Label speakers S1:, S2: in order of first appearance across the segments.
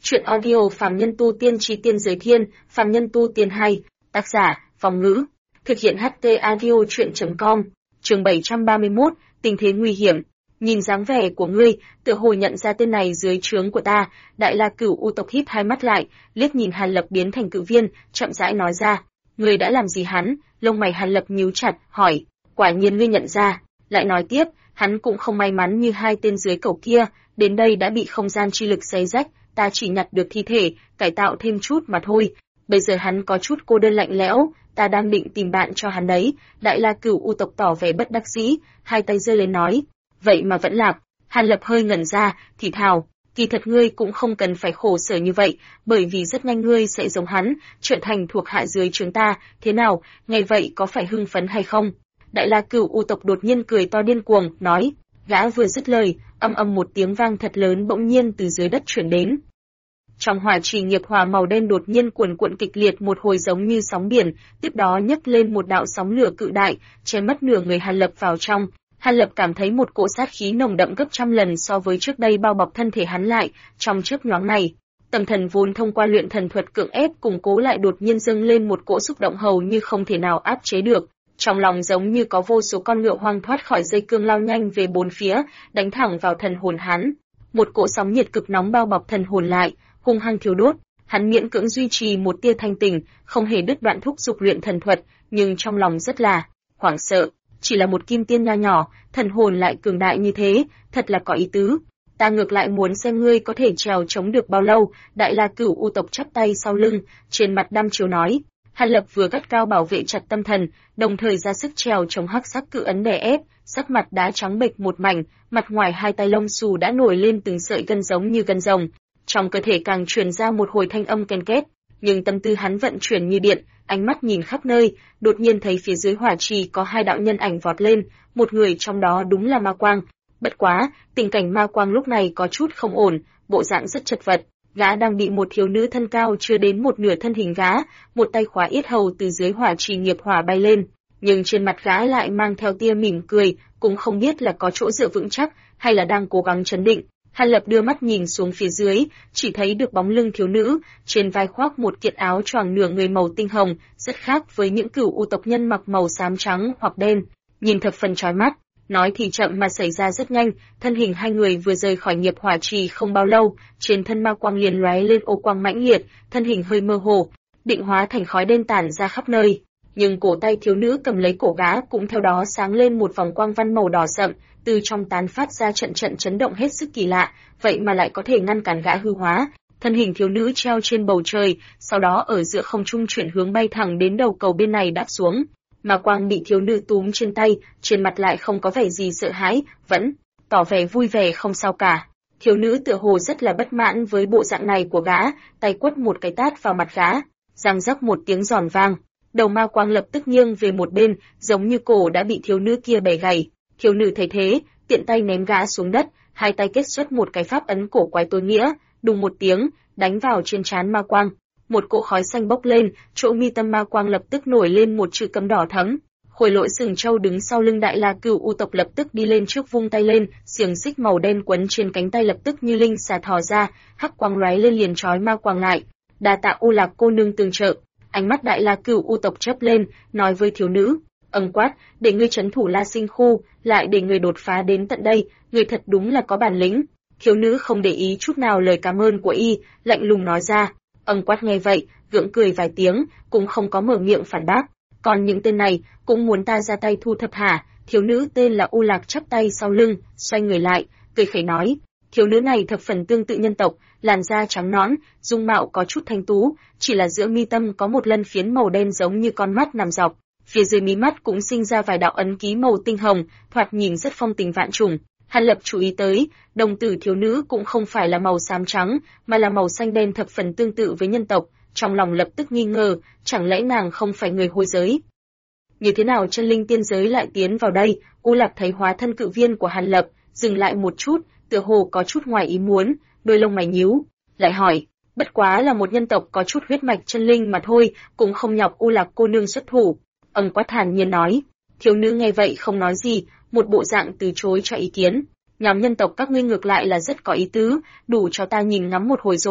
S1: Chuyện audio Phàm Nhân Tu Tiên Chí Tiên Giới Thiên, Phàm Nhân Tu Tiên 2, tác giả, Phong Ngữ, thực hiện HT audio chuyện.com, chương 731, tình thế nguy hiểm. Nhìn dáng vẻ của ngươi, tựa hồ nhận ra tên này dưới trướng của ta. Đại La Cửu U tộc híp hai mắt lại, liếc nhìn Hàn Lập biến thành cự viên, chậm rãi nói ra, ngươi đã làm gì hắn? Lông mày Hàn Lập nhíu chặt, hỏi, quả nhiên ngươi nhận ra? Lại nói tiếp, hắn cũng không may mắn như hai tên dưới cẩu kia, đến đây đã bị không gian chi lực xé rách, ta chỉ nhặt được thi thể, cải tạo thêm chút mà thôi. Bây giờ hắn có chút cô đơn lạnh lẽo, ta đang định tìm bạn cho hắn đấy. Đại La Cửu U tộc tỏ vẻ bất đắc dĩ, hai tay giơ lên nói, vậy mà vẫn lạc. Hàn Lập hơi ngẩn ra, thì thào, kỳ thật ngươi cũng không cần phải khổ sở như vậy, bởi vì rất nhanh ngươi sẽ giống hắn, trở thành thuộc hạ dưới trướng ta, thế nào, nghe vậy có phải hưng phấn hay không? Đại La Cửu U tộc đột nhiên cười to điên cuồng, nói, gã vừa dứt lời, âm âm một tiếng vang thật lớn bỗng nhiên từ dưới đất chuyển đến. Trong hỏa trì nghiệp hỏa màu đen đột nhiên cuồn cuộn kịch liệt một hồi giống như sóng biển, tiếp đó nhấc lên một đạo sóng lửa cự đại, che mất nửa người Hàn Lập vào trong. Hàn Lập cảm thấy một cỗ sát khí nồng đậm gấp trăm lần so với trước đây bao bọc thân thể hắn lại, trong chớp nhoáng này, tâm thần vốn thông qua luyện thần thuật cưỡng ép củng cố lại đột nhiên dâng lên một cỗ xúc động hầu như không thể nào áp chế được. Trong lòng giống như có vô số con ngựa hoang thoát khỏi dây cương lao nhanh về bốn phía, đánh thẳng vào thần hồn hắn. Một cỗ sóng nhiệt cực nóng bao bọc thần hồn lại, hung hăng thiêu đốt. Hắn miễn cưỡng duy trì một tia thanh tỉnh, không hề đứt đoạn thúc giục luyện thần thuật, nhưng trong lòng rất là hoảng sợ. Chỉ là một kim tiên nho nhỏ, thần hồn lại cường đại như thế, thật là có ý tứ. Ta ngược lại muốn xem ngươi có thể trèo chống được bao lâu. Đại La Cửu U tộc chắp tay sau lưng, trên mặt đăm chiếu nói. Hàn Lập vừa gắt cao bảo vệ chặt tâm thần, đồng thời ra sức trèo chống hắc sắc cự ấn đè ép, sắc mặt đã trắng bệch một mảnh, mặt ngoài hai tay lông xù đã nổi lên từng sợi gân giống như gân rồng. Trong cơ thể càng truyền ra một hồi thanh âm ken két, nhưng tâm tư hắn vận chuyển như điện, ánh mắt nhìn khắp nơi, đột nhiên thấy phía dưới hỏa trì có hai đạo nhân ảnh vọt lên, một người trong đó đúng là Ma Quang. Bất quá, tình cảnh Ma Quang lúc này có chút không ổn, bộ dạng rất chật vật. Gã đang bị một thiếu nữ thân cao chưa đến một nửa thân hình gã, một tay khóa yết hầu từ dưới hỏa trì nghiệp hỏa bay lên, nhưng trên mặt gã lại mang theo tia mỉm cười, cũng không biết là có chỗ dựa vững chắc hay là đang cố gắng trấn định. Hàn Lập đưa mắt nhìn xuống phía dưới, chỉ thấy được bóng lưng thiếu nữ, trên vai khoác một kiện áo choàng nửa người màu tinh hồng, rất khác với những Cửu U tộc nhân mặc màu xám trắng hoặc đen, nhìn thập phần chói mắt. Nói thì chậm mà xảy ra rất nhanh, thân hình hai người vừa rời khỏi nghiệp hỏa trì không bao lâu, trên thân Ma Quang liền lóe lên ô quang mãnh liệt, thân hình hơi mơ hồ, định hóa thành khói đen tản ra khắp nơi. Nhưng cổ tay thiếu nữ cầm lấy cổ gã cũng theo đó sáng lên một vòng quang văn màu đỏ sậm, từ trong tán phát ra trận trận chấn động hết sức kỳ lạ, vậy mà lại có thể ngăn cản gã hư hóa. Thân hình thiếu nữ treo trên bầu trời, sau đó ở giữa không trung chuyển hướng bay thẳng đến đầu cầu bên này đáp xuống. Ma Quang bị thiếu nữ túm trên tay, trên mặt lại không có vẻ gì sợ hãi, vẫn tỏ vẻ vui vẻ không sao cả. Thiếu nữ tựa hồ rất là bất mãn với bộ dạng này của gã, tay quất một cái tát vào mặt gã, răng rắc một tiếng giòn vang. Đầu Ma Quang lập tức nghiêng về một bên, giống như cổ đã bị thiếu nữ kia bẻ gãy. Thiếu nữ thấy thế, tiện tay ném gã xuống đất, hai tay kết xuất một cái pháp ấn cổ quái tối nghĩa, đùng một tiếng, đánh vào trên trán Ma Quang. Một cỗ khói xanh bốc lên, chỗ mi tâm Ma Quang lập tức nổi lên một chữ cấm đỏ thẫm. Khôi Lỗi Sừng Trâu đứng sau lưng Đại La Cửu U tộc lập tức đi lên trước vung tay lên, xiềng xích màu đen quấn trên cánh tay lập tức như linh xà thò ra, hắc quang lóe lên liền trói Ma Quang lại. Đa tạ U Lạc cô nương tương trợ. Ánh mắt Đại La Cửu U tộc chớp lên, nói với thiếu nữ, quát, để ngươi trấn thủ La Sinh khu, lại để ngươi đột phá đến tận đây, ngươi thật đúng là có bản lĩnh. Thiếu nữ không để ý chút nào lời cảm ơn của y, lạnh lùng nói ra. Quát nghe vậy, gượng cười vài tiếng, cũng không có mở miệng phản bác. Còn những tên này, cũng muốn ta ra tay thu thập hả? Thiếu nữ tên là U Lạc chắp tay sau lưng, xoay người lại, cười khẩy nói. Thiếu nữ này thập phần tương tự nhân tộc, làn da trắng nõn, dung mạo có chút thanh tú, chỉ là giữa mi tâm có một lân phiến màu đen giống như con mắt nằm dọc. Phía dưới mí mắt cũng sinh ra vài đạo ấn ký màu tinh hồng, thoạt nhìn rất phong tình vạn trùng. Hàn Lập chú ý tới, đồng tử thiếu nữ cũng không phải là màu xám trắng, mà là màu xanh đen thập phần tương tự với nhân tộc, trong lòng lập tức nghi ngờ, chẳng lẽ nàng không phải người hôi giới? Như thế nào chân linh tiên giới lại tiến vào đây? U Lạc thấy hóa thân cự viên của Hàn Lập, dừng lại một chút, tựa hồ có chút ngoài ý muốn, đôi lông mày nhíu, lại hỏi, bất quá là một nhân tộc có chút huyết mạch chân linh mà thôi, cũng không nhọc U Lạc cô nương xuất thủ. Quát thản nhiên nói. Thiếu nữ nghe vậy không nói gì, một bộ dạng từ chối cho ý kiến. Nhóm nhân tộc các ngươi ngược lại là rất có ý tứ, đủ cho ta nhìn ngắm một hồi rồi.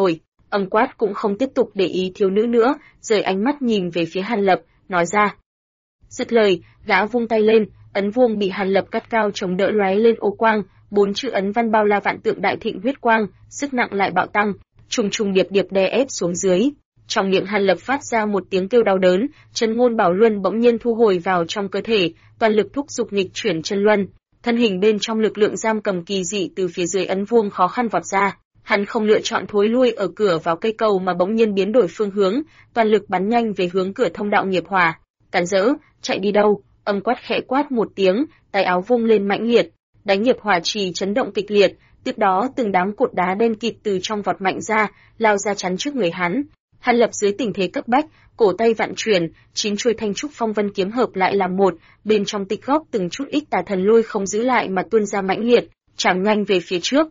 S1: Âm Quát cũng không tiếp tục để ý thiếu nữ nữa, rời ánh mắt nhìn về phía Hàn Lập, nói ra. Dứt lời, gã vung tay lên, ấn vuông bị Hàn Lập cắt cao chống đỡ lóe lên ô quang, 4 chữ ấn văn bao la vạn tượng đại thịnh huyết quang, sức nặng lại bạo tăng, trùng trùng điệp điệp đè ép xuống dưới. Trong miệng Hàn Lập phát ra một tiếng kêu đau đớn, chân ngôn bảo luân bỗng nhiên thu hồi vào trong cơ thể, toàn lực thúc giục nghịch chuyển chân luân, thân hình bên trong lực lượng giam cầm kỳ dị từ phía dưới ấn vuông khó khăn vọt ra. Hắn không lựa chọn thối lui ở cửa vào cây cầu mà bỗng nhiên biến đổi phương hướng, toàn lực bắn nhanh về hướng cửa thông đạo nghiệp hỏa. Cản rỡ, chạy đi đâu? Âm Quát khẽ quát một tiếng, tay áo vung lên mãnh liệt, đánh nghiệp hỏa trì chấn động kịch liệt, tiếp đó từng đám cột đá đen kịt từ trong vọt mạnh ra, lao ra chắn trước người hắn. Hàn Lập dưới tình thế cấp bách, cổ tay vạn chuyển, 9 chuôi thanh trúc phong vân kiếm hợp lại làm một, bên trong tích góp từng chút ít tà thần lôi không giữ lại mà tuôn ra mãnh liệt, chạm nhanh về phía trước.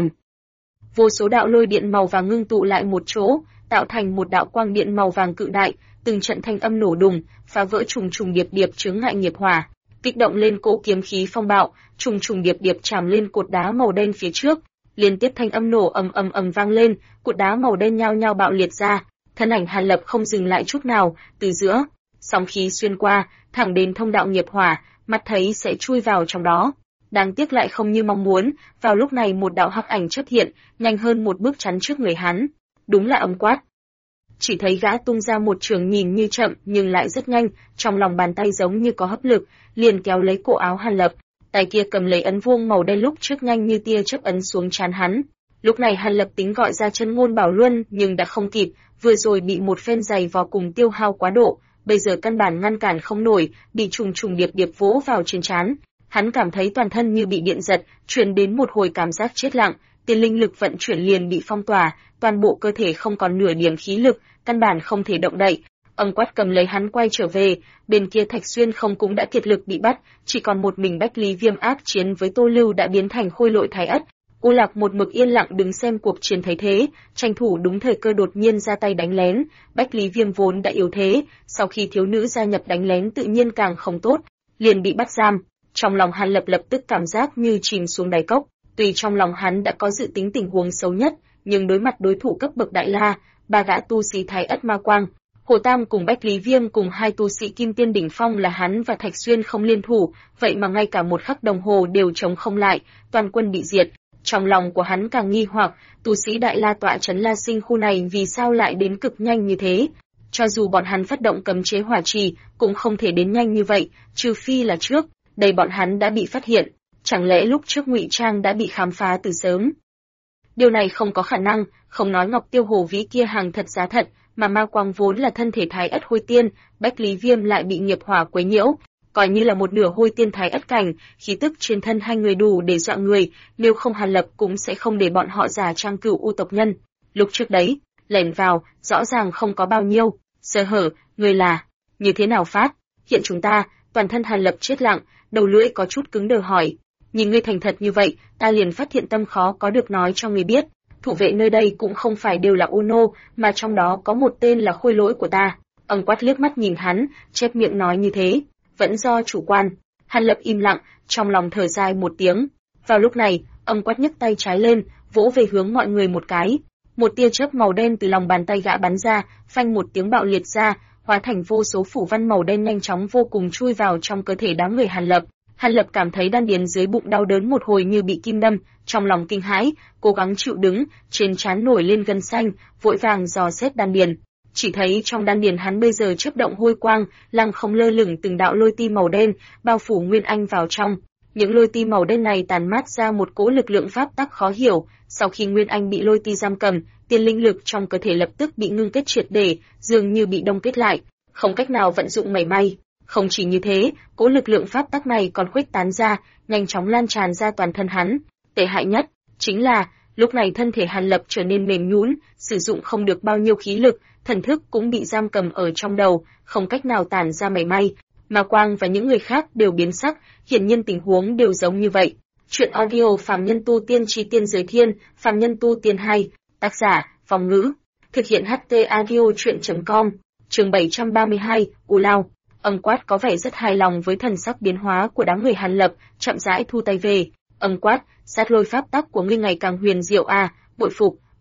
S1: Vô số đạo lôi điện màu vàng ngưng tụ lại một chỗ, tạo thành một đạo quang điện màu vàng cự đại, từng trận thanh âm nổ đùng, phá vỡ trùng trùng điệp điệp chướng ngại nghiệp hỏa, kích động lên cỗ kiếm khí phong bạo, trùng trùng điệp điệp chạm lên cột đá màu đen phía trước, liên tiếp thanh âm nổ ầm ầm ầm vang lên, cột đá màu đen nhao nhao bạo liệt ra, thân ảnh Hàn Lập không dừng lại chút nào, từ giữa sóng khí xuyên qua, thẳng đến thông đạo nghiệp hỏa, mắt thấy sẽ chui vào trong đó. Đáng tiếc lại không như mong muốn, vào lúc này một đạo hắc ảnh chớp hiện, nhanh hơn một bước chắn trước người hắn. Đúng là Âm Quát. Chỉ thấy gã tung ra một trường nhìn như chậm nhưng lại rất nhanh, trong lòng bàn tay giống như có hấp lực, liền kéo lấy cổ áo Hàn Lập, tay kia cầm lấy ấn vuông màu đen lúc trước nhanh như tia chớp ấn xuống trán hắn. Lúc này Hàn Lập tính gọi ra chân ngôn bảo luân nhưng đã không kịp, vừa rồi bị một phen giày vò cùng tiêu hao quá độ, bây giờ căn bản ngăn cản không nổi, bị trùng trùng điệp điệp vỗ vào trên trán. Hắn cảm thấy toàn thân như bị điện giật, truyền đến một hồi cảm giác chết lặng, tiền linh lực vận chuyển liền bị phong tỏa, toàn bộ cơ thể không còn nửa điểm khí lực, căn bản không thể động đậy. Âm Quát cầm lấy hắn quay trở về, bên kia Thạch Xuyên không cũng đã kiệt lực bị bắt, chỉ còn một mình Bách Lý Viêm ác chiến với Tô Lưu đã biến thành khôi lội thái ất. U Lạc một mực yên lặng đứng xem cuộc chiến thấy thế, tranh thủ đúng thời cơ đột nhiên ra tay đánh lén. Bách Lý Viêm vốn đã yếu thế, sau khi thiếu nữ gia nhập đánh lén tự nhiên càng không tốt, liền bị bắt giam. Trong lòng Hàn Lập lập tức cảm giác như chìm xuống đáy cốc, tuy trong lòng hắn đã có dự tính tình huống xấu nhất, nhưng đối mặt đối thủ cấp bậc đại la, ba gã tu sĩ thái ất ma quang, Hồ Tam cùng Bách Lý Viêm cùng hai tu sĩ kim tiên đỉnh phong là hắn và Thạch Xuyên không liên thủ, vậy mà ngay cả một khắc đồng hồ đều chống không lại, toàn quân bị diệt. Trong lòng của hắn càng nghi hoặc, tu sĩ đại la tọa trấn La Sinh khu này vì sao lại đến cực nhanh như thế? Cho dù bọn hắn phát động cấm chế hỏa trì, cũng không thể đến nhanh như vậy, trừ phi là trước đây bọn hắn đã bị phát hiện, chẳng lẽ lúc trước ngụy trang đã bị khám phá từ sớm? Điều này không có khả năng, không nói Ngọc Tiêu Hồ Vĩ kia hàng thật giá thật, mà Ma Quang vốn là thân thể thái ất hôi tiên, Bách Lý Viêm lại bị nghiệp hỏa quấy nhiễu, coi như là một nửa hôi tiên thái ất cảnh, khí tức trên thân hai người đủ để dọa người, nếu không Hàn Lập cũng sẽ không để bọn họ giả trang cửu u tộc nhân. Lúc trước đấy, lẻn vào, rõ ràng không có bao nhiêu, sơ hở, người là như thế nào phát? Hiện chúng ta, toàn thân Hàn Lập chết lặng, đầu lưỡi có chút cứng đờ hỏi, nhìn ngươi thành thật như vậy, ta liền phát hiện tâm khó có được nói cho ngươi biết, thủ vệ nơi đây cũng không phải đều là U Nô, mà trong đó có một tên là khôi lỗi của ta. Âm Quát liếc mắt nhìn hắn, chép miệng nói như thế, vẫn do chủ quan. Hàn Lập im lặng, trong lòng thở dài một tiếng. Vào lúc này, Âm Quát nhấc tay trái lên, vỗ về hướng mọi người một cái. Một tia chớp màu đen từ lòng bàn tay gã bắn ra, phanh một tiếng bạo liệt ra, hóa thành vô số phủ văn màu đen nhanh chóng vô cùng chui vào trong cơ thể đám người Hàn Lập. Hàn Lập cảm thấy đan điền dưới bụng đau đớn một hồi như bị kim đâm, trong lòng kinh hãi, cố gắng chịu đứng, trên trán nổi lên gân xanh, vội vàng dò xét đan điền. Chỉ thấy trong đan điền hắn bây giờ chớp động hôi quang, lăng không lơ lửng từng đạo lôi ti màu đen, bao phủ Nguyên Anh vào trong. Những lôi ti màu đen này tàn mát ra một cỗ lực lượng pháp tắc khó hiểu, sau khi Nguyên Anh bị lôi ti giam cầm, tiên linh lực trong cơ thể lập tức bị ngưng kết triệt để, dường như bị đông kết lại, không cách nào vận dụng mảy may. Không chỉ như thế, cỗ lực lượng pháp tắc này còn khuếch tán ra, nhanh chóng lan tràn ra toàn thân hắn. Tệ hại nhất chính là, lúc này thân thể Hàn Lập trở nên mềm nhũn, sử dụng không được bao nhiêu khí lực, thần thức cũng bị giam cầm ở trong đầu, không cách nào tản ra mảy may. Ma Quang và những người khác đều biến sắc, hiển nhiên tình huống đều giống như vậy. Chuyện audio Phàm Nhân Tu Tiên Chi Tiên Giới Thiên, Phàm Nhân Tu Tiên 2, tác giả, Phong Ngữ, thực hiện HT audio chuyện.com, chương 732, U Lao. Âm Quát có vẻ rất hài lòng với thần sắc biến hóa của đám người Hàn Lập, chậm rãi thu tay về. Âm Quát, sát lôi pháp tắc của ngươi ngày càng huyền diệu à, bội phục,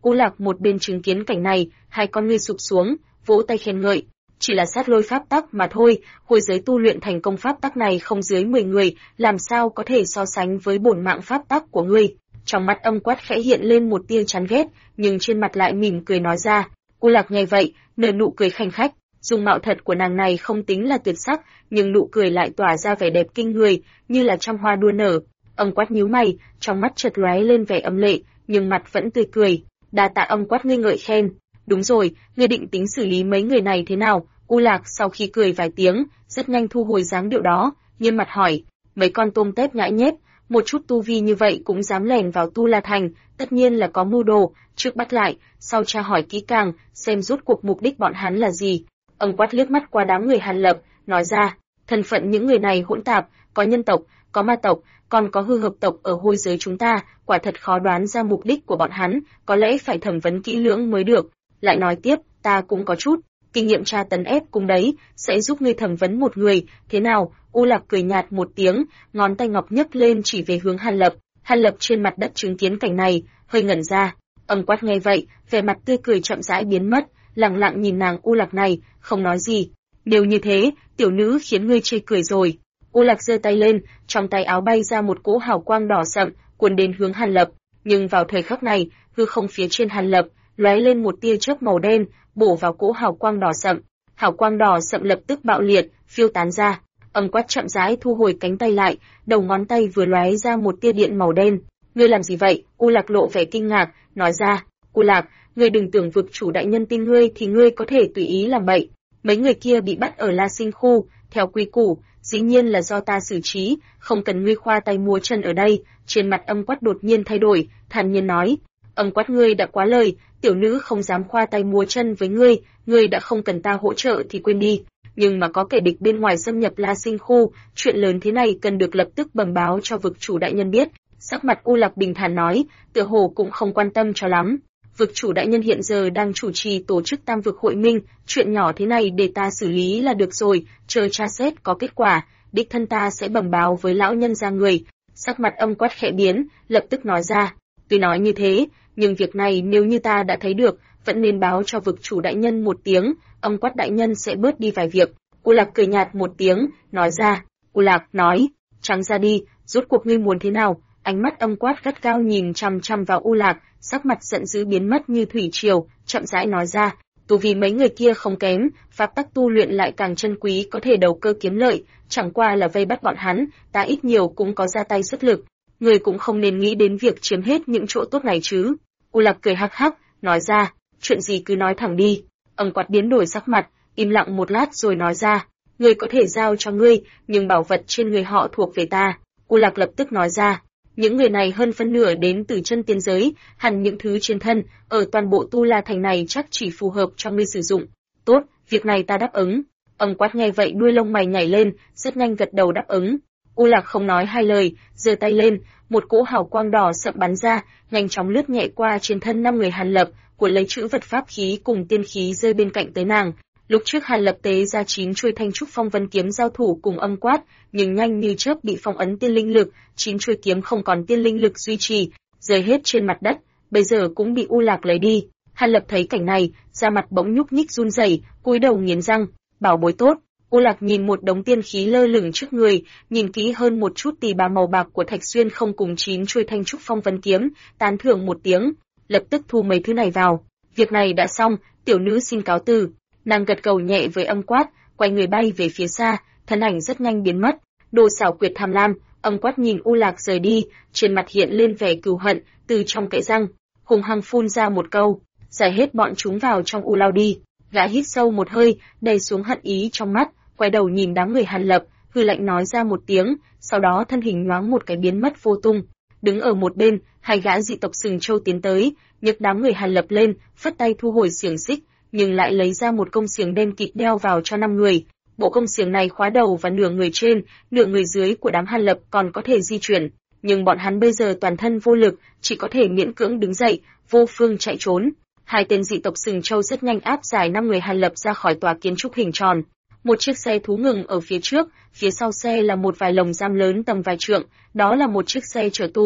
S1: U Lạc một bên chứng kiến cảnh này, hai con ngươi sụp xuống, vỗ tay khen ngợi. Chỉ là sát lôi pháp tắc mà thôi, hồi giới tu luyện thành công pháp tắc này không dưới 10 người, làm sao có thể so sánh với bổn mạng pháp tắc của ngươi. Trong mắt Âm Quát khẽ hiện lên một tia chán ghét, nhưng trên mặt lại mỉm cười nói ra. U Lạc nghe vậy, nở nụ cười khanh khách, dung mạo thật của nàng này không tính là tuyệt sắc, nhưng nụ cười lại tỏa ra vẻ đẹp kinh người, như là trăm hoa đua nở. Âm Quát nhíu mày, trong mắt chợt lóe lên vẻ âm lệ, nhưng mặt vẫn tươi cười. Đa tạ Âm Quát ngươi ngợi khen. Đúng rồi, ngươi định tính xử lý mấy người này thế nào? U Lạc sau khi cười vài tiếng, rất nhanh thu hồi dáng điệu đó, nghiêm mặt hỏi, mấy con tôm tép nhãi nhép, một chút tu vi như vậy cũng dám lẻn vào Tu La Thành, tất nhiên là có mưu đồ, trước bắt lại, sau tra hỏi kỹ càng, xem rốt cuộc mục đích bọn hắn là gì. Âm Quát liếc mắt qua đám người Hàn Lập, nói ra, thân phận những người này hỗn tạp, có nhân tộc, có ma tộc, còn có hư hợp tộc ở hôi giới chúng ta, quả thật khó đoán ra mục đích của bọn hắn, có lẽ phải thẩm vấn kỹ lưỡng mới được. Lại nói tiếp, ta cũng có chút kinh nghiệm tra tấn ép cùng đấy, sẽ giúp ngươi thẩm vấn một người, thế nào? U Lạc cười nhạt một tiếng, ngón tay ngọc nhấc lên chỉ về hướng Hàn Lập. Hàn Lập trên mặt đất chứng kiến cảnh này, hơi ngẩn ra. Âm Quát nghe vậy, vẻ mặt tươi cười chậm rãi biến mất, lặng lặng nhìn nàng U Lạc này, không nói gì. Nếu như thế, tiểu nữ khiến ngươi chê cười rồi. U Lạc giơ tay lên, trong tay áo bay ra một cỗ hào quang đỏ sậm, cuốn đến hướng Hàn Lập. Nhưng vào thời khắc này, hư không phía trên Hàn Lập lóe lên một tia chớp màu đen, bổ vào cỗ hào quang đỏ sậm. Hào quang đỏ sậm lập tức bạo liệt, phiêu tán ra. Âm Quát chậm rãi thu hồi cánh tay lại, đầu ngón tay vừa lóe ra một tia điện màu đen. Ngươi làm gì vậy? U Lạc lộ vẻ kinh ngạc, nói ra. U Lạc, ngươi đừng tưởng vực chủ đại nhân tin ngươi thì ngươi có thể tùy ý làm bậy. Mấy người kia bị bắt ở La Sinh khu, theo quy củ, dĩ nhiên là do ta xử trí, không cần ngươi khoa tay múa chân ở đây. Trên mặt Âm Quát đột nhiên thay đổi, thản nhiên nói. Âm Quát ngươi đã quá lời, tiểu nữ không dám khoa tay múa chân với ngươi đã không cần ta hỗ trợ thì quên đi. Nhưng mà có kẻ địch bên ngoài xâm nhập La Sinh khu, chuyện lớn thế này cần được lập tức bẩm báo cho vực chủ đại nhân biết. Sắc mặt U Lạc bình thản nói, tựa hồ cũng không quan tâm cho lắm. Vực chủ đại nhân hiện giờ đang chủ trì tổ chức tam vực hội minh, chuyện nhỏ thế này để ta xử lý là được rồi, chờ tra xét có kết quả, đích thân ta sẽ bẩm báo với lão nhân gia người. Sắc mặt Âm Quát khẽ biến, lập tức nói ra, tuy nói như thế, nhưng việc này nếu như ta đã thấy được, vẫn nên báo cho vực chủ đại nhân một tiếng, Âm Quát đại nhân sẽ bớt đi vài việc. U Lạc cười nhạt một tiếng, nói ra. U Lạc nói, trắng ra đi, rốt cuộc ngươi muốn thế nào? Ánh mắt Âm Quát gắt gao nhìn chằm chằm vào U Lạc, sắc mặt giận dữ biến mất như thủy triều, chậm rãi nói ra, tu vì mấy người kia không kém, pháp tắc tu luyện lại càng chân quý, có thể đầu cơ kiếm lợi, chẳng qua là vây bắt bọn hắn, ta ít nhiều cũng có ra tay xuất lực, người cũng không nên nghĩ đến việc chiếm hết những chỗ tốt này chứ. U Lạc cười hắc hắc, nói ra, chuyện gì cứ nói thẳng đi. Âm Quát biến đổi sắc mặt, im lặng một lát rồi nói ra, người có thể giao cho ngươi, nhưng bảo vật trên người họ thuộc về ta. U Lạc lập tức nói ra, những người này hơn phân nửa đến từ chân tiên giới, hẳn những thứ trên thân, ở toàn bộ Tu La Thành này chắc chỉ phù hợp cho ngươi sử dụng. Tốt, việc này ta đáp ứng. Âm Quát nghe vậy đuôi lông mày nhảy lên, rất nhanh gật đầu đáp ứng. U Lạc không nói hai lời, giơ tay lên, một cỗ hào quang đỏ sậm bắn ra, nhanh chóng lướt nhẹ qua trên thân 5 người Hàn Lập, cuốn lấy chữ vật pháp khí cùng tiên khí rơi bên cạnh tới nàng. Lúc trước Hàn Lập tế ra 9 chuôi thanh trúc phong vân kiếm giao thủ cùng Âm Quát, nhưng nhanh như chớp bị phong ấn tiên linh lực, 9 chuôi kiếm không còn tiên linh lực duy trì, rơi hết trên mặt đất, bây giờ cũng bị U Lạc lấy đi. Hàn Lập thấy cảnh này, da mặt bỗng nhúc nhích run rẩy, cúi đầu nghiến răng, bảo bối tốt. U Lạc nhìn một đống tiên khí lơ lửng trước người, nhìn kỹ hơn một chút tỳ bà màu bạc của Thạch Xuyên không cùng 9 chuôi thanh trúc phong vân kiếm, tán thưởng một tiếng, lập tức thu mấy thứ này vào. Việc này đã xong, tiểu nữ xin cáo từ. Nàng gật gù nhẹ với Âm Quát, quay người bay về phía xa, thân ảnh rất nhanh biến mất. Đồ xảo quyệt tham lam, Âm Quát nhìn U Lạc rời đi, trên mặt hiện lên vẻ cừu hận, từ trong kẽ răng hùng hăng phun ra một câu, giải hết bọn chúng vào trong u lao đi. Gã hít sâu một hơi, đầy xuống hận ý trong mắt, quay đầu nhìn đám người Hàn Lập, hư lạnh nói ra một tiếng, sau đó thân hình nhoáng một cái biến mất vô tung. Đứng ở một bên, hai gã dị tộc Sừng Châu tiến tới, nhấc đám người Hàn Lập lên, phất tay thu hồi xiềng xích, nhưng lại lấy ra một công xiềng đen kịt đeo vào cho 5 người. Bộ công xiềng này khóa đầu và nửa người trên, nửa người dưới của đám Hàn Lập còn có thể di chuyển, nhưng bọn hắn bây giờ toàn thân vô lực, chỉ có thể miễn cưỡng đứng dậy, vô phương chạy trốn. Hai tên dị tộc Sừng Châu rất nhanh áp giải 5 người Hàn Lập ra khỏi tòa kiến trúc hình tròn. Một chiếc xe thú ngừng ở phía trước, phía sau xe là một vài lồng giam lớn tầm vài trượng, đó là một chiếc xe chở tù.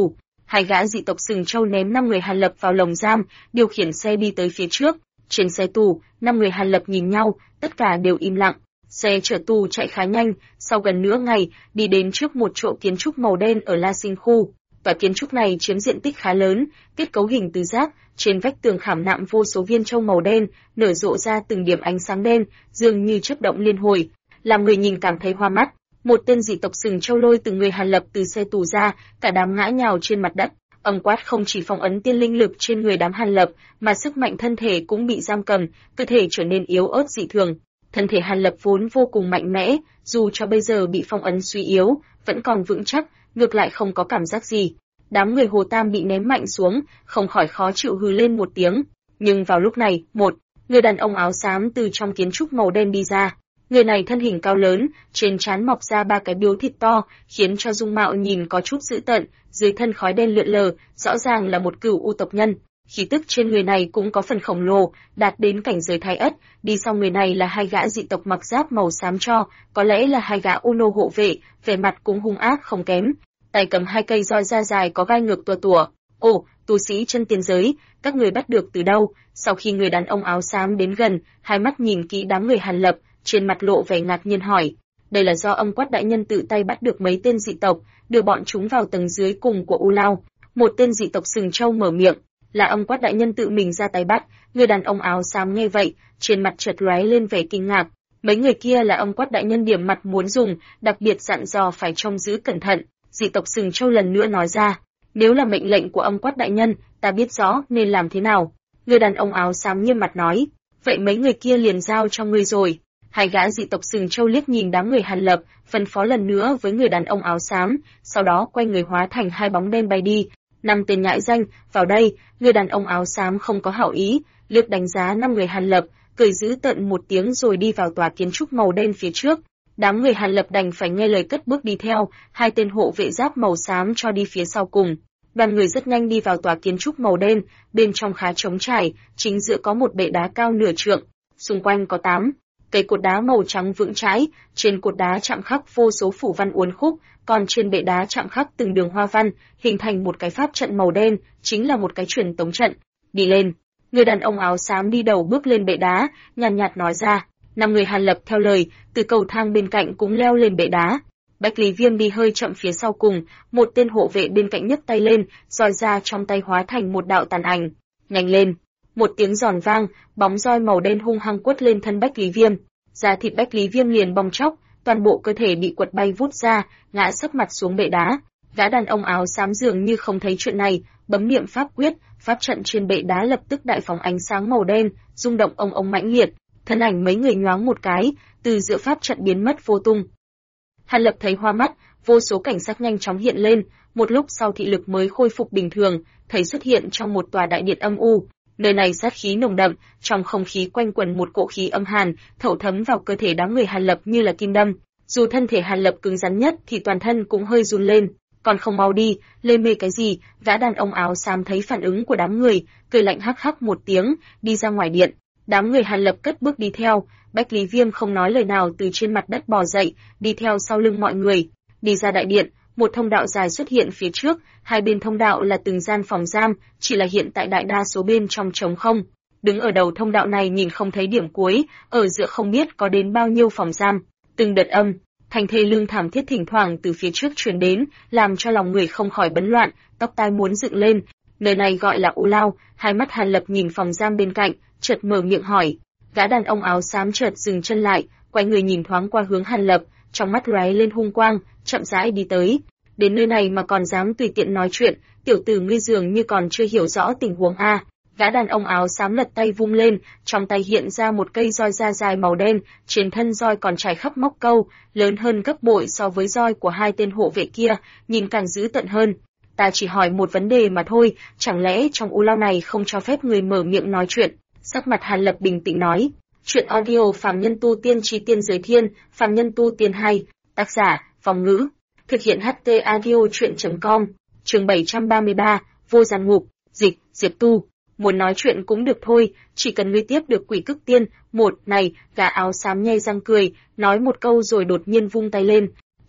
S1: Hai gã dị tộc Sừng Trâu ném 5 người Hàn Lập vào lồng giam, điều khiển xe đi tới phía trước. Trên xe tù, 5 người Hàn Lập nhìn nhau, tất cả đều im lặng. Xe chở tù chạy khá nhanh, sau gần nửa ngày, đi đến trước một chỗ kiến trúc màu đen ở La Sinh khu. Tòa kiến trúc này chiếm diện tích khá lớn, kết cấu hình tứ giác, trên vách tường khảm nạm vô số viên châu màu đen, nở rộ ra từng điểm ánh sáng đen, dường như chớp động liên hồi, làm người nhìn cảm thấy hoa mắt. Một tên dị tộc Sừng Trâu lôi từng người Hàn Lập từ xe tù ra, cả đám ngã nhào trên mặt đất. Ông quát không chỉ phong ấn tiên linh lực trên người đám Hàn Lập, mà sức mạnh thân thể cũng bị giam cầm, cơ thể trở nên yếu ớt dị thường. Thân thể Hàn Lập vốn vô cùng mạnh mẽ, dù cho bây giờ bị phong ấn suy yếu, vẫn còn vững chắc, ngược lại không có cảm giác gì. Đám người Hồ Tam bị ném mạnh xuống, không khỏi khó chịu hừ lên một tiếng. Nhưng vào lúc này, một người đàn ông áo xám từ trong kiến trúc màu đen đi ra. Người này thân hình cao lớn, trên trán mọc ra 3 cái biếu thịt to, khiến cho dung mạo nhìn có chút dữ tợn, dưới thân khói đen lượn lờ, rõ ràng là một cửu u tộc nhân. Khí tức trên người này cũng có phần khổng lồ, đạt đến cảnh giới thái ất. Đi sau người này là 2 gã dị tộc mặc giáp màu xám cho, có lẽ là 2 gã ô nô hộ vệ, vẻ mặt cũng hung ác không kém. Tay cầm 2 cây roi da dài có gai ngược tua tủa. Ồ, tu sĩ chân tiên giới, các người bắt được từ đâu? Sau khi người đàn ông áo xám đến gần, hai mắt nhìn kỹ đám người Hàn Lập, trên mặt lộ vẻ ngạc nhiên hỏi. Đây là do Âm Quát đại nhân tự tay bắt được mấy tên dị tộc, đưa bọn chúng vào tầng dưới cùng của U Lao. Một tên dị tộc Sừng Trâu mở miệng, là Âm Quát đại nhân tự mình ra tay bắt. Người đàn ông áo xám nghe vậy, trên mặt chợt lóe lên vẻ kinh ngạc. Mấy người kia là Âm Quát đại nhân điểm mặt muốn dùng, đặc biệt dặn dò phải trông giữ cẩn thận. Dị tộc Sừng Trâu lần nữa nói ra, nếu là mệnh lệnh của Âm Quát đại nhân, ta biết rõ nên làm thế nào. Người đàn ông áo xám nghiêm mặt nói, vậy mấy người kia liền giao cho ngươi rồi. Hai gã dị tộc Sừng Trâu liếc nhìn đám người Hàn Lập, phân phó lần nữa với người đàn ông áo xám, sau đó quay người hóa thành 2 bóng đen bay đi. 5 tên nhãi danh, vào đây. Người đàn ông áo xám không có hảo ý, liếc đánh giá 5 người Hàn Lập, cười dữ tợn một tiếng rồi đi vào tòa kiến trúc màu đen phía trước. Đám người Hàn Lập đành phải nghe lời cất bước đi theo, 2 tên hộ vệ giáp màu xám cho đi phía sau cùng. Đoàn người rất nhanh đi vào tòa kiến trúc màu đen, bên trong khá trống trải, chính giữa có một bệ đá cao nửa trượng, xung quanh có 8 cây cột đá màu trắng vững chãi, trên cột đá chạm khắc vô số phủ văn uốn khúc, còn trên bệ đá chạm khắc từng đường hoa văn, hình thành một cái pháp trận màu đen, chính là một cái truyền tống trận. Đi lên. Người đàn ông áo xám đi đầu bước lên bệ đá, nhàn nhạt nói ra. 5 người Hàn Lập theo lời, từ cầu thang bên cạnh cũng leo lên bệ đá. Bách Lý Viêm đi hơi chậm phía sau cùng, một tên hộ vệ bên cạnh nhấc tay lên, roi ra trong tay hóa thành một đạo tàn ảnh. Nhanh lên! Một tiếng giòn vang, bóng roi màu đen hung hăng quất lên thân Bách Lý Viêm. Da thịt Bách Lý Viêm liền bong tróc, toàn bộ cơ thể bị quật bay vút ra, ngã sấp mặt xuống bệ đá. Gã đàn ông áo xám dường như không thấy chuyện này, bấm niệm pháp quyết, pháp trận trên bệ đá lập tức đại phóng ánh sáng màu đen, rung động ông ông mãnh liệt, thân ảnh mấy người nhoáng một cái, từ giữa pháp trận biến mất vô tung. Hàn Lập thấy hoa mắt, vô số cảnh sắc nhanh chóng hiện lên, một lúc sau thị lực mới khôi phục bình thường, thấy xuất hiện trong một tòa đại điện âm u. Nơi này sát khí nồng đậm, trong không khí quanh quẩn một cỗ khí âm hàn, thấu thấm vào cơ thể đám người Hàn Lập như là kim đâm. Dù thân thể Hàn Lập cứng rắn nhất thì toàn thân cũng hơi run lên. Còn không mau đi, lê mê cái gì? Gã đàn ông áo xám thấy phản ứng của đám người, cười lạnh hắc hắc một tiếng, đi ra ngoài điện. Đám người Hàn Lập cất bước đi theo, Bách Lý Viêm không nói lời nào từ trên mặt đất bò dậy, đi theo sau lưng mọi người. Đi ra đại điện, một thông đạo dài xuất hiện phía trước, hai bên thông đạo là từng gian phòng giam, chỉ là hiện tại đại đa số bên trong trống không. Đứng ở đầu thông đạo này nhìn không thấy điểm cuối, ở giữa không biết có đến bao nhiêu phòng giam. Từng đợt âm thanh thê lương thảm thiết thỉnh thoảng từ phía trước truyền đến, làm cho lòng người không khỏi bấn loạn, tóc tai muốn dựng lên. Nơi này gọi là U Lao. Hai mắt Hàn Lập nhìn phòng giam bên cạnh, chợt mở miệng hỏi. Gã đàn ông áo xám chợt dừng chân lại, quay người nhìn thoáng qua hướng Hàn Lập, trong mắt lóe lên hung quang, chậm rãi đi tới. Đến nơi này mà còn dám tùy tiện nói chuyện, tiểu tử ngươi dường như còn chưa hiểu rõ tình huống a. Gã đàn ông áo xám lật tay vung lên, trong tay hiện ra một cây roi da dài màu đen, trên thân roi còn trải khắp móc câu, lớn hơn gấp bội so với roi của hai tên hộ vệ kia, nhìn càng dữ tợn hơn. Ta chỉ hỏi một vấn đề mà thôi, chẳng lẽ trong U Lao này không cho phép người mở miệng nói chuyện? Sắc mặt Hàn Lập bình tĩnh nói. Chuyện audio Phàm Nhân Tu Tiên Chí Tiên Giới Thiên, Phàm Nhân Tu Tiên 2, tác giả, Phong Ngữ. Thực hiện HT audio chuyện.com, chương 733, Vô Gian Ngục, dịch, Diệp Tu. Muốn nói chuyện cũng được thôi, chỉ cần ngươi tiếp được Quỷ Cức Tiên. Một, này, gã áo xám nhe răng cười, nói một câu rồi đột nhiên vung tay lên.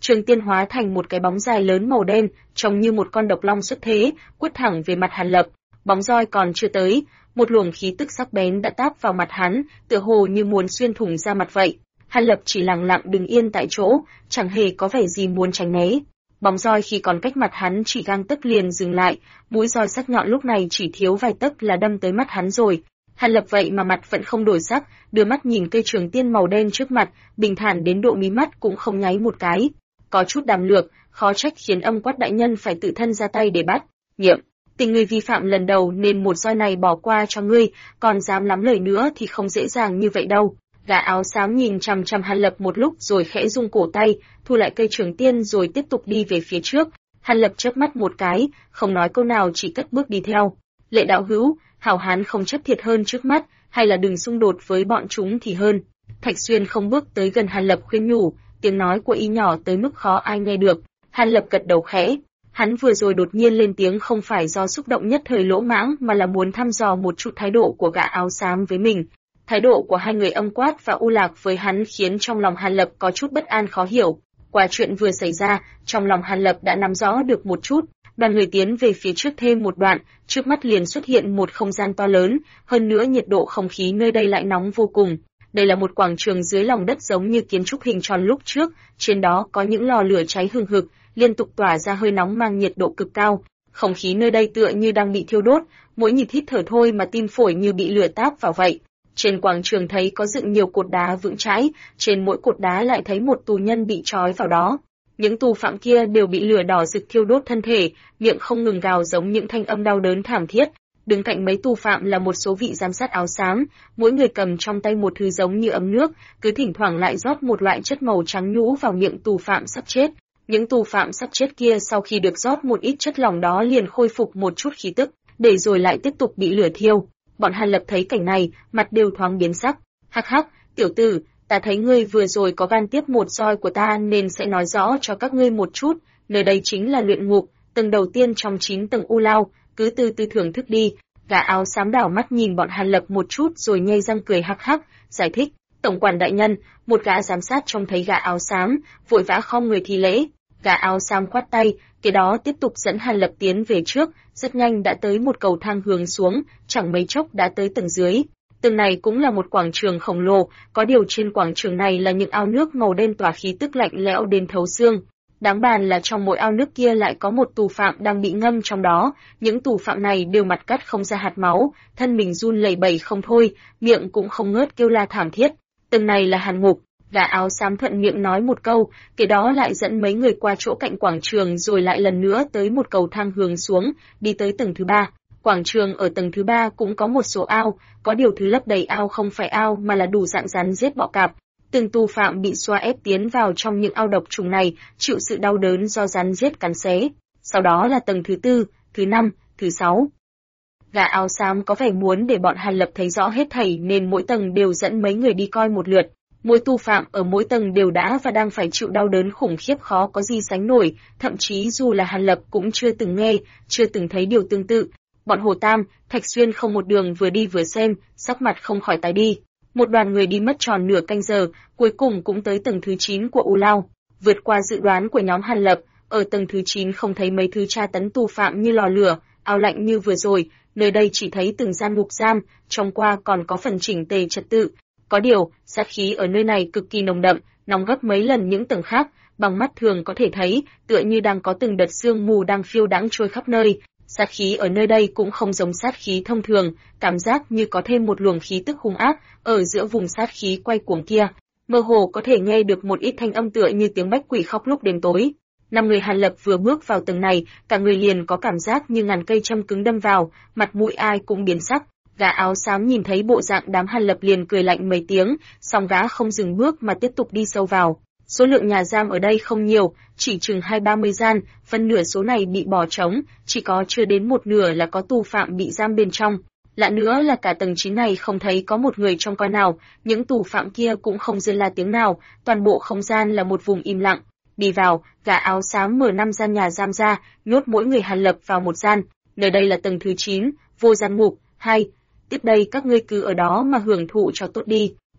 S1: Trường Tiên hóa thành một cái bóng dài lớn màu đen, trông như một con độc long xuất thế, quất thẳng về mặt Hàn Lập. Bóng roi còn chưa tới, một luồng khí tức sắc bén đã táp vào mặt hắn, tựa hồ như muốn xuyên thủng ra mặt vậy. Hàn Lập chỉ lặng lặng đứng yên tại chỗ, chẳng hề có vẻ gì muốn tránh né. Bóng roi khi còn cách mặt hắn chỉ gang tấc liền dừng lại, mũi roi sắc nhọn lúc này chỉ thiếu vài tấc là đâm tới mắt hắn rồi. Hàn Lập vậy mà mặt vẫn không đổi sắc, đưa mắt nhìn cây trường tiên màu đen trước mặt, bình thản đến độ mí mắt cũng không nháy một cái. Có chút đàm lược, khó trách khiến Âm Quát đại nhân phải tự thân ra tay để bắt. Nhiệm, tình ngươi vi phạm lần đầu nên một roi này bỏ qua cho ngươi, còn dám lắm lời nữa thì không dễ dàng như vậy đâu. Gã áo xám nhìn chằm chằm Hàn Lập một lúc rồi khẽ rung cổ tay, thu lại cây trường tiên rồi tiếp tục đi về phía trước. Hàn Lập chớp mắt một cái, không nói câu nào chỉ cất bước đi theo. Lệ đạo hữu, hảo hán không chấp thiệt hơn trước mắt, hay là đừng xung đột với bọn chúng thì hơn. Thạch Xuyên không bước tới gần Hàn Lập khuyên nhủ, tiếng nói của y nhỏ tới mức khó ai nghe được. Hàn Lập gật đầu khẽ. Hắn vừa rồi đột nhiên lên tiếng không phải do xúc động nhất thời lỗ mãng mà là muốn thăm dò một chút thái độ của gã áo xám với mình. Thái độ của hai người Âm Quát và U Lạc với hắn khiến trong lòng Hàn Lập có chút bất an khó hiểu. Qua chuyện vừa xảy ra, trong lòng Hàn Lập đã nắm rõ được một chút. Đoàn người tiến về phía trước thêm một đoạn, trước mắt liền xuất hiện một không gian to lớn, hơn nữa nhiệt độ không khí nơi đây lại nóng vô cùng. Đây là một quảng trường dưới lòng đất giống như kiến trúc hình tròn lúc trước, trên đó có những lò lửa cháy hừng hực, liên tục tỏa ra hơi nóng mang nhiệt độ cực cao. Không khí nơi đây tựa như đang bị thiêu đốt, mỗi nhịp hít thở thôi mà tim phổi như bị lửa táp vào vậy. Trên quảng trường thấy có dựng nhiều cột đá vững chãi, trên mỗi cột đá lại thấy một tù nhân bị trói vào đó. Những tù phạm kia đều bị lửa đỏ rực thiêu đốt thân thể, miệng không ngừng gào giống những thanh âm đau đớn thảm thiết. Đứng cạnh mấy tù phạm là một số vị giám sát áo xám, mỗi người cầm trong tay một thứ giống như ấm nước, cứ thỉnh thoảng lại rót một loại chất màu trắng nhũ vào miệng tù phạm sắp chết. Những tù phạm sắp chết kia sau khi được rót một ít chất lỏng đó liền khôi phục một chút khí tức, để rồi lại tiếp tục bị lửa thiêu. Bọn Hàn Lập thấy cảnh này, mặt đều thoáng biến sắc. Hắc hắc, tiểu tử, ta thấy ngươi vừa rồi có gan tiếp một roi của ta nên sẽ nói rõ cho các ngươi một chút, nơi đây chính là luyện ngục, tầng đầu tiên trong 9 tầng U Lao, cứ từ từ thưởng thức đi. Gã áo xám đảo mắt nhìn bọn Hàn Lập một chút rồi nhe răng cười hắc hắc, giải thích, tổng quản đại nhân. Một gã giám sát trông thấy gã áo xám, vội vã khom người thi lễ. Gã áo xám khoát tay, kế đó tiếp tục dẫn Hàn Lập tiến về trước, rất nhanh đã tới một cầu thang hướng xuống, chẳng mấy chốc đã tới tầng dưới. Tầng này cũng là một quảng trường khổng lồ, có điều trên quảng trường này là những ao nước màu đen tỏa khí tức lạnh lẽo đến thấu xương. Đáng bàn là trong mỗi ao nước kia lại có một tù phạm đang bị ngâm trong đó, những tù phạm này đều mặt cắt không ra hạt máu, thân mình run lẩy bẩy không thôi, miệng cũng không ngớt kêu la thảm thiết. Tầng này là hàn ngục. Gã áo xám thuận miệng nói một câu, kế đó lại dẫn mấy người qua chỗ cạnh quảng trường rồi lại lần nữa tới một cầu thang hướng xuống, đi tới tầng thứ 3. Quảng trường ở tầng thứ 3 cũng có một số ao, có điều thứ lấp đầy ao không phải ao mà là đủ dạng rắn giết bọ cạp. Từng tù phạm bị xoa ép tiến vào trong những ao độc trùng này, chịu sự đau đớn do rắn giết cắn xé. Sau đó là tầng thứ 4, thứ 5, thứ 6. Gã áo xám có vẻ muốn để bọn Hàn Lập thấy rõ hết thảy nên mỗi tầng đều dẫn mấy người đi coi một lượt. Mỗi tù phạm ở mỗi tầng đều đã và đang phải chịu đau đớn khủng khiếp khó có gì sánh nổi, thậm chí dù là Hàn Lập cũng chưa từng nghe, chưa từng thấy điều tương tự. Bọn Hồ Tam, Thạch Xuyên không một đường vừa đi vừa xem, sắc mặt không khỏi tái đi. Một đoàn người đi mất tròn nửa canh giờ, cuối cùng cũng tới tầng thứ 9 của U Lao. Vượt qua dự đoán của nhóm Hàn Lập, ở tầng thứ 9 không thấy mấy thứ tra tấn tù phạm như lò lửa, ao lạnh như vừa rồi, nơi đây chỉ thấy từng gian ngục giam, trong qua còn có phần chỉnh tề trật tự. Có điều, sát khí ở nơi này cực kỳ nồng đậm, nóng gấp mấy lần những tầng khác, bằng mắt thường có thể thấy, tựa như đang có từng đợt sương mù đang phiêu đãng trôi khắp nơi. Sát khí ở nơi đây cũng không giống sát khí thông thường, cảm giác như có thêm một luồng khí tức hung ác ở giữa vùng sát khí quay cuồng kia. Mơ hồ có thể nghe được một ít thanh âm tựa như tiếng bách quỷ khóc lúc đêm tối. 5 người Hàn Lập vừa bước vào tầng này, cả người liền có cảm giác như ngàn cây châm cứng đâm vào, mặt mũi ai cũng biến sắc. Gã áo xám nhìn thấy bộ dạng đám Hàn Lập liền cười lạnh mấy tiếng, song gã không dừng bước mà tiếp tục đi sâu vào. Số lượng nhà giam ở đây không nhiều, chỉ chừng 20-30 gian, phân nửa số này bị bỏ trống, chỉ có chưa đến một nửa là có tù phạm bị giam bên trong. Lạ nữa là cả tầng 9 này không thấy có một người trông coi nào, những tù phạm kia cũng không rên la tiếng nào, toàn bộ không gian là một vùng im lặng. Đi vào, gã áo xám mở 5 gian nhà giam ra, nhốt mỗi người Hàn Lập vào một gian. Nơi đây là tầng thứ 9, vô gian ngục, 2. Tiếp đây các ngươi cứ ở đó mà hưởng thụ cho tốt đi.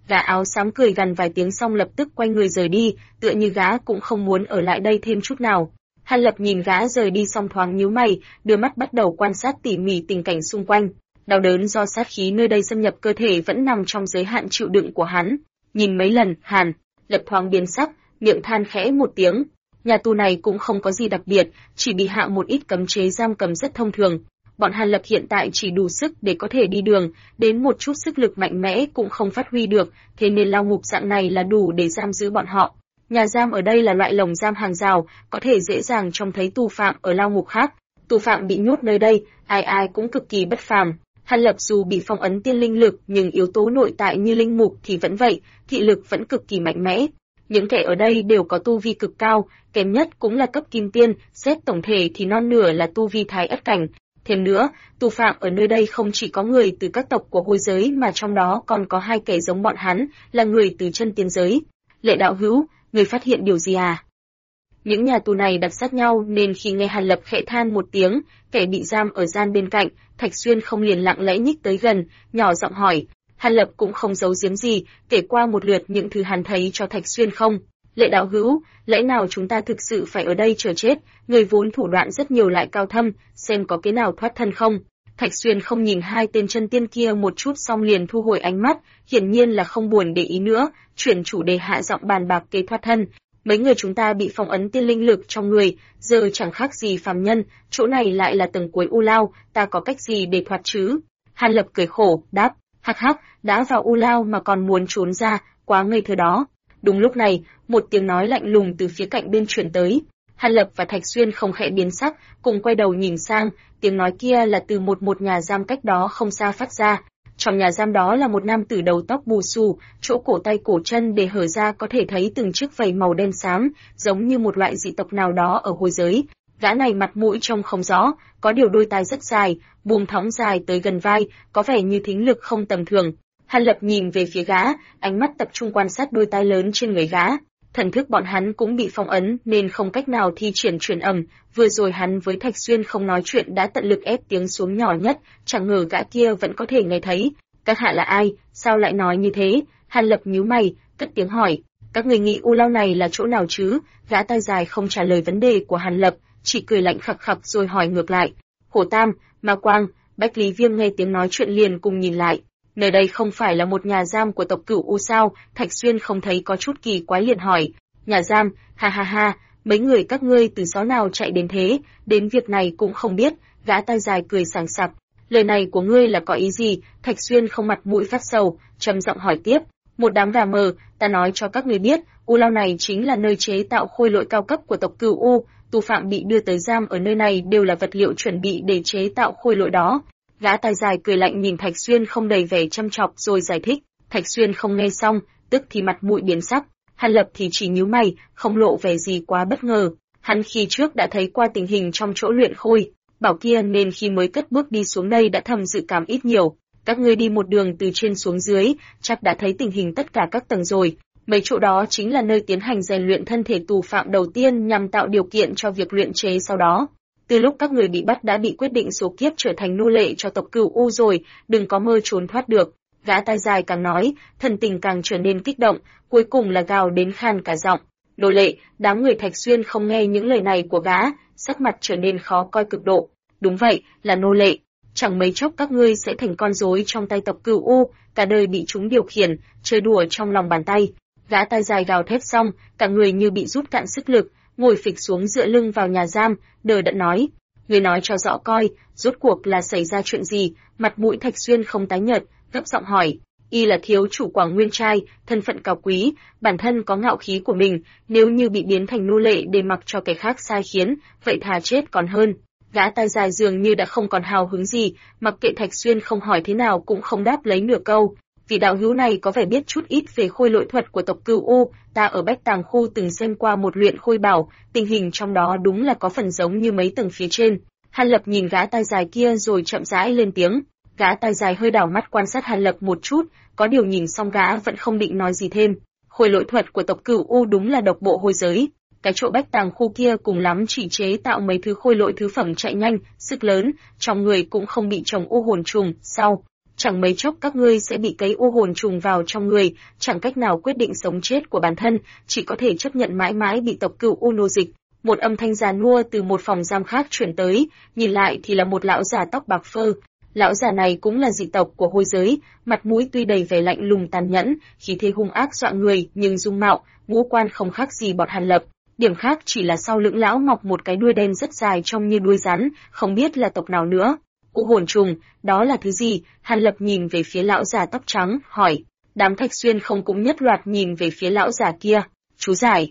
S1: Gã áo xám cười gằn vài tiếng xong lập tức quay người rời đi, tựa như gã cũng không muốn ở lại đây thêm chút nào. Hàn Lập nhìn gã rời đi xong thoáng nhíu mày, đưa mắt bắt đầu quan sát tỉ mỉ tình cảnh xung quanh. Đau đớn do sát khí nơi đây xâm nhập cơ thể vẫn nằm trong giới hạn chịu đựng của hắn. Nhìn mấy lần, Hàn Lập thoáng biến sắc, miệng than khẽ một tiếng. Nhà tù này cũng không có gì đặc biệt, chỉ bị hạ một ít cấm chế giam cầm rất thông thường. Bọn Hàn Lập hiện tại chỉ đủ sức để có thể đi đường, đến một chút sức lực mạnh mẽ cũng không phát huy được, thế nên lao ngục dạng này là đủ để giam giữ bọn họ. Nhà giam ở đây là loại lồng giam hàng rào, có thể dễ dàng trông thấy tù phạm ở lao ngục khác. Tù phạm bị nhốt nơi đây, ai ai cũng cực kỳ bất phàm. Hàn Lập dù bị phong ấn tiên linh lực nhưng yếu tố nội tại như linh mục thì vẫn vậy, thị lực vẫn cực kỳ mạnh mẽ. Những kẻ ở đây đều có tu vi cực cao, kém nhất cũng là cấp kim tiên, xét tổng thể thì non nửa là tu vi thái ất cảnh. Thêm nữa, tù phạm ở nơi đây không chỉ có người từ các tộc của hôi giới mà trong đó còn có hai kẻ giống bọn hắn, là người từ chân tiên giới. Lệ đạo hữu, người phát hiện điều gì à? Những nhà tù này đặt sát nhau nên khi nghe Hàn Lập khẽ than một tiếng, kẻ bị giam ở gian bên cạnh, Thạch Xuyên không liền lặng lẽ nhích tới gần, nhỏ giọng hỏi. Hàn Lập cũng không giấu giếm gì, kể qua một lượt những thứ hắn thấy cho Thạch Xuyên không. Lệ đạo hữu, lẽ nào chúng ta thực sự phải ở đây chờ chết, người vốn thủ đoạn rất nhiều lại cao thâm, xem có cái nào thoát thân không. Thạch Xuyên không nhìn hai tên chân tiên kia một chút xong liền thu hồi ánh mắt, hiển nhiên là không buồn để ý nữa, chuyển chủ đề hạ giọng bàn bạc kế thoát thân. Mấy người chúng ta bị phong ấn tiên linh lực trong người, giờ chẳng khác gì phàm nhân, chỗ này lại là tầng cuối u lao, ta có cách gì để thoát chứ? Hàn Lập cười khổ, đáp, hắc hắc, đã vào u lao mà còn muốn trốn ra, quá ngây thơ đó. Đúng lúc này, một tiếng nói lạnh lùng từ phía cạnh bên truyền tới. Hàn Lập và Thạch Xuyên không khẽ biến sắc, cùng quay đầu nhìn sang, tiếng nói kia là từ một nhà giam cách đó không xa phát ra. Trong nhà giam đó là một nam tử đầu tóc bù xù, chỗ cổ tay cổ chân để hở ra có thể thấy từng chiếc vảy màu đen xám, giống như một loại dị tộc nào đó ở hôi giới. Gã này mặt mũi trông không rõ, có điều đôi tai rất dài, buông thõng dài tới gần vai, có vẻ như thính lực không tầm thường. Hàn Lập nhìn về phía gã, ánh mắt tập trung quan sát đôi tai lớn trên người gã. Thần thức bọn hắn cũng bị phong ấn nên không cách nào thi triển truyền âm, vừa rồi hắn với Thạch Xuyên không nói chuyện đã tận lực ép tiếng xuống nhỏ nhất, chẳng ngờ gã kia vẫn có thể nghe thấy. Các hạ là ai, sao lại nói như thế? Hàn Lập nhíu mày, cất tiếng hỏi, các người nghĩ u lao này là chỗ nào chứ? Gã tai dài không trả lời vấn đề của Hàn Lập, chỉ cười lạnh khặc khặc rồi hỏi ngược lại. Hổ Tam, Ma Quang, Bách Lý Viêm nghe tiếng nói chuyện liền cùng nhìn lại. Nơi đây không phải là một nhà giam của tộc Cửu U sao? Thạch Xuyên không thấy có chút kỳ quái liền hỏi. Nhà giam, ha ha ha, mấy người các ngươi từ xó nào chạy đến thế, đến việc này cũng không biết. Gã tai dài cười sảng sặc. Lời này của ngươi là có ý gì? Thạch Xuyên không mặt mũi phát sầu, trầm giọng hỏi tiếp. Một đám gà mờ, ta nói cho các ngươi biết, u lao này chính là nơi chế tạo khôi lỗi cao cấp của tộc Cửu U, tù phạm bị đưa tới giam ở nơi này đều là vật liệu chuẩn bị để chế tạo khôi lỗi đó. Gã tai dài cười lạnh nhìn Thạch Xuyên không đầy vẻ châm chọc rồi giải thích. Thạch Xuyên không nghe xong, tức thì mặt mũi biến sắc. Hàn Lập thì chỉ nhíu mày, không lộ vẻ gì quá bất ngờ. Hắn khi trước đã thấy qua tình hình trong chỗ luyện khôi bảo kia nên khi mới cất bước đi xuống đây đã thầm dự cảm ít nhiều. Các ngươi đi một đường từ trên xuống dưới, chắc đã thấy tình hình tất cả các tầng rồi. Mấy chỗ đó chính là nơi tiến hành rèn luyện thân thể tù phạm đầu tiên nhằm tạo điều kiện cho việc luyện chế sau đó. Từ lúc các người bị bắt đã bị quyết định số kiếp trở thành nô lệ cho tộc Cửu U rồi, đừng có mơ trốn thoát được. Gã tai dài càng nói, thần tình càng trở nên kích động, cuối cùng là gào đến khan cả giọng. Nô lệ, đám người Thạch Xuyên không nghe những lời này của gã, sắc mặt trở nên khó coi cực độ. Đúng vậy, là nô lệ. Chẳng mấy chốc các ngươi sẽ thành con rối trong tay tộc Cửu U, cả đời bị chúng điều khiển, chơi đùa trong lòng bàn tay. Gã tai dài gào thét xong, cả người như bị rút cạn sức lực, ngồi phịch xuống dựa lưng vào nhà giam, đờ đẫn nói. Người nói cho rõ coi, rốt cuộc là xảy ra chuyện gì? Mặt mũi Thạch Xuyên không tái nhợt, gấp giọng hỏi. Y là thiếu chủ Quảng Nguyên trai, thân phận cao quý, bản thân có ngạo khí của mình, nếu như bị biến thành nô lệ để mặc cho kẻ khác sai khiến, vậy thà chết còn hơn. Gã tai dài dường như đã không còn hào hứng gì, mặc kệ Thạch Xuyên không hỏi thế nào cũng không đáp lấy nửa câu. Vị đạo hữu này có vẻ biết chút ít về khôi lỗi thuật của tộc Cửu U, ta ở Bách Tàng khu từng xem qua một luyện khôi bảo, tình hình trong đó đúng là có phần giống như mấy tầng phía trên. Hàn Lập nhìn gã tai dài kia rồi chậm rãi lên tiếng. Gã tai dài hơi đảo mắt quan sát Hàn Lập một chút, có điều nhìn xong gã vẫn không định nói gì thêm. Khôi lỗi thuật của tộc Cửu U đúng là độc bộ hôi giới. Cái chỗ Bách Tàng khu kia cùng lắm chỉ chế tạo mấy thứ khôi lỗi thứ phẩm chạy nhanh, sức lớn, trong người cũng không bị trồng u hồn trùng. Sau chẳng mấy chốc các ngươi sẽ bị cấy u hồn trùng vào trong người, chẳng cách nào quyết định sống chết của bản thân, chỉ có thể chấp nhận mãi mãi bị tộc Cửu U nô dịch. Một âm thanh già nua từ một phòng giam khác chuyển tới, nhìn lại thì là một lão già tóc bạc phơ. Lão già này cũng là dị tộc của hôi giới, mặt mũi tuy đầy vẻ lạnh lùng tàn nhẫn, khí thế hung ác dọa người, nhưng dung mạo, ngũ quan không khác gì bọn Hàn Lập. Điểm khác chỉ là sau lưng lão mọc một cái đuôi đen rất dài trông như đuôi rắn, không biết là tộc nào nữa. U hồn trùng, đó là thứ gì? Hàn Lập nhìn về phía lão già tóc trắng, hỏi. Đám Thạch Xuyên không cũng nhất loạt nhìn về phía lão già kia. Chú giải.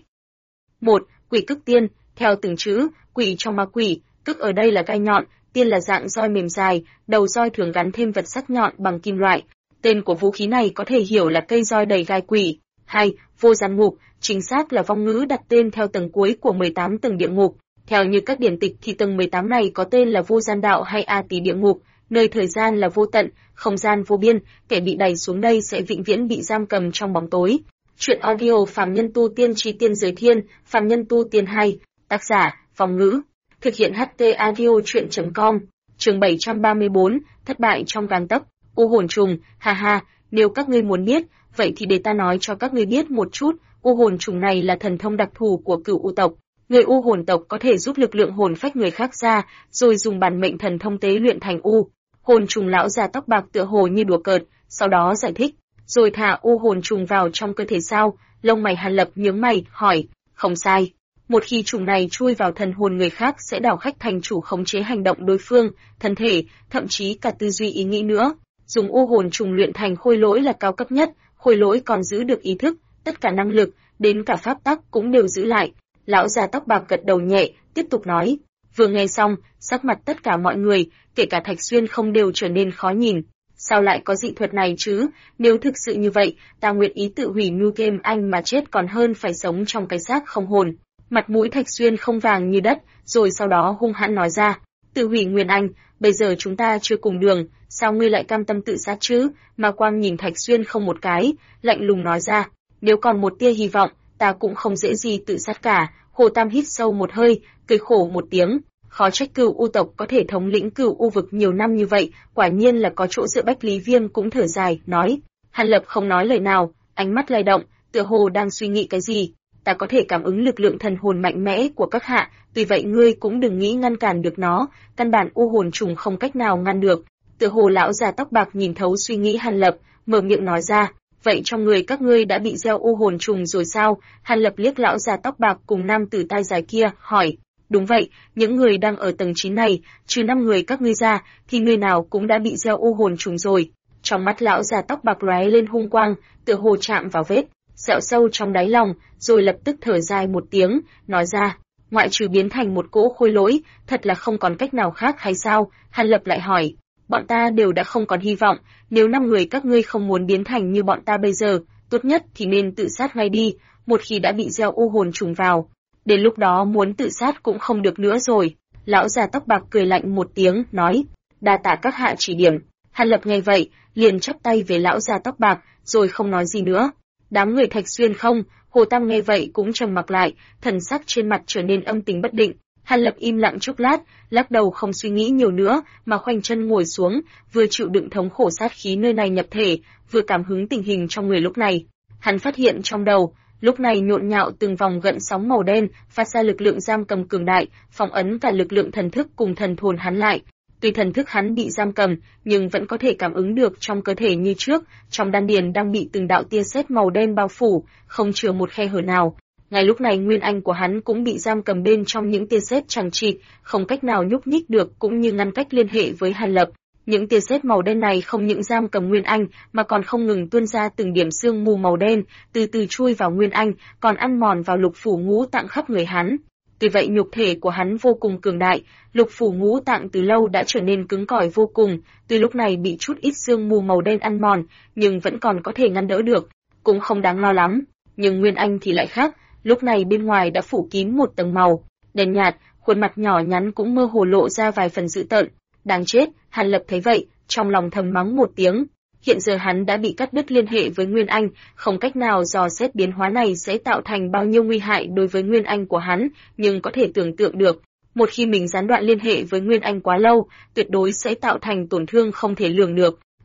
S1: 1. Quỷ cức tiên, theo từng chữ, quỷ trong ma quỷ, cức ở đây là gai nhọn, tiên là dạng roi mềm dài, đầu roi thường gắn thêm vật sắc nhọn bằng kim loại. Tên của vũ khí này có thể hiểu là cây roi đầy gai quỷ. 2. Vô gian ngục, chính xác là vong ngữ đặt tên theo tầng cuối của 18 tầng địa ngục. Theo như các điển tịch thì tầng 18 này có tên là vô gian đạo hay A Tỳ địa ngục, nơi thời gian là vô tận, không gian vô biên, kẻ bị đày xuống đây sẽ vĩnh viễn bị giam cầm trong bóng tối. Truyện audio Phàm Nhân Tu Tiên Chi Tiên Giới Thiên, Phàm Nhân Tu Tiên 2, tác giả, Vong Ngữ, thực hiện HT audio truyện.com, chương 734, thất bại trong gang tấc, u hồn trùng, ha ha, nếu các ngươi muốn biết, vậy thì để ta nói cho các ngươi biết một chút, u hồn trùng này là thần thông đặc thù của Cửu U tộc. Người u hồn tộc có thể giúp lực lượng hồn phách người khác ra, rồi dùng bản mệnh thần thông tế luyện thành u hồn trùng. Lão già tóc bạc tựa hồ như đùa cợt, sau đó giải thích, rồi thả u hồn trùng vào trong cơ thể sao? Lông mày Hàn Lập nhướng mày, hỏi, không sai. Một khi trùng này chui vào thần hồn người khác sẽ đảo khách thành chủ khống chế hành động đối phương, thân thể, thậm chí cả tư duy ý nghĩ nữa. Dùng u hồn trùng luyện thành khôi lỗi là cao cấp nhất, khôi lỗi còn giữ được ý thức, tất cả năng lực, đến cả pháp tắc cũng đều giữ lại. Lão già tóc bạc gật đầu nhẹ, tiếp tục nói. Vừa nghe xong, sắc mặt tất cả mọi người, kể cả Thạch Xuyên không đều trở nên khó nhìn. Sao lại có dị thuật này chứ? Nếu thực sự như vậy, ta nguyện ý tự hủy New Game Anh mà chết còn hơn phải sống trong cái xác không hồn. Mặt mũi Thạch Xuyên không vàng như đất, rồi sau đó hung hãn nói ra. Tự hủy Nguyên Anh, bây giờ chúng ta chưa cùng đường, sao ngươi lại cam tâm tự sát chứ? Mà Quang nhìn Thạch Xuyên không một cái, lạnh lùng nói ra. Nếu còn một tia hy vọng, ta cũng không dễ gì tự sát cả. Hồ Tam hít sâu một hơi, cười khổ một tiếng. Khó trách Cửu U tộc có thể thống lĩnh Cửu U vực nhiều năm như vậy, quả nhiên là có chỗ dựa. Bách Lý Viêm cũng thở dài, nói. Hàn Lập không nói lời nào, ánh mắt lay động, tựa hồ đang suy nghĩ cái gì. Ta có thể cảm ứng lực lượng thần hồn mạnh mẽ của các hạ, tuy vậy ngươi cũng đừng nghĩ ngăn cản được nó, căn bản u hồn trùng không cách nào ngăn được. Tựa hồ lão già tóc bạc nhìn thấu suy nghĩ Hàn Lập, mở miệng nói ra. Vậy trong người các ngươi đã bị gieo u hồn trùng rồi sao? Hàn Lập liếc lão già tóc bạc cùng nam tử tai dài kia, hỏi. Đúng vậy, những người đang ở tầng 9 này, trừ 5 người các ngươi ra, thì người nào cũng đã bị gieo u hồn trùng rồi. Trong mắt lão già tóc bạc lóe lên hung quang, tựa hồ chạm vào vết sẹo sâu trong đáy lòng, rồi lập tức thở dài một tiếng, nói ra. Ngoại trừ biến thành một cỗ khôi lỗi, thật là không còn cách nào khác hay sao? Hàn Lập lại hỏi. Bọn ta đều đã không còn hy vọng, nếu 5 người các ngươi không muốn biến thành như bọn ta bây giờ, tốt nhất thì nên tự sát ngay đi, một khi đã bị gieo u hồn trùng vào. Đến lúc đó muốn tự sát cũng không được nữa rồi. Lão già tóc bạc cười lạnh một tiếng, nói. Đa tạ các hạ chỉ điểm. Hàn Lập nghe vậy, liền chắp tay về lão già tóc bạc, rồi không nói gì nữa. Đám người Thạch Xuyên không, Hồ Tam nghe vậy cũng trầm mặc lại, thần sắc trên mặt trở nên âm tình bất định. Hàn Lập im lặng chốc lát, lắc đầu không suy nghĩ nhiều nữa, mà khoanh chân ngồi xuống, vừa chịu đựng thống khổ sát khí nơi này nhập thể, vừa cảm hứng tình hình trong người lúc này. Hắn phát hiện trong đầu, lúc này nhộn nhạo từng vòng gợn sóng màu đen, phát ra lực lượng giam cầm cường đại, phong ấn cả lực lượng thần thức cùng thần hồn hắn lại. Tuy thần thức hắn bị giam cầm, nhưng vẫn có thể cảm ứng được trong cơ thể như trước, trong đan điền đang bị từng đạo tia sét màu đen bao phủ, không chừa một khe hở nào. Ngay lúc này nguyên anh của hắn cũng bị giam cầm bên trong những tia sét chằng chịt, không cách nào nhúc nhích được cũng như ngăn cách liên hệ với Hàn Lập. Những tia sét màu đen này không những giam cầm nguyên anh mà còn không ngừng tuôn ra từng điểm sương mù màu đen, từ từ chui vào nguyên anh, còn ăn mòn vào lục phủ ngũ tạng khắp người hắn. Tuy vậy nhục thể của hắn vô cùng cường đại, lục phủ ngũ tạng từ lâu đã trở nên cứng cỏi vô cùng, tuy lúc này bị chút ít sương mù màu đen ăn mòn, nhưng vẫn còn có thể ngăn đỡ được, cũng không đáng lo lắm. Nhưng nguyên anh thì lại khác, lúc này bên ngoài đã phủ kín một tầng màu đen nhạt, khuôn mặt nhỏ nhắn cũng mơ hồ lộ ra vài phần dữ tợn. Đáng chết, Hàn Lập thấy vậy, trong lòng thầm mắng một tiếng. Hiện giờ hắn đã bị cắt đứt liên hệ với Nguyên Anh, không cách nào dò xét biến hóa này sẽ tạo thành bao nhiêu nguy hại đối với Nguyên Anh của hắn, nhưng có thể tưởng tượng được, một khi mình gián đoạn liên hệ với Nguyên Anh quá lâu, tuyệt đối sẽ tạo thành tổn thương không thể lường được.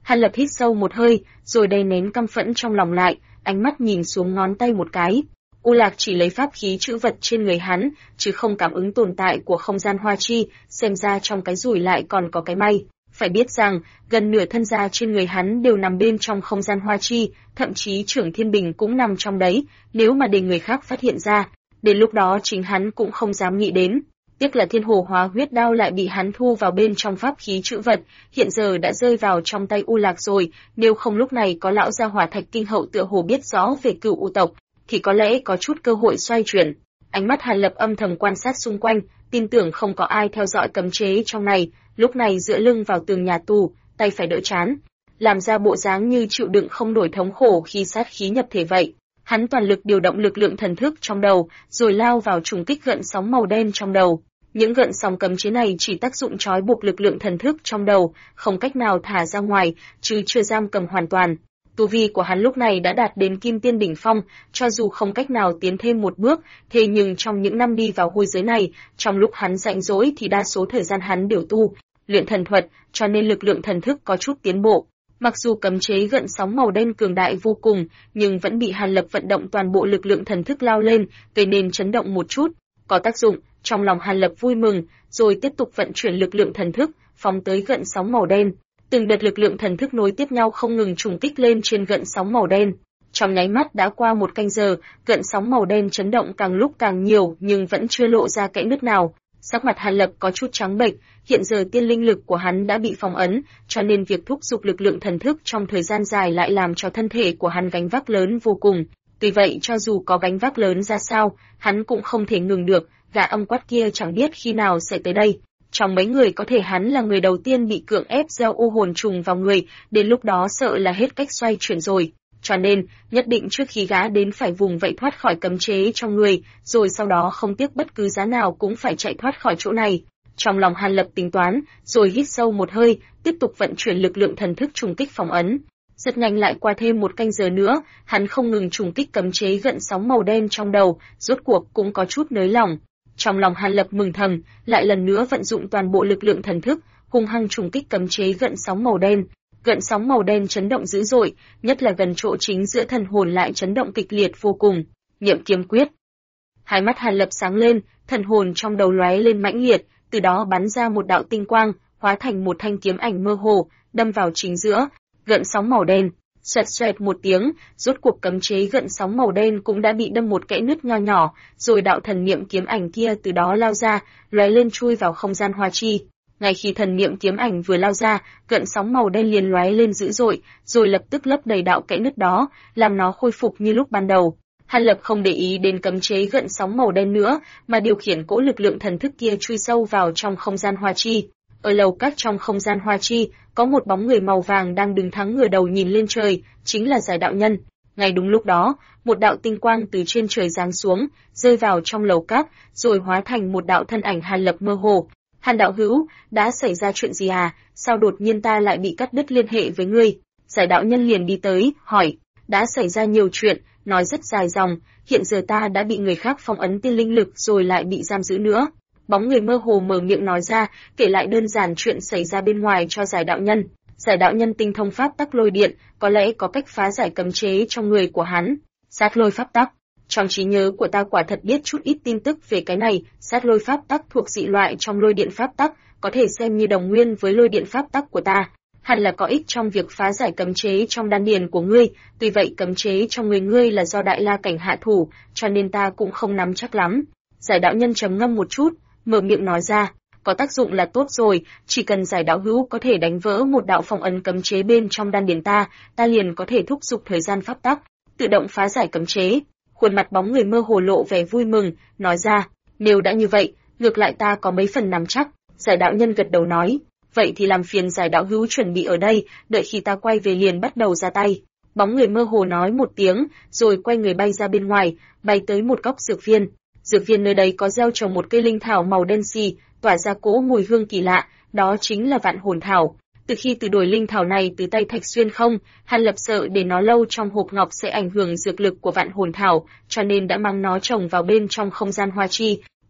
S1: Hàn Lập hít sâu một hơi, rồi đè nén căm phẫn trong lòng lại, ánh mắt nhìn xuống ngón tay một cái. U Lạc chỉ lấy pháp khí chữ vật trên người hắn, chứ không cảm ứng tồn tại của không gian hoa chi, xem ra trong cái rủi lại còn có cái may. Phải biết rằng, gần nửa thân da trên người hắn đều nằm bên trong không gian hoa chi, thậm chí Trưởng Thiên Bình cũng nằm trong đấy, nếu mà để người khác phát hiện ra, đến lúc đó chính hắn cũng không dám nghĩ đến. Tiếc là Thiên Hồ Hóa Huyết Đao lại bị hắn thu vào bên trong pháp khí chữ vật, hiện giờ đã rơi vào trong tay U Lạc rồi, nếu không lúc này có lão gia Hỏa Thạch Kinh Hậu tựa hồ biết rõ về Cửu U tộc, thì có lẽ có chút cơ hội xoay chuyển. Ánh mắt Hàn Lập âm thầm quan sát xung quanh, tin tưởng không có ai theo dõi cấm chế trong này, lúc này dựa lưng vào tường nhà tù, tay phải đỡ trán, làm ra bộ dáng như chịu đựng không nổi thống khổ khi sát khí nhập thể vậy. Hắn toàn lực điều động lực lượng thần thức trong đầu, rồi lao vào trùng kích gợn sóng màu đen trong đầu. Những gợn sóng cấm chế này chỉ tác dụng trói buộc lực lượng thần thức trong đầu, không cách nào thả ra ngoài, chứ chưa giam cầm hoàn toàn. Tu vi của hắn lúc này đã đạt đến Kim Tiên đỉnh phong, cho dù không cách nào tiến thêm một bước, thế nhưng trong những năm đi vào hôi giới này, trong lúc hắn rảnh rỗi thì đa số thời gian hắn đều tu, luyện thần thuật, cho nên lực lượng thần thức có chút tiến bộ. Mặc dù cấm chế gợn sóng màu đen cường đại vô cùng, nhưng vẫn bị Hàn Lập vận động toàn bộ lực lượng thần thức lao lên, gây nên chấn động một chút. Có tác dụng, trong lòng Hàn Lập vui mừng, rồi tiếp tục vận chuyển lực lượng thần thức, phóng tới gợn sóng màu đen. Từng đợt lực lượng thần thức nối tiếp nhau không ngừng trùng kích lên trên gợn sóng màu đen. Trong nháy mắt đã qua một canh giờ, gợn sóng màu đen chấn động càng lúc càng nhiều nhưng vẫn chưa lộ ra kẽ nứt nào. Sắc mặt Hàn Lập có chút trắng bệch, hiện giờ tiên linh lực của hắn đã bị phong ấn, cho nên việc thúc giục lực lượng thần thức trong thời gian dài lại làm cho thân thể của hắn gánh vác lớn vô cùng. Tuy vậy cho dù có gánh vác lớn ra sao, hắn cũng không thể ngừng được, gã âm quát kia chẳng biết khi nào sẽ tới đây. Trong mấy người có thể hắn là người đầu tiên bị cưỡng ép gieo u hồn trùng vào người, đến lúc đó sợ là hết cách xoay chuyển rồi. Cho nên, nhất định trước khi gã đến phải vùng vẫy thoát khỏi cấm chế trong người, rồi sau đó không tiếc bất cứ giá nào cũng phải chạy thoát khỏi chỗ này. Trong lòng Hàn Lập tính toán, rồi hít sâu một hơi, tiếp tục vận chuyển lực lượng thần thức trùng kích phong ấn. Rất nhanh lại qua thêm một canh giờ nữa, hắn không ngừng trùng kích cấm chế gợn sóng màu đen trong đầu, rốt cuộc cũng có chút nới lỏng. Trong lòng Hàn Lập mừng thầm, lại lần nữa vận dụng toàn bộ lực lượng thần thức, hung hăng trùng kích cấm chế gợn sóng màu đen. Gợn sóng màu đen chấn động dữ dội, nhất là gần chỗ chính giữa thần hồn lại chấn động kịch liệt vô cùng. Niệm kiếm quyết. Hai mắt Hàn Lập sáng lên, thần hồn trong đầu lóe lên mãnh liệt, từ đó bắn ra một đạo tinh quang, hóa thành một thanh kiếm ảnh mơ hồ, đâm vào chính giữa gợn sóng màu đen. Xoẹt xoẹt một tiếng, rốt cuộc cấm chế gợn sóng màu đen cũng đã bị đâm một kẽ nứt nho nhỏ, rồi đạo thần niệm kiếm ảnh kia từ đó lao ra, lóe lên chui vào không gian hoa chi. Ngay khi thần niệm kiếm ảnh vừa lao ra, gợn sóng màu đen liền lóe lên dữ dội, rồi lập tức lấp đầy đạo kẽ nứt đó, làm nó khôi phục như lúc ban đầu. Hàn Lập không để ý đến cấm chế gợn sóng màu đen nữa, mà điều khiển cỗ lực lượng thần thức kia chui sâu vào trong không gian hoa chi. Ở lầu các trong không gian hoa chi, có một bóng người màu vàng đang đứng thẳng ngửa đầu nhìn lên trời, chính là Giải Đạo Nhân. Ngay đúng lúc đó, một đạo tinh quang từ trên trời giáng xuống, rơi vào trong lầu các, rồi hóa thành một đạo thân ảnh Hàn Lập mơ hồ. Hàn đạo hữu, đã xảy ra chuyện gì à? Sao đột nhiên ta lại bị cắt đứt liên hệ với ngươi? Giải Đạo Nhân liền đi tới, hỏi. Đã xảy ra nhiều chuyện, nói rất dài dòng, hiện giờ ta đã bị người khác phong ấn tiên linh lực rồi lại bị giam giữ nữa. Bóng người mơ hồ mở miệng nói ra, kể lại đơn giản chuyện xảy ra bên ngoài cho Giải Đạo Nhân. Giải Đạo Nhân tinh thông pháp tắc lôi điện, có lẽ có cách phá giải cấm chế trong người của hắn. Sát lôi pháp tắc. Trong trí nhớ của ta quả thật biết chút ít tin tức về cái này, sát lôi pháp tắc thuộc dị loại trong lôi điện pháp tắc, có thể xem như đồng nguyên với lôi điện pháp tắc của ta. Hẳn là có ích trong việc phá giải cấm chế trong đan điền của ngươi, tuy vậy cấm chế trong người ngươi là do Đại La cảnh hạ thủ, cho nên ta cũng không nắm chắc lắm. Giải Đạo Nhân trầm ngâm một chút, mở miệng nói ra, có tác dụng là tốt rồi, chỉ cần Giải đạo hữu có thể đánh vỡ một đạo phong ấn cấm chế bên trong đan điền ta, ta liền có thể thúc giục thời gian pháp tắc, tự động phá giải cấm chế. Khuôn mặt bóng người mơ hồ lộ vẻ vui mừng, nói ra, nếu đã như vậy, ngược lại ta có mấy phần nắm chắc. Giải Đạo Nhân gật đầu nói, vậy thì làm phiền Giải đạo hữu chuẩn bị ở đây, đợi khi ta quay về liền bắt đầu ra tay. Bóng người mơ hồ nói một tiếng, rồi quay người bay ra bên ngoài, bay tới một góc dược viên. Dược viên nơi đây có gieo trồng một cây linh thảo màu đen xì, tỏa ra cỗ mùi hương kỳ lạ, đó chính là Vạn Hồn Thảo. Từ khi từ đuổi linh thảo này từ tay Thạch Xuyên không, Hàn Lập sợ để nó lâu trong hộp ngọc sẽ ảnh hưởng dược lực của Vạn Hồn Thảo, cho nên đã mang nó trồng vào bên trong không gian hoa chi.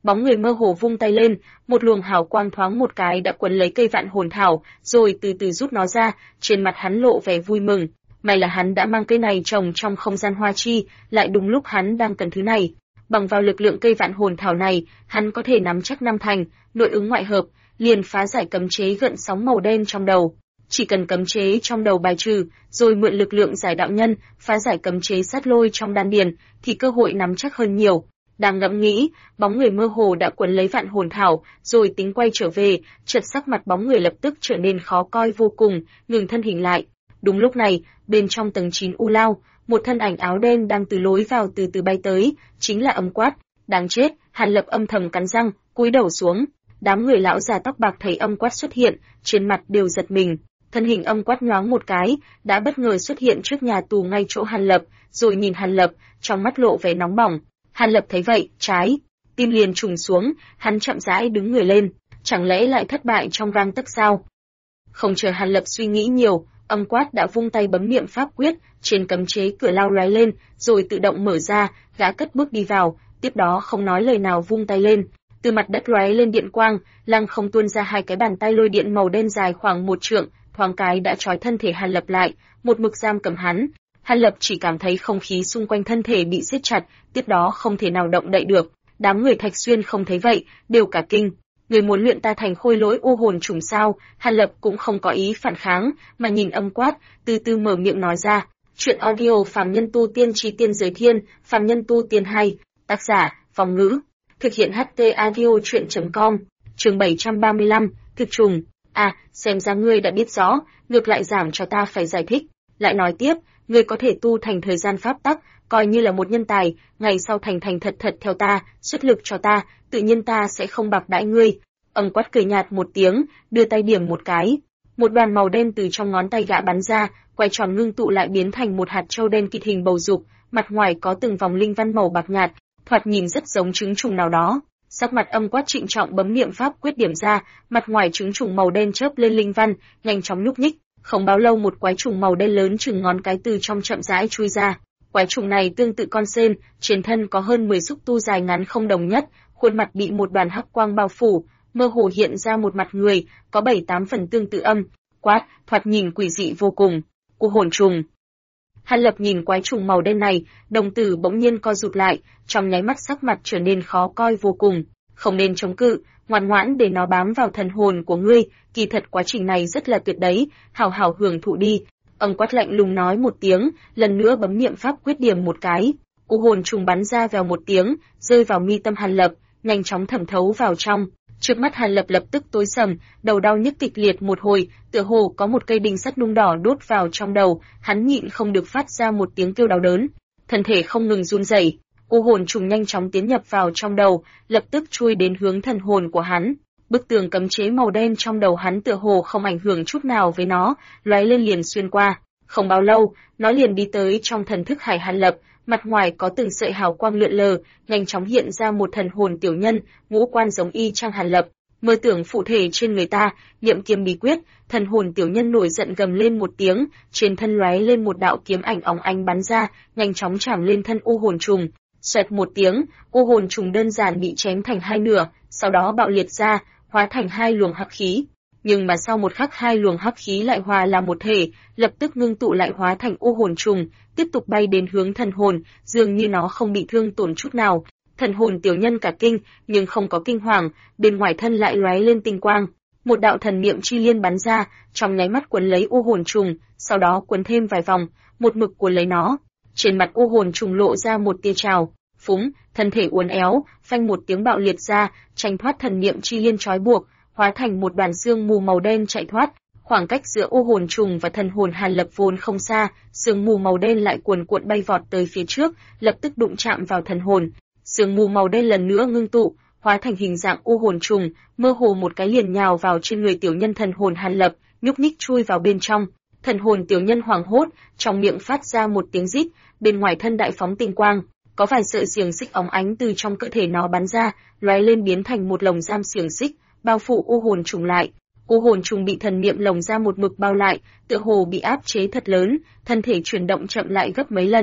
S1: Bóng người mơ hồ vung tay lên, một luồng hào quang thoáng một cái đã quấn lấy cây vạn hồn thảo, rồi từ từ rút nó ra, trên mặt hắn lộ vẻ vui mừng. May là hắn đã mang cây này trồng trong không gian hoa chi, lại đúng lúc hắn đang cần thứ này. Bằng vào lực lượng cây vạn hồn thảo này, hắn có thể nắm chắc năm thành, nội ứng ngoại hợp, liền phá giải cấm chế gợn sóng màu đen trong đầu. Chỉ cần cấm chế trong đầu bài trừ, rồi mượn lực lượng giải đạo nhân, phá giải cấm chế sát lôi trong đan điền, thì cơ hội nắm chắc hơn nhiều. Đang ngẫm nghĩ, bóng người mơ hồ đã quấn lấy vạn hồn thảo, rồi tính quay trở về, chợt sắc mặt bóng người lập tức trở nên khó coi vô cùng, ngừng thân hình lại. Đúng lúc này, bên trong tầng 9 U Lao, một thân ảnh áo đen đang từ lối vào từ từ bay tới, chính là Âm Quát. Đáng chết, Hàn Lập âm thầm cắn răng, cúi đầu xuống. Đám người lão già tóc bạc thấy Âm Quát xuất hiện, trên mặt đều giật mình. Thân hình Âm Quát nhoáng một cái, đã bất ngờ xuất hiện trước nhà tù ngay chỗ Hàn Lập, rồi nhìn Hàn Lập, trong mắt lộ vẻ nóng bỏng. Hàn Lập thấy vậy, trái tim liền trùng xuống, hắn chậm rãi đứng người lên, chẳng lẽ lại thất bại trong gang tấc sao? Không chờ Hàn Lập suy nghĩ nhiều, Âm Quát đã vung tay bấm niệm pháp quyết, trên cấm chế cửa lao lóe lên, rồi tự động mở ra, gã cất bước đi vào, tiếp đó không nói lời nào vung tay lên, từ mặt đất lóe lên điện quang, lăng không tuôn ra hai cái bàn tay lôi điện màu đen dài khoảng 1 trượng, thoáng cái đã trói thân thể Hàn Lập lại, một mực giam cầm hắn. Hàn Lập chỉ cảm thấy không khí xung quanh thân thể bị siết chặt, tiếp đó không thể nào động đậy được. Đám người Thạch Xuyên không thấy vậy, đều cả kinh. Người muốn luyện ta thành khôi lỗi u hồn trùng sao? Hàn Lập cũng không có ý phản kháng, mà nhìn Âm Quát, từ từ mở miệng nói ra. Chuyện audio Phàm Nhân Tu Tiên Chí Tiên Giới Thiên, Phàm Nhân Tu Tiên 2, tác giả, Phong Ngữ. Thực hiện HT audio chuyện.com, chương 735, thực trùng. À, xem ra ngươi đã biết rõ, ngược lại giảm cho ta phải giải thích. Lại nói tiếp, ngươi có thể tu thành thời gian pháp tắc, coi như là một nhân tài, ngày sau thành thành thật thật theo ta, xuất lực cho ta, tự nhiên ta sẽ không bạc đãi ngươi. Âm Quát cười nhạt một tiếng, đưa tay điểm một cái. Một đoàn màu đen từ trong ngón tay gã bắn ra, quay tròn ngưng tụ lại biến thành một hạt châu đen kịt hình bầu dục, mặt ngoài có từng vòng linh văn màu bạc nhạt, thoạt nhìn rất giống trứng trùng nào đó. Sắc mặt Âm Quát trịnh trọng bấm niệm pháp quyết điểm ra, mặt ngoài trứng trùng màu đen chớp lên linh văn, nhanh chóng nhúc nhích. Không bao lâu một quái trùng màu đen lớn chừng ngón cái từ trong chậm rãi chui ra. Quái trùng này tương tự con sên, trên thân có hơn 10 xúc tu dài ngắn không đồng nhất, khuôn mặt bị một đoàn hắc quang bao phủ, mơ hồ hiện ra một mặt người, có 7-8 phần tương tự Âm Quát, thoạt nhìn quỷ dị vô cùng. U hồn trùng. Hàn Lập nhìn quái trùng màu đen này, đồng tử bỗng nhiên co rụt lại, trong nháy mắt sắc mặt trở nên khó coi vô cùng. Không nên chống cự, ngoan ngoãn để nó bám vào thần hồn của ngươi, kỳ thật quá trình này rất là tuyệt đấy, hào hào hưởng thụ đi. Âm Quát lạnh lùng nói một tiếng, lần nữa bấm niệm pháp quyết điểm một cái. U hồn trùng bắn ra vèo một tiếng, rơi vào mi tâm Hàn Lập, nhanh chóng thẩm thấu vào trong. Trước mắt Hàn Lập lập tức tối sầm, đầu đau nhức kịch liệt một hồi, tựa hồ có một cây đinh sắt nung đỏ đốt vào trong đầu, hắn nhịn không được phát ra một tiếng kêu đau đớn, thân thể không ngừng run rẩy. U hồn trùng nhanh chóng tiến nhập vào trong đầu, lập tức chui đến hướng thần hồn của hắn. Bức tường cấm chế màu đen trong đầu hắn tựa hồ không ảnh hưởng chút nào với nó, lóe lên liền xuyên qua. Không bao lâu, nó liền đi tới trong thần thức hải Hàn Lập, mặt ngoài có từng sợi hào quang lượn lờ, nhanh chóng hiện ra một thần hồn tiểu nhân, ngũ quan giống y chang Hàn Lập. Mơ tưởng phụ thể trên người ta, niệm kiếm bí quyết, thần hồn tiểu nhân nổi giận gầm lên một tiếng, trên thân lóe lên một đạo kiếm ảnh óng ánh bắn ra, nhanh chóng chạm lên thân u hồn trùng. Xoẹt một tiếng, u hồn trùng đơn giản bị chém thành hai nửa, sau đó bạo liệt ra, hóa thành hai luồng hắc khí. Nhưng mà sau một khắc hai luồng hắc khí lại hòa làm một thể, lập tức ngưng tụ lại hóa thành u hồn trùng, tiếp tục bay đến hướng thần hồn, dường như nó không bị thương tổn chút nào. Thần hồn tiểu nhân cả kinh, nhưng không có kinh hoàng, bên ngoài thân lại lóe lên tinh quang. Một đạo thần niệm chi liên bắn ra, trong nháy mắt cuốn lấy u hồn trùng, sau đó cuốn thêm vài vòng, một mực cuốn lấy nó. Trên mặt u hồn trùng lộ ra một tia trào, phúng, thân thể uốn éo, phanh một tiếng bạo liệt ra, tranh thoát thần niệm chi liên trói buộc, hóa thành một đoàn sương mù màu đen chạy thoát. Khoảng cách giữa u hồn trùng và thần hồn Hàn Lập vốn không xa, sương mù màu đen lại cuồn cuộn bay vọt tới phía trước, lập tức đụng chạm vào thần hồn. Sương mù màu đen lần nữa ngưng tụ, hóa thành hình dạng u hồn trùng, mơ hồ một cái liền nhào vào trên người tiểu nhân thần hồn Hàn Lập, nhúc nhích chui vào bên trong. Thần hồn tiểu nhân hoảng hốt, trong miệng phát ra một tiếng rít, bên ngoài thân đại phóng tinh quang, có vài sợi xiềng xích óng ánh từ trong cơ thể nó bắn ra, lóe lên biến thành một lồng giam xiềng xích, bao phủ u hồn trùng lại. U hồn trùng bị thần niệm lồng ra một mực bao lại, tựa hồ bị áp chế thật lớn, thân thể chuyển động chậm lại gấp mấy lần.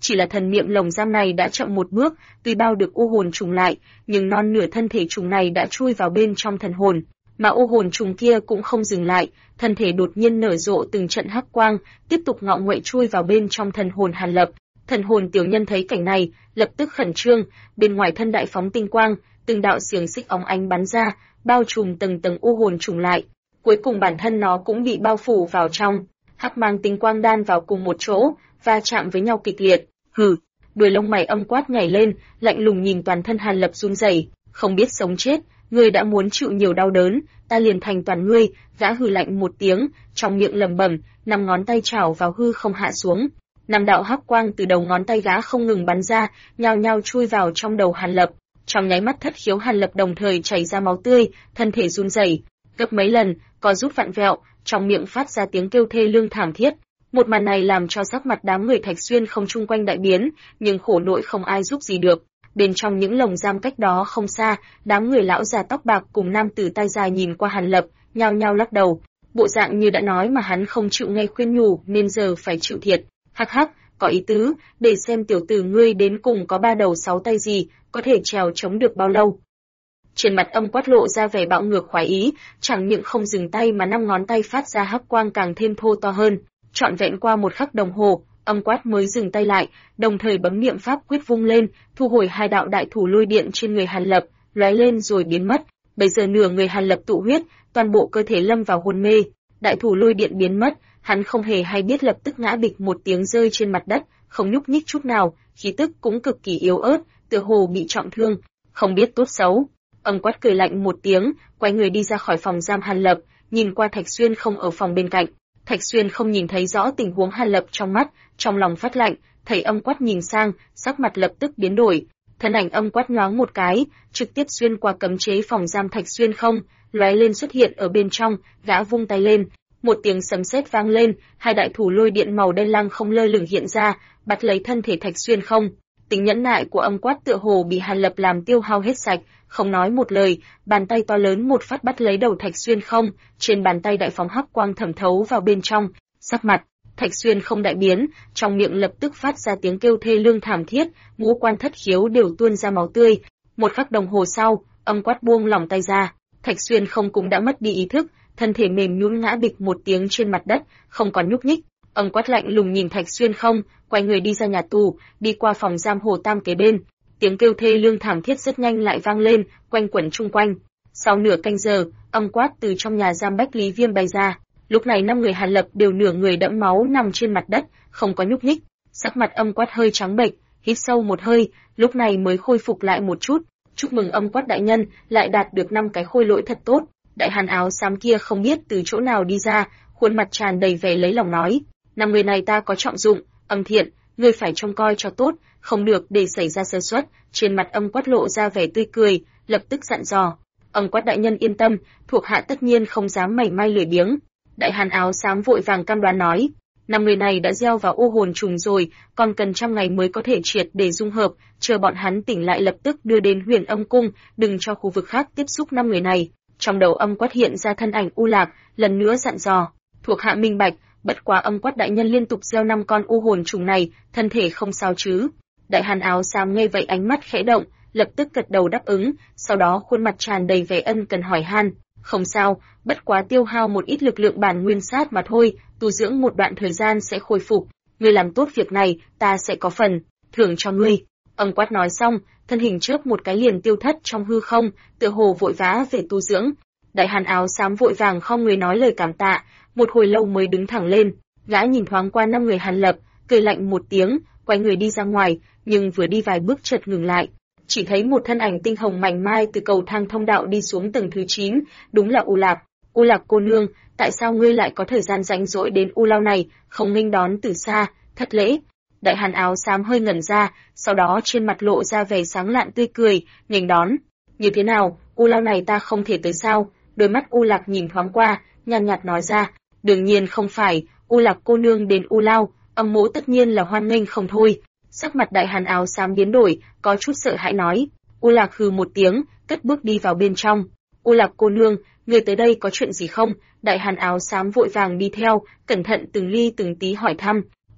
S1: chỉ là thần niệm lồng giam này đã chậm một bước, tuy bao được u hồn trùng lại, nhưng non nửa thân thể trùng này đã chui vào bên trong thần hồn, mà u hồn trùng kia cũng không dừng lại, thân thể đột nhiên nở rộ từng trận hắc quang, tiếp tục ngọ nguậy chui vào bên trong thần hồn Hàn Lập. Thần hồn tiểu nhân thấy cảnh này, lập tức khẩn trương, bên ngoài thân đại phóng tinh quang, từng đạo xiềng xích óng ánh bắn ra, bao trùm từng tầng u hồn trùng lại. Cuối cùng bản thân nó cũng bị bao phủ vào trong, hắc mang tinh quang đan vào cùng một chỗ, va chạm với nhau kịch liệt. Hừ, đuôi lông mày âm quát nhảy lên, lạnh lùng nhìn toàn thân Hàn Lập run rẩy, không biết sống chết, ngươi đã muốn chịu nhiều đau đớn, ta liền thành toàn ngươi. Gã hừ lạnh một tiếng, trong miệng lẩm bẩm, 5 ngón tay chảo vào hư không hạ xuống. 5 đạo hắc quang từ đầu ngón tay gã không ngừng bắn ra, nhao nhao chui vào trong đầu Hàn Lập. Trong nháy mắt thất khiếu Hàn Lập đồng thời chảy ra máu tươi, thân thể run rẩy, gấp mấy lần, co rút vặn vẹo, trong miệng phát ra tiếng kêu thê lương thảm thiết. Một màn này làm cho sắc mặt đám người Thạch Xuyên không chung quanh đại biến, nhưng khổ nỗi không ai giúp gì được. Bên trong những lồng giam cách đó không xa, đám người lão già tóc bạc cùng nam tử tay dài nhìn qua Hàn Lập, nhao nhao lắc đầu. Bộ dạng như đã nói mà hắn không chịu nghe khuyên nhủ nên giờ phải chịu thiệt. Hắc hắc, có ý tứ, để xem tiểu tử ngươi đến cùng có 3 đầu 6 tay gì, có thể trèo chống được bao lâu. Trên mặt Âm Quát lộ ra vẻ bạo ngược khoái ý, chẳng những không dừng tay mà 5 ngón tay phát ra hắc quang càng thêm thô to hơn. Trọn vẹn qua 1 khắc đồng hồ, Âm Quát mới dừng tay lại, đồng thời bấm niệm pháp quyết vung lên, thu hồi 2 đạo đại thủ lôi điện trên người Hàn Lập, lóe lên rồi biến mất. Bây giờ nửa người Hàn Lập tụ huyết, toàn bộ cơ thể lâm vào hôn mê. Đại thủ lôi điện biến mất, hắn không hề hay biết lập tức ngã bịch một tiếng rơi trên mặt đất, không nhúc nhích chút nào, khí tức cũng cực kỳ yếu ớt, tựa hồ bị trọng thương, không biết tốt xấu. Âm Quát cười lạnh một tiếng, quay người đi ra khỏi phòng giam Hàn Lập, nhìn qua Thạch Xuyên không ở phòng bên cạnh. Thạch Xuyên không nhìn thấy rõ tình huống Hàn Lập trong mắt, trong lòng phát lạnh, thấy Âm Quát nhìn sang, sắc mặt lập tức biến đổi. Thân ảnh Âm Quát nhoáng một cái, trực tiếp xuyên qua cấm chế phòng giam Thạch Xuyên không, lóe lên xuất hiện ở bên trong, gã vung tay lên, một tiếng sấm sét vang lên, 2 đại thủ lôi điện màu đen lăng không lơ lửng hiện ra, bắt lấy thân thể Thạch Xuyên không. Tính nhẫn nại của Âm Quát tựa hồ bị Hàn Lập làm tiêu hao hết sạch, không nói một lời, bàn tay to lớn một phát bắt lấy đầu Thạch Xuyên không, trên bàn tay đại phóng hắc quang thẩm thấu vào bên trong, sắc mặt Thạch Xuyên không đại biến, trong miệng lập tức phát ra tiếng kêu thê lương thảm thiết, ngũ quan thất khiếu đều tuôn ra máu tươi. 1 khắc đồng hồ sau, Âm Quát buông lỏng tay ra, Thạch Xuyên không cũng đã mất đi ý thức, thân thể mềm nhũn ngã bịch một tiếng trên mặt đất, không còn nhúc nhích. Âm Quát lạnh lùng nhìn Thạch Xuyên không, quay người đi ra nhà tù, đi qua phòng giam Hồ Tam kế bên. Tiếng kêu thê lương thảm thiết rất nhanh lại vang lên, quanh quẩn chung quanh. Sau nửa canh giờ, Âm Quát từ trong nhà giam Bách Lý Viêm bay ra. Lúc này 5 người Hàn Lập đều nửa người đẫm máu nằm trên mặt đất, không có nhúc nhích. Sắc mặt Âm Quát hơi trắng bệch, hít sâu một hơi, lúc này mới khôi phục lại một chút. Chúc mừng Âm Quát đại nhân, lại đạt được 5 cái khôi lỗi thật tốt. Đại hàn áo xám kia không biết từ chỗ nào đi ra, khuôn mặt tràn đầy vẻ lấy lòng nói: 5 người này ta có trọng dụng, Âm Thiện, ngươi phải trông coi cho tốt, không được để xảy ra sơ suất. Trên mặt Âm Quát lộ ra vẻ tươi cười, lập tức dặn dò: Âm Quát đại nhân yên tâm, thuộc hạ tất nhiên không dám mảy may lười biếng. Đại hàn áo xám vội vàng cam đoan nói: 5 người này đã gieo vào u hồn trùng rồi, còn cần 100 ngày mới có thể triệt để dung hợp, chờ bọn hắn tỉnh lại lập tức đưa đến Huyền Âm cung, đừng cho khu vực khác tiếp xúc 5 người này. Trong đầu Âm Quát hiện ra thân ảnh U Lạc, lần nữa dặn dò: thuộc hạ minh bạch, bất quá Âm Quát đại nhân liên tục gieo 5 con u hồn trùng này, thân thể không sao chứ? Đại hàn áo xám nghe vậy ánh mắt khẽ động, lập tức gật đầu đáp ứng, sau đó khuôn mặt tràn đầy vẻ ân cần hỏi han: không sao, bất quá tiêu hao một ít lực lượng bản nguyên sát mà thôi, tu dưỡng một đoạn thời gian sẽ khôi phục. Ngươi làm tốt việc này, ta sẽ có phần thưởng cho ngươi. Âm Quát nói xong, thân hình chớp một cái liền tiêu thất trong hư không, tựa hồ vội vã về tu dưỡng. Đại hàn áo xám vội vàng không người nói lời cảm tạ, một hồi lâu mới đứng thẳng lên. Gã nhìn thoáng qua 5 người Hàn Lập, cười lạnh một tiếng, quay người đi ra ngoài, nhưng vừa đi vài bước chợt ngừng lại. Chỉ thấy một thân ảnh tinh hồng mảnh mai từ cầu thang thông đạo đi xuống tầng thứ 9, đúng là U Lạc. U Lạc cô nương, tại sao ngươi lại có thời gian rảnh rỗi đến U Lao này, không nghênh đón từ xa, thất lễ. Đại hàn áo xám hơi ngẩn ra, sau đó trên mặt lộ ra vẻ sáng lạn tươi cười, nghênh đón. Như thế nào, U Lao này ta không thể tới sao? Đôi mắt U Lạc nhìn thoáng qua, nhàn nhạt nói ra: đương nhiên không phải, U Lạc cô nương đến U Lao, Âm mỗ tất nhiên là hoan nghênh không thôi. Sắc mặt đại hàn áo xám biến đổi, có chút sợ hãi nói. U Lạc hừ một tiếng, cất bước đi vào bên trong. U Lạc cô nương, người tới đây có chuyện gì không? Đại hàn áo xám vội vàng đi theo, cẩn thận từng ly từng tí hỏi thăm.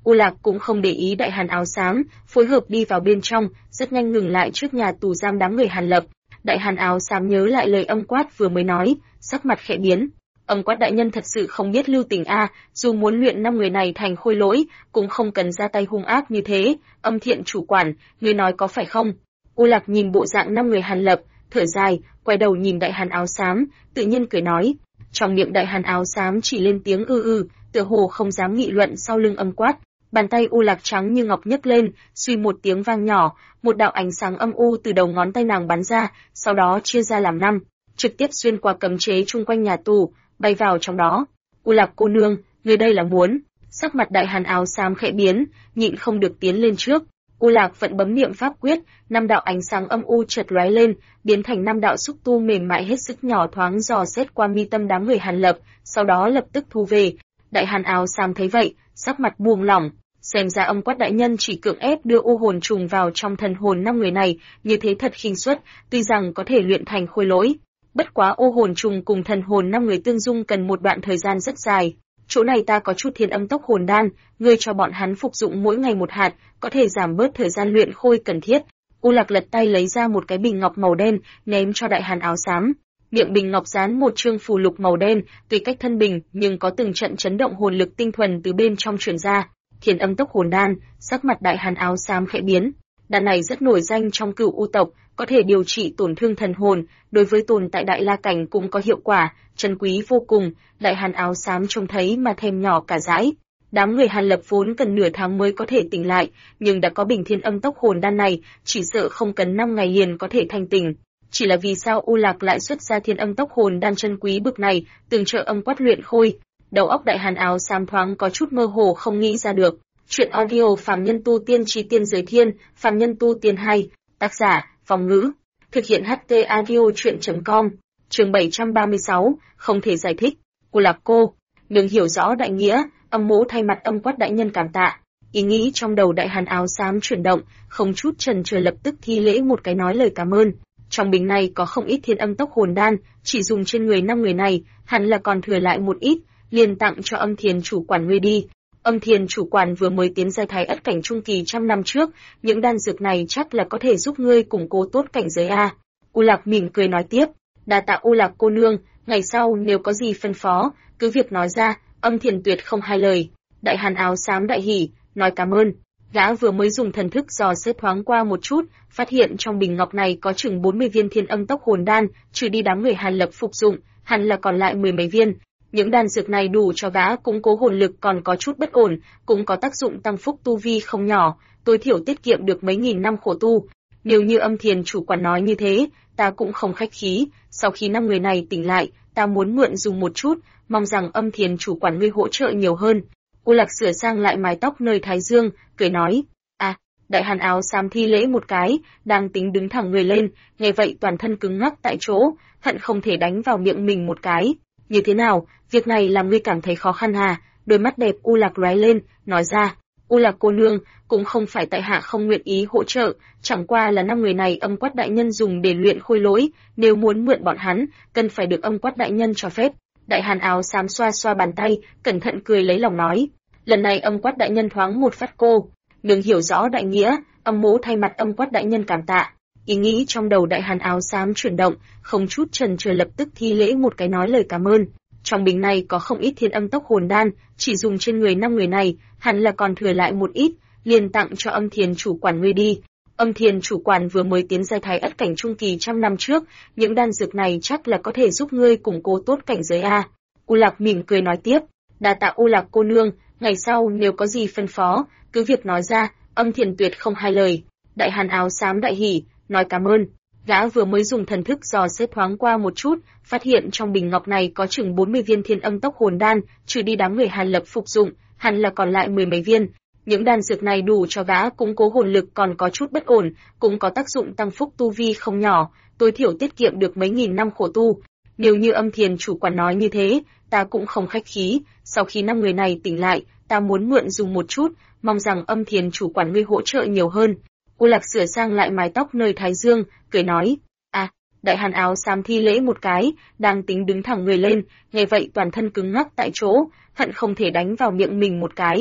S1: U Lạc cũng không để ý đại hàn áo xám, phối hợp đi vào bên trong, rất nhanh ngừng lại trước nhà tù giam đám người Hàn Lập. Đại hàn áo xám nhớ lại lời Âm Quát vừa mới nói, sắc mặt khẽ biến. Âm Quát đại nhân thật sự không biết lưu tình a, dù muốn luyện 5 người này thành khôi lỗi, cũng không cần ra tay hung ác như thế. Âm Thiện chủ quản, ngươi nói có phải không? U Lạc nhìn bộ dạng 5 người Hàn Lập, thở dài, quay đầu nhìn đại hàn áo xám, tự nhiên cười nói. Trong miệng đại hàn áo xám chỉ lên tiếng tựa hồ không dám nghị luận sau lưng Âm Quát. Bàn tay U Lạc trắng như ngọc nhấc lên, suy một tiếng vang nhỏ, một đạo ánh sáng âm u từ đầu ngón tay nàng bắn ra, sau đó chia ra làm 5, trực tiếp xuyên qua cấm chế chung quanh nhà tù, bay vào trong đó. U Lạc cô nương, người đây là muốn? Sắc mặt đại hàn áo xám khẽ biến, nhịn không được tiến lên trước. U Lạc vẫn bấm niệm pháp quyết, 5 đạo ánh sáng âm u chợt lóe lên, biến thành 5 đạo xúc tu mềm mại hết sức nhỏ thoáng dò xét qua mi tâm đám người Hàn Lập, sau đó lập tức thu về. Đại hàn áo xám thấy vậy, sắc mặt buông lỏng, xem ra Âm Quát đại nhân chỉ cưỡng ép đưa u hồn trùng vào trong thần hồn 5 người này, như thế thật khinh suất, tuy rằng có thể luyện thành khôi lỗi, bất quá u hồn trùng cùng thần hồn 5 người tương dung cần một đoạn thời gian rất dài. Chỗ này ta có chút Thiên Âm Tốc Hồn Đan, ngươi cho bọn hắn phục dụng mỗi ngày một hạt, có thể giảm bớt thời gian luyện khôi cần thiết. U Lạc lật tay lấy ra một cái bình ngọc màu đen, ném cho đại hàn áo xám. Miệng bình ngọc dán một chương phù lục màu đen, tùy cách thân bình, nhưng có từng trận chấn động hồn lực tinh thuần từ bên trong truyền ra. Thiên Âm Tốc Hồn Đan, sắc mặt đại hàn áo xám khẽ biến. Đan này rất nổi danh trong Cửu U tộc, có thể điều trị tổn thương thần hồn, đối với tồn tại đại la cảnh cũng có hiệu quả, trân quý vô cùng. Đại hàn áo xám trông thấy mà thèm nhỏ cả dãi. Đám người Hàn Lập vốn cần nửa tháng mới có thể tỉnh lại, nhưng đã có bình Thiên Âm Tốc Hồn Đan này, chỉ sợ không cần 5 ngày liền có thể thành tỉnh. Chỉ là vì sao U Lạc lại xuất ra Thiên Âm Tốc Hồn Đan chân quý bực này, từng trợ Âm Quát luyện khôi. Đầu óc đại hàn áo xám thoáng có chút mơ hồ không nghĩ ra được. Chuyện audio Phàm Nhân Tu Tiên Chí Tiên Giới Thiên, Phàm Nhân Tu Tiên 2, tác giả, Phong Ngữ, thực hiện HT audio chuyện.com, chương 736, không thể giải thích. U Lạc cô, đừng hiểu rõ đại nghĩa, Âm mỗ thay mặt Âm Quát đại nhân cảm tạ. Ý nghĩ trong đầu đại hàn áo xám chuyển động, không chút chần chừ lập tức thi lễ một cái nói lời cảm ơn. Trong bình này có không ít Thiên Âm Tốc Hồn Đan, chỉ dùng trên người 5 người này, hẳn là còn thừa lại một ít, liền tặng cho Âm Thiền chủ quản ngươi đi. Âm Thiền chủ quản vừa mới tiến giai thái ất cảnh trung kỳ trăm năm trước, những đan dược này chắc là có thể giúp ngươi củng cố tốt cảnh giới a. U Lạc mỉm cười nói tiếp, đa tạ U Lạc cô nương, ngày sau nếu có gì phân phó, cứ việc nói ra. Âm Thiền tuyệt không hai lời. Đại hàn áo xám đại hỉ, nói cảm ơn. Gã vừa mới dùng thần thức dò xét thoáng qua một chút, phát hiện trong bình ngọc này có chừng 40 viên Thiên Âm Tốc Hồn Đan, trừ đi đám người Hàn Lập phục dụng, hẳn là còn lại 10 mấy viên. Những đan dược này đủ cho gã củng cố hồn lực, còn có chút bất ổn, cũng có tác dụng tăng phúc tu vi không nhỏ, tối thiểu tiết kiệm được mấy nghìn năm khổ tu. Nếu như Âm Thiền chủ quản nói như thế, ta cũng không khách khí, sau khi 5 người này tỉnh lại, ta muốn mượn dùng một chút, mong rằng Âm Thiền chủ quản ngươi hỗ trợ nhiều hơn. U Lạc sửa sang lại mái tóc nơi thái dương, cười nói, đại hàn áo xám thi lễ một cái, đang tính đứng thẳng người lên, nghe vậy toàn thân cứng ngắc tại chỗ, hận không thể đánh vào miệng mình một cái. Như thế nào, việc này làm ngươi cảm thấy khó khăn à? Đôi mắt đẹp U Lạc lóe lên, nói ra, U Lạc cô nương, cũng không phải tại hạ không nguyện ý hỗ trợ, chẳng qua là 5 người này Âm Quát đại nhân dùng để luyện khôi lỗi, nếu muốn mượn bọn hắn, cần phải được Âm Quát đại nhân cho phép. Đại hàn áo xám xoa xoa bàn tay, cẩn thận cười lấy lòng nói, lần này Âm Quát đại nhân thoáng một phát cô, đừng hiểu rõ đại nghĩa, Âm mỗ thay mặt Âm Quát đại nhân cảm tạ. Ý nghĩ trong đầu đại hàn áo xám chuyển động, không chút chần chừ lập tức thi lễ một cái nói lời cảm ơn. Trong bình này có không ít Thiên Âm Tốc Hồn Đan, chỉ dùng trên người 5 người này, hẳn là còn thừa lại một ít, liền tặng cho Âm Thiền chủ quản ngươi đi. Âm Thiền chủ quản vừa mới tiến giai thái ất cảnh trung kỳ trăm năm trước, những đan dược này chắc là có thể giúp ngươi củng cố tốt cảnh giới a. U Lạc mỉm cười nói tiếp, đa tạ U Lạc cô nương, ngày sau nếu có gì phân phó, cứ việc nói ra. Âm Thiền tuyệt không hai lời. Đại hàn áo xám đại hỉ, nói cảm ơn. Gã vừa mới dùng thần thức dò xét thoáng qua một chút, phát hiện trong bình ngọc này có chừng 40 viên Thiên Âm Tốc Hồn Đan, trừ đi đám người Hàn Lập phục dụng, hẳn là còn lại 10 mấy viên. Những đan dược này đủ cho gã củng cố hồn lực, còn có chút bất ổn, cũng có tác dụng tăng phúc tu vi không nhỏ, tối thiểu tiết kiệm được mấy nghìn năm khổ tu. Nếu như Âm Thiền chủ quản nói như thế, ta cũng không khách khí, sau khi 5 người này tỉnh lại, ta muốn mượn dùng một chút, mong rằng Âm Thiền chủ quản ngươi hỗ trợ nhiều hơn. U Lạc sửa sang lại mái tóc nơi thái dương, cười nói, đại hàn áo xám thi lễ một cái, đang tính đứng thẳng người lên, nghe vậy toàn thân cứng ngắc tại chỗ, hận không thể đánh vào miệng mình một cái.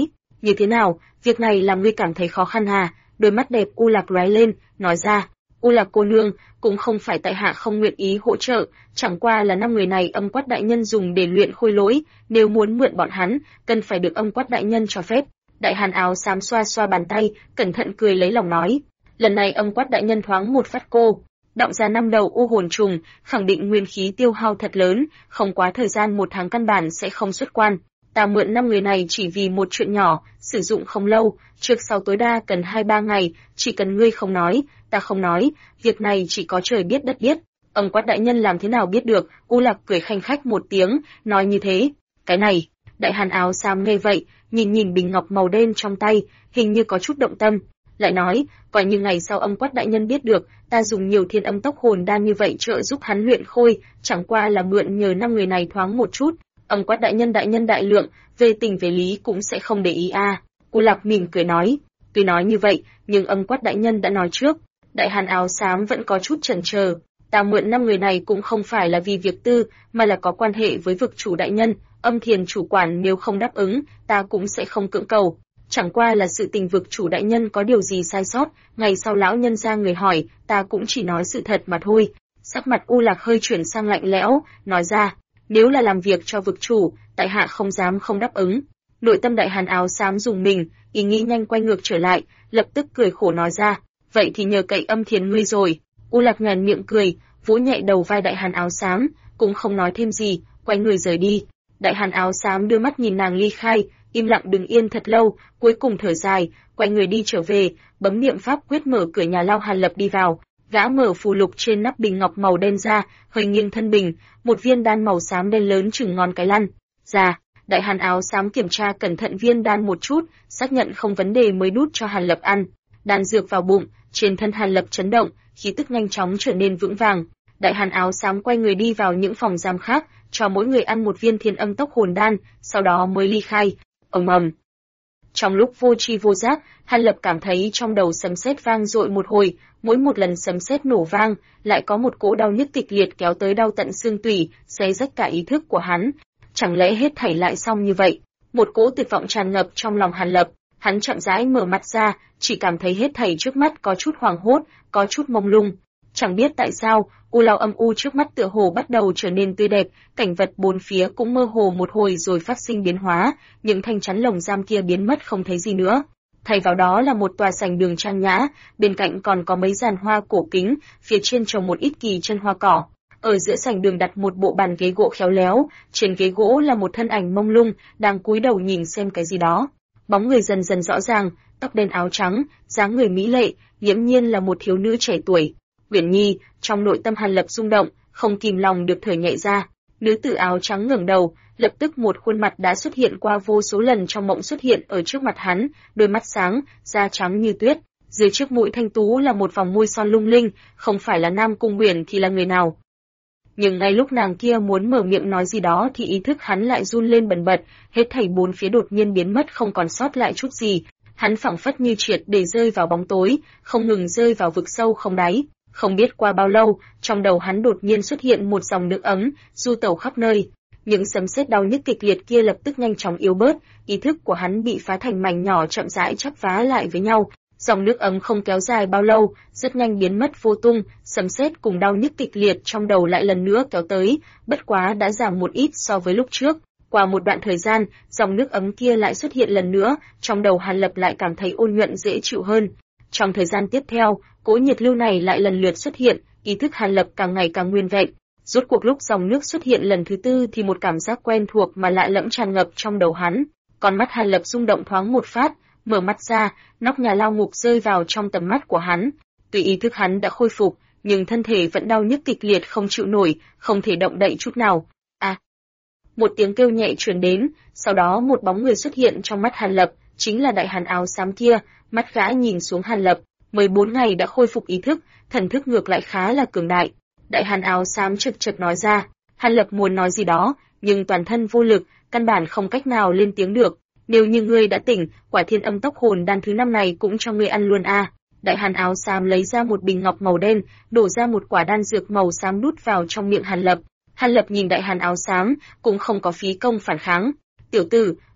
S1: Như thế nào, việc này làm ngươi cảm thấy khó khăn à? Đôi mắt đẹp U Lạc lóe lên, nói ra, U Lạc cô nương, cũng không phải tại hạ không nguyện ý hỗ trợ, chẳng qua là 5 người này Âm Quát đại nhân dùng để luyện khôi lỗi, nếu muốn mượn bọn hắn, cần phải được Âm Quát đại nhân cho phép. Đại hàn áo xám xoa xoa bàn tay, cẩn thận cười lấy lòng nói, lần này Âm Quát đại nhân thoáng một phát cô động ra 5 đầu u hồn trùng, khẳng định nguyên khí tiêu hao thật lớn, không quá thời gian 1 tháng căn bản sẽ không xuất quan. Ta mượn 5 người này chỉ vì một chuyện nhỏ, sử dụng không lâu, trước sau tối đa cần 2-3 ngày, chỉ cần ngươi không nói, ta không nói, việc này chỉ có trời biết đất biết. Âm Quát đại nhân làm thế nào biết được? U Lạc cười khanh khách một tiếng, nói như thế. Cái này, đại hàn áo xám nghe vậy, nhìn nhìn bình ngọc màu đen trong tay, hình như có chút động tâm, lại nói, coi như ngày sau Âm Quát đại nhân biết được, ta dùng nhiều thiên âm tốc hồn đan như vậy trợ giúp hắn luyện khôi, chẳng qua là mượn nhờ 5 người này thoáng một chút. Âm Quát đại nhân đại lượng, về tình về lý cũng sẽ không để ý a. U Lạc mỉm cười nói, tuy nói như vậy, nhưng Âm Quát đại nhân đã nói trước. Đại hàn áo xám vẫn có chút chần chờ, ta mượn 5 người này cũng không phải là vì việc tư, mà là có quan hệ với vực chủ đại nhân, Âm Thiền chủ quản nếu không đáp ứng, ta cũng sẽ không cưỡng cầu. Chẳng qua là sự tình vực chủ đại nhân có điều gì sai sót, ngày sau lão nhân ra người hỏi, ta cũng chỉ nói sự thật mà thôi. Sắc mặt U Lạc hơi chuyển sang lạnh lẽo, nói ra, nếu là làm việc cho vực chủ, tại hạ không dám không đáp ứng. Nội tâm đại hàn áo xám dùng mình, ý nghĩ nhanh quay ngược trở lại, lập tức cười khổ nói ra, vậy thì nhờ cậy Âm Thiền ngươi rồi. U Lạc nhoẻn miệng cười, vỗ nhẹ đầu vai đại hàn áo xám, cũng không nói thêm gì, quay người rời đi. Đại hàn áo xám đưa mắt nhìn nàng ly khai, im lặng đứng yên thật lâu, cuối cùng thở dài, quay người đi trở về, bấm niệm pháp quyết mở cửa nhà lao Hàn Lập đi vào. Gã mở phù lục trên nắp bình ngọc màu đen ra, hơi nghiêng thân bình, một viên đan màu xám đen lớn chừng ngón cái lăn ra. Đại hàn áo xám kiểm tra cẩn thận viên đan một chút, xác nhận không vấn đề mới đút cho Hàn Lập ăn. Đan dược vào bụng, trên thân Hàn Lập chấn động, khí tức nhanh chóng trở nên vững vàng. Đại hàn áo xám quay người đi vào những phòng giam khác, cho mỗi người ăn một viên thiên âm tốc hồn đan, sau đó mới ly khai. Ầm ầm. Trong lúc vô tri vô giác, Hàn Lập cảm thấy trong đầu sấm sét vang dội một hồi, mỗi một lần sấm sét nổ vang, lại có một cỗ đau nhức kịch liệt kéo tới đau tận xương tủy, xé rách cả ý thức của hắn. Chẳng lẽ hết thảy lại xong như vậy? Một cỗ tuyệt vọng tràn ngập trong lòng Hàn Lập, hắn chậm rãi mở mắt ra, chỉ cảm thấy hết thảy trước mắt có chút hoảng hốt, có chút mông lung. Chẳng biết tại sao, u lao âm u trước mắt tựa hồ bắt đầu trở nên tươi đẹp, cảnh vật bốn phía cũng mơ hồ một hồi rồi phát sinh biến hóa, những thanh chắn lồng giam kia biến mất không thấy gì nữa. Thay vào đó là một tòa sảnh đường trang nhã, bên cạnh còn có mấy giàn hoa cổ kính, phía trên trồng một ít kỳ chân hoa cỏ. Ở giữa sảnh đường đặt một bộ bàn ghế gỗ khéo léo, trên ghế gỗ là một thân ảnh mông lung, đang cúi đầu nhìn xem cái gì đó. Bóng người dần dần rõ ràng, tóc đen áo trắng, dáng người mỹ lệ, nghiễm nhiên là một thiếu nữ trẻ tuổi. Uyển Nhi, trong nội tâm Hàn Lập rung động, không kìm lòng được thở nhẹ ra. Nữ tử áo trắng ngẩng đầu, lập tức một khuôn mặt đã xuất hiện qua vô số lần trong mộng xuất hiện ở trước mặt hắn, đôi mắt sáng, da trắng như tuyết, dưới chiếc mũi thanh tú là một vòng môi son lung linh, không phải là Nam Cung Uyển thì là người nào. Nhưng ngay lúc nàng kia muốn mở miệng nói gì đó thì ý thức hắn lại run lên bần bật, hết thảy bốn phía đột nhiên biến mất không còn sót lại chút gì, hắn phảng phất như triệt để rơi vào bóng tối, không ngừng rơi vào vực sâu không đáy. Không biết qua bao lâu, trong đầu hắn đột nhiên xuất hiện một dòng nước ấm, du tẩu khắp nơi. Những sấm sét đau nhức kịch liệt kia lập tức nhanh chóng yếu bớt, ý thức của hắn bị phá thành mảnh nhỏ chậm rãi chắp vá lại với nhau. Dòng nước ấm không kéo dài bao lâu, rất nhanh biến mất vô tung, sấm sét cùng đau nhức kịch liệt trong đầu lại lần nữa kéo tới, bất quá đã giảm một ít so với lúc trước. Qua một đoạn thời gian, dòng nước ấm kia lại xuất hiện lần nữa, trong đầu Hàn Lập lại cảm thấy ôn nhuận dễ chịu hơn. Trong thời gian tiếp theo, cỗ nhiệt lưu này lại lần lượt xuất hiện, ý thức Hàn Lập càng ngày càng nguyên vẹn. Rốt cuộc lúc dòng nước xuất hiện lần thứ tư thì một cảm giác quen thuộc mà lạ lẫm tràn ngập trong đầu hắn. Con mắt Hàn Lập rung động thoáng một phát, mở mắt ra, nóc nhà lao ngục rơi vào trong tầm mắt của hắn. Tuy ý thức hắn đã khôi phục, nhưng thân thể vẫn đau nhức kịch liệt không chịu nổi, không thể động đậy chút nào. À! Một tiếng kêu nhẹ truyền đến, sau đó một bóng người xuất hiện trong mắt Hàn Lập, chính là đại hàn áo xám kia. Mắt gã nhìn xuống Hàn Lập, 14 ngày đã khôi phục ý thức, thần thức ngược lại khá là cường đại. Đại hàn áo xám chực chực nói ra, Hàn Lập muốn nói gì đó, nhưng toàn thân vô lực, căn bản không cách nào lên tiếng được. Nếu như ngươi đã tỉnh, quả thiên âm tốc hồn đan thứ 5 này cũng cho ngươi ăn luôn a. Đại hàn áo xám lấy ra một bình ngọc màu đen, đổ ra một quả đan dược màu xám đút vào trong miệng Hàn Lập. Hàn Lập nhìn đại hàn áo xám, cũng không có phí công phản kháng. Tiểu tử,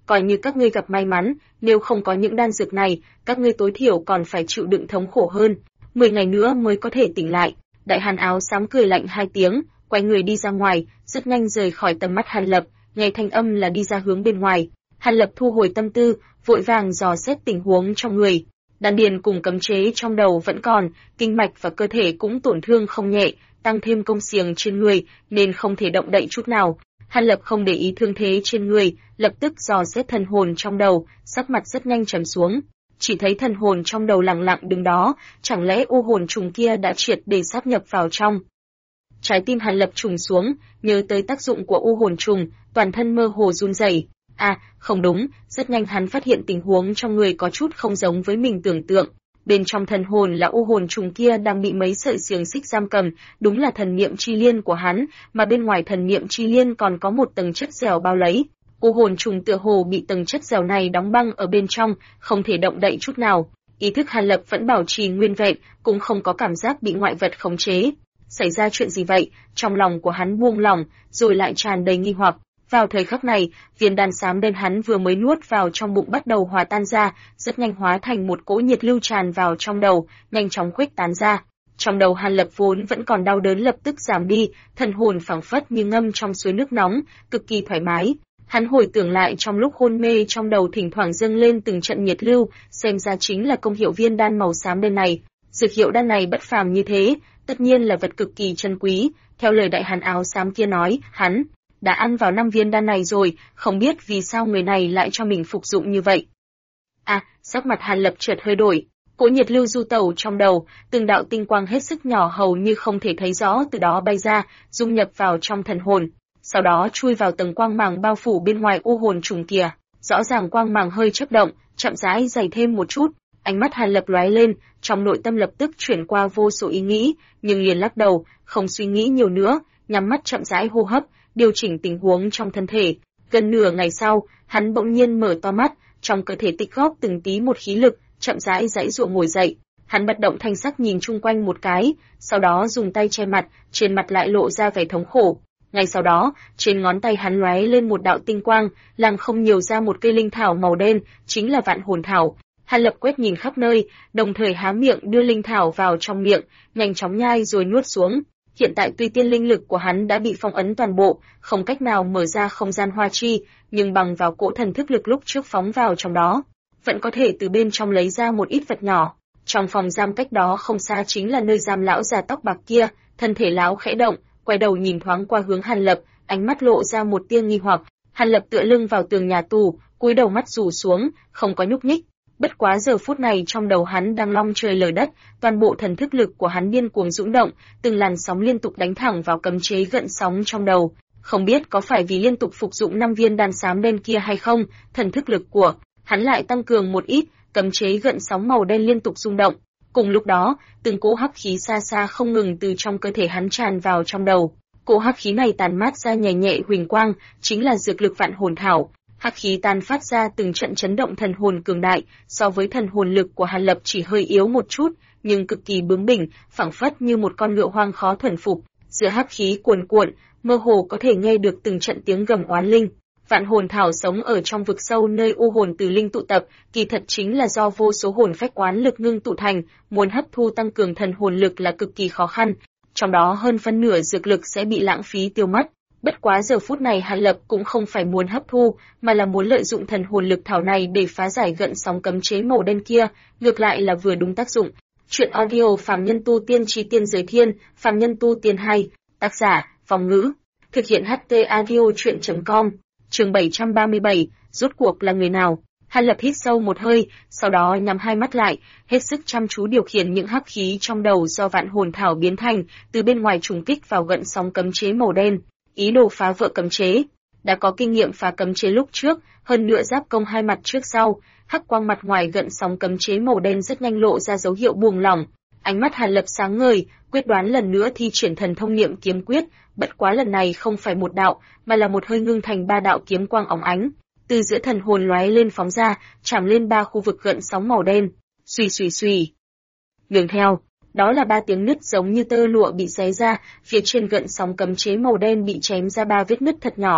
S1: coi như các ngươi gặp may mắn, nếu không có những đan dược này, các ngươi tối thiểu còn phải chịu đựng thống khổ hơn, 10 ngày nữa mới có thể tỉnh lại. Đại hàn áo xám cười lạnh 2 tiếng, quay người đi ra ngoài, rất nhanh rời khỏi tầm mắt Hàn Lập, nghe thanh âm là đi ra hướng bên ngoài. Hàn Lập thu hồi tâm tư, vội vàng dò xét tình huống trong người. Đan điền cùng cấm chế trong đầu vẫn còn, kinh mạch và cơ thể cũng tổn thương không nhẹ, tăng thêm công xiềng trên người nên không thể động đậy chút nào. Hàn Lập không để ý thương thế trên người, lập tức dò xét thần hồn trong đầu, sắc mặt rất nhanh trầm xuống. Chỉ thấy thần hồn trong đầu lặng lặng đứng đó, chẳng lẽ u hồn trùng kia đã triệt để sáp nhập vào trong. Trái tim Hàn Lập trùng xuống, nhớ tới tác dụng của u hồn trùng, toàn thân mơ hồ run rẩy. À, không đúng, rất nhanh hắn phát hiện tình huống trong người có chút không giống với mình tưởng tượng. Bên trong thần hồn là u hồn trùng kia đang bị mấy sợi xiềng xích giam cầm, đúng là thần niệm chi liên của hắn, mà bên ngoài thần niệm chi liên còn có một tầng chất dẻo bao lấy. U hồn trùng tựa hồ bị tầng chất dẻo này đóng băng ở bên trong, không thể động đậy chút nào. Ý thức Hàn Lập vẫn bảo trì nguyên vẹn, cũng không có cảm giác bị ngoại vật khống chế. Xảy ra chuyện gì vậy? Trong lòng của hắn buông lỏng, rồi lại tràn đầy nghi hoặc. Vào thời khắc này, viên đan xám đen hắn vừa mới nuốt vào trong bụng bắt đầu hòa tan ra, rất nhanh hóa thành một cỗ nhiệt lưu tràn vào trong đầu, nhanh chóng khuếch tán ra. Trong đầu Hàn Lập vốn vẫn còn đau đớn lập tức giảm đi, thần hồn phảng phất như ngâm trong suối nước nóng, cực kỳ thoải mái. Hắn hồi tưởng lại trong lúc hôn mê trong đầu thỉnh thoảng dâng lên từng trận nhiệt lưu, xem ra chính là công hiệu viên đan màu xám đen này. Dược hiệu đan này bất phàm như thế, tất nhiên là vật cực kỳ chân quý. Theo lời đại hàn áo xám kia nói, hắn đã ăn vào 5 viên đan này rồi, không biết vì sao người này lại cho mình phục dụng như vậy. À, sắc mặt Hàn Lập chợt hơi đổi, cỗ nhiệt lưu du tẩu trong đầu, từng đạo tinh quang hết sức nhỏ hầu như không thể thấy rõ từ đó bay ra, dung nhập vào trong thần hồn, sau đó chui vào tầng quang màng bao phủ bên ngoài u hồn trùng kia. Rõ ràng quang màng hơi chớp động, chậm rãi dày thêm một chút, ánh mắt Hàn Lập lóe lên, trong nội tâm lập tức chuyển qua vô số ý nghĩ, nhưng liền lắc đầu, không suy nghĩ nhiều nữa, nhắm mắt chậm rãi hô hấp, điều chỉnh tình huống trong thân thể. Gần nửa ngày sau, hắn bỗng nhiên mở to mắt, trong cơ thể tích góp từng tí một khí lực, chậm rãi giãy giụa ngồi dậy. Hắn bất động thanh sắc nhìn chung quanh một cái, sau đó dùng tay che mặt, trên mặt lại lộ ra vẻ thống khổ. Ngay sau đó, trên ngón tay hắn lóe lên một đạo tinh quang, làng không nhiều ra một cây linh thảo màu đen, chính là vạn hồn thảo. Hàn Lập quét nhìn khắp nơi, đồng thời há miệng đưa linh thảo vào trong miệng, nhanh chóng nhai rồi nuốt xuống. Hiện tại tuy tiên linh lực của hắn đã bị phong ấn toàn bộ, không cách nào mở ra không gian hoa chi, nhưng bằng vào cỗ thần thức lực lúc trước phóng vào trong đó, vẫn có thể từ bên trong lấy ra một ít vật nhỏ. Trong phòng giam cách đó không xa chính là nơi giam lão già tóc bạc kia, thân thể lão khẽ động, quay đầu nhìn thoáng qua hướng Hàn Lập, ánh mắt lộ ra một tia nghi hoặc. Hàn Lập tựa lưng vào tường nhà tù, cúi đầu mắt rủ xuống, không có nhúc nhích. Bất quá giờ phút này trong đầu hắn đang long trời lở đất, toàn bộ thần thức lực của hắn điên cuồng dũng động, từng làn sóng liên tục đánh thẳng vào cấm chế gợn sóng trong đầu. Không biết có phải vì liên tục phục dụng 5 viên đan xám đen kia hay không, thần thức lực của hắn lại tăng cường một ít, cấm chế gợn sóng màu đen liên tục rung động. Cùng lúc đó, từng cỗ hắc khí xa xa không ngừng từ trong cơ thể hắn tràn vào trong đầu. Cỗ hắc khí này tàn mát ra nhẹ nhẹ huỳnh quang, chính là dược lực vạn hồn thảo. Hắc khí tàn phát ra từng trận chấn động thần hồn cường đại, so với thần hồn lực của Hàn Lập chỉ hơi yếu một chút, nhưng cực kỳ bướng bỉnh, phảng phất như một con ngựa hoang khó thuần phục. Giữa hắc khí cuồn cuộn, mơ hồ có thể nghe được từng trận tiếng gầm oán linh. Vạn hồn thảo sống ở trong vực sâu nơi u hồn từ linh tụ tập, kỳ thật chính là do vô số hồn phách oán lực ngưng tụ thành, muốn hấp thu tăng cường thần hồn lực là cực kỳ khó khăn, trong đó hơn phân nửa dược lực sẽ bị lãng phí tiêu mất. Bất quá giờ phút này Hàn Lập cũng không phải muốn hấp thu, mà là muốn lợi dụng thần hồn lực thảo này để phá giải gợn sóng cấm chế màu đen kia, ngược lại là vừa đúng tác dụng. Chuyện audio Phàm Nhân Tu Tiên Chi Tiên Giới Thiên, Phàm Nhân Tu Tiên 2, tác giả, Phong Ngữ, thực hiện HT audio chuyện.com, chương 737, rốt cuộc là người nào? Hàn Lập hít sâu một hơi, sau đó nhắm hai mắt lại, hết sức chăm chú điều khiển những hắc khí trong đầu do vạn hồn thảo biến thành, từ bên ngoài trùng kích vào gợn sóng cấm chế màu đen, ý đồ phá vỡ cấm chế. Đã có kinh nghiệm phá cấm chế lúc trước, hơn nữa giáp công hai mặt trước sau, hắc quang mặt ngoài gợn sóng cấm chế màu đen rất nhanh lộ ra dấu hiệu buông lỏng. Ánh mắt Hàn Lập sáng ngời, quyết đoán lần nữa thi triển thần thông niệm kiếm quyết, bất quá lần này không phải một đạo, mà là một hơi ngưng thành 3 đạo kiếm quang óng ánh, từ giữa thần hồn lóe lên phóng ra, chạm lên 3 khu vực gợn sóng màu đen. Xuy xuy xuy. Nương theo, đó là 3 tiếng nứt giống như tơ lụa bị xé ra, phía trên gợn sóng cấm chế màu đen bị chém ra 3 vết nứt thật nhỏ.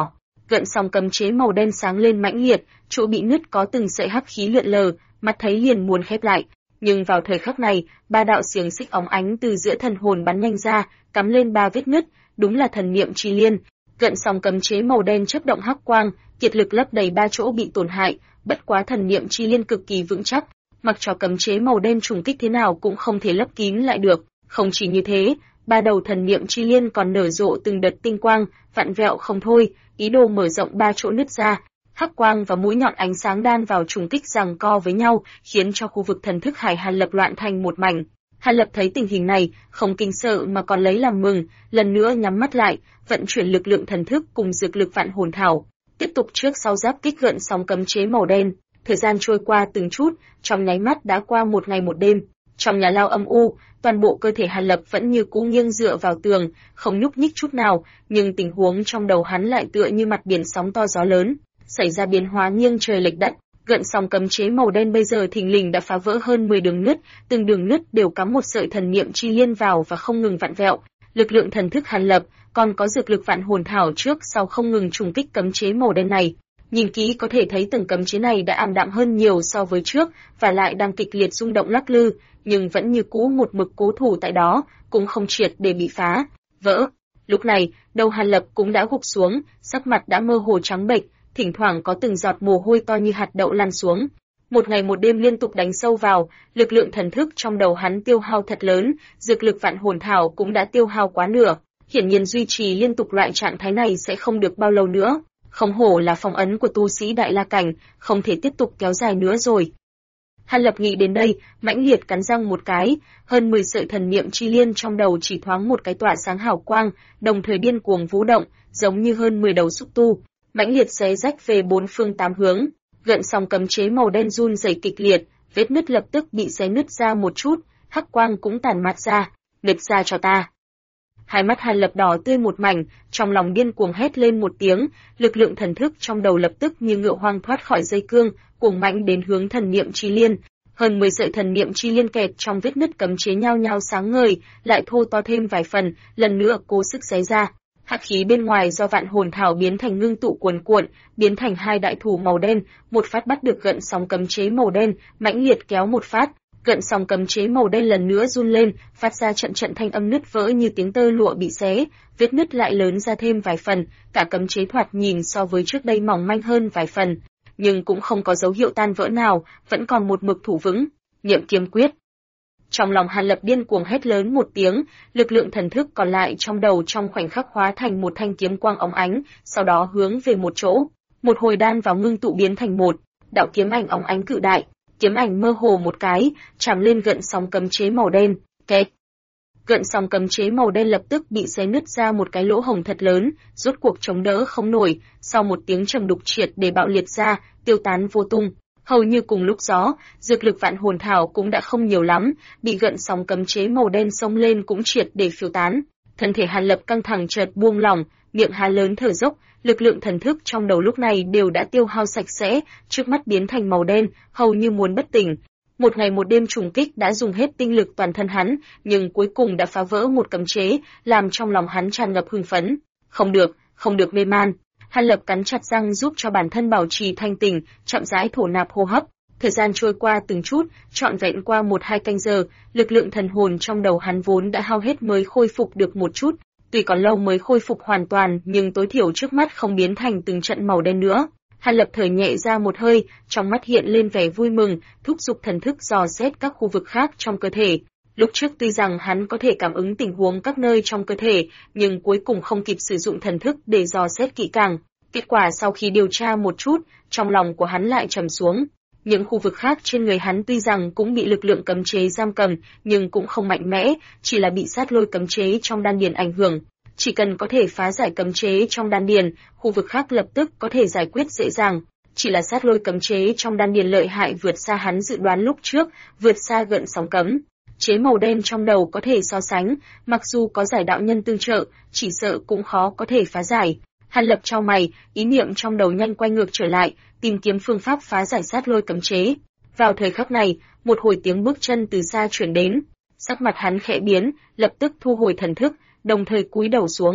S1: Gợn sóng cấm chế màu đen sáng lên mãnh liệt, chỗ bị nứt có từng sợi hắc khí lượn lờ, mắt thấy liền muốn khép lại. Nhưng vào thời khắc này, ba đạo xiềng xích óng ánh từ giữa thần hồn bắn nhanh ra, cắm lên ba vết nứt, đúng là thần niệm chi liên. Gợn sóng cấm chế màu đen chớp động hắc quang, kiệt lực lấp đầy ba chỗ bị tổn hại, bất quá thần niệm chi liên cực kỳ vững chắc, mặc cho cấm chế màu đen trùng kích thế nào cũng không thể lấp kín lại được. Không chỉ như thế, ba đầu thần niệm chi liên còn nở rộ từng đợt tinh quang, vặn vẹo không thôi, ý đồ mở rộng ba chỗ nứt ra. Hắc quang và mũi nhọn ánh sáng đan vào trùng kích giằng co với nhau, khiến cho khu vực thần thức Hải Hàn Lập loạn thành một mảnh. Hàn Lập thấy tình hình này, không kinh sợ mà còn lấy làm mừng, lần nữa nhắm mắt lại, vận chuyển lực lượng thần thức cùng dược lực vạn hồn thảo, tiếp tục trước sau giáp kích gợn sóng cấm chế màu đen. Thời gian trôi qua từng chút, trong nháy mắt đã qua một ngày một đêm. Trong nhà lao âm u, toàn bộ cơ thể Hàn Lập vẫn như cũ nghiêng dựa vào tường, không nhúc nhích chút nào, nhưng tình huống trong đầu hắn lại tựa như mặt biển sóng to gió lớn, xảy ra biến hóa nghiêng trời lệch đất. Gợn sóng cấm chế màu đen bây giờ thình lình đã phá vỡ hơn 10 đường nứt, từng đường nứt đều cắm một sợi thần niệm chi liên vào và không ngừng vặn vẹo. Lực lượng thần thức Hàn Lập, còn có dược lực vạn hồn thảo trước sau không ngừng trùng kích cấm chế màu đen này. Nhìn kỹ có thể thấy từng cấm chế này đã ảm đạm hơn nhiều so với trước, và lại đang kịch liệt rung động lắc lư, nhưng vẫn như cũ một mực cố thủ tại đó, cũng không triệt để bị phá vỡ. Lúc này, đầu Hàn Lập cũng đã gục xuống, sắc mặt đã mơ hồ trắng bệch, thỉnh thoảng có từng giọt mồ hôi to như hạt đậu lăn xuống. Một ngày một đêm liên tục đánh sâu vào, lực lượng thần thức trong đầu hắn tiêu hao thật lớn, dược lực vạn hồn thảo cũng đã tiêu hao quá nửa. Hiển nhiên duy trì liên tục loại trạng thái này sẽ không được bao lâu nữa. Không hổ là phong ấn của tu sĩ Đại La Cảnh, không thể tiếp tục kéo dài nữa rồi. Hàn Lập nghĩ đến đây, mãnh liệt cắn răng một cái, hơn 10 sợi thần niệm chi liên trong đầu chỉ thoáng một cái tỏa sáng hào quang, đồng thời điên cuồng vũ động, giống như hơn 10 đầu xúc tu, mãnh liệt xé rách về bốn phương tám hướng. Gợn sóng cấm chế màu đen run rẩy kịch liệt, vết nứt lập tức bị xé nứt ra một chút, hắc quang cũng tản mát ra, "Nứt ra cho ta!" Hai mắt Hàn Lập đỏ tươi một mảnh, trong lòng điên cuồng hét lên một tiếng, lực lượng thần thức trong đầu lập tức như ngựa hoang thoát khỏi dây cương, cuồng mãnh đến hướng thần niệm chi liên. Hơn 10 sợi thần niệm chi liên kẹt trong vết nứt cấm chế nhao nhao sáng ngời, lại thô to thêm vài phần, lần nữa cố sức xé ra. Hắc khí bên ngoài do vạn hồn thảo biến thành ngưng tụ cuồn cuộn, biến thành hai đại thủ màu đen, một phát bắt được gợn sóng cấm chế màu đen, mãnh liệt kéo một phát. Gợn sóng cấm chế màu đen lần nữa run lên, phát ra trận trận thanh âm nứt vỡ như tiếng tơ lụa bị xé, vết nứt lại lớn ra thêm vài phần, cả cấm chế thoạt nhìn so với trước đây mỏng manh hơn vài phần, nhưng cũng không có dấu hiệu tan vỡ nào, vẫn còn một mực thủ vững. Niệm kiếm quyết. Trong lòng Hàn Lập điên cuồng hét lớn một tiếng, lực lượng thần thức còn lại trong đầu trong khoảnh khắc hóa thành một thanh kiếm quang óng ánh, sau đó hướng về một chỗ, một hồi đan vào ngưng tụ biến thành một đạo kiếm ảnh óng ánh cự đại. Kiếm ảnh mơ hồ một cái, chạm lên gợn sóng cấm chế màu đen, kẹt. Gợn sóng cấm chế màu đen lập tức bị xé nứt ra một cái lỗ hổng thật lớn, rốt cuộc chống đỡ không nổi, sau một tiếng trầm đục triệt để bạo liệt ra, tiêu tán vô tung. Hầu như cùng lúc đó, dược lực vạn hồn thảo cũng đã không nhiều lắm, bị gợn sóng cấm chế màu đen xông lên cũng triệt để phiêu tán. Thân thể Hàn Lập căng thẳng chợt buông lỏng, miệng há lớn thở dốc, lực lượng thần thức trong đầu lúc này đều đã tiêu hao sạch sẽ, trước mắt biến thành màu đen, hầu như muốn bất tỉnh. Một ngày một đêm trùng kích đã dùng hết tinh lực toàn thân hắn, nhưng cuối cùng đã phá vỡ một cấm chế, làm trong lòng hắn tràn ngập hưng phấn. Không được mê man. Hàn Lập cắn chặt răng giúp cho bản thân bảo trì thanh tỉnh, chậm rãi thổ nạp hô hấp. Thời gian trôi qua từng chút, trọn vẹn qua 1-2 canh giờ, lực lượng thần hồn trong đầu hắn vốn đã hao hết mới khôi phục được một chút. Tuy còn lâu mới khôi phục hoàn toàn, nhưng tối thiểu trước mắt không biến thành từng trận màu đen nữa. Hàn Lập thở nhẹ ra một hơi, trong mắt hiện lên vẻ vui mừng, thúc giục thần thức dò xét các khu vực khác trong cơ thể. Lúc trước tuy rằng hắn có thể cảm ứng tình huống các nơi trong cơ thể, nhưng cuối cùng không kịp sử dụng thần thức để dò xét kỹ càng. Kết quả sau khi điều tra một chút, trong lòng của hắn lại trầm xuống. Những khu vực khác trên người hắn tuy rằng cũng bị lực lượng cấm chế giam cầm, nhưng cũng không mạnh mẽ, chỉ là bị sát lôi cấm chế trong đan điền ảnh hưởng. Chỉ cần có thể phá giải cấm chế trong đan điền, khu vực khác lập tức có thể giải quyết dễ dàng. Chỉ là sát lôi cấm chế trong đan điền lợi hại vượt xa hắn dự đoán lúc trước, vượt xa gợn sóng cấm chế màu đen trong đầu có thể so sánh, mặc dù có giải đạo nhân tương trợ, chỉ sợ cũng khó có thể phá giải. Hàn Lập chau mày, ý niệm trong đầu nhanh quay ngược trở lại, tìm kiếm phương pháp phá giải sát lôi cấm chế. Vào thời khắc này, một hồi tiếng bước chân từ xa truyền đến, sắc mặt hắn khẽ biến, lập tức thu hồi thần thức, đồng thời cúi đầu xuống.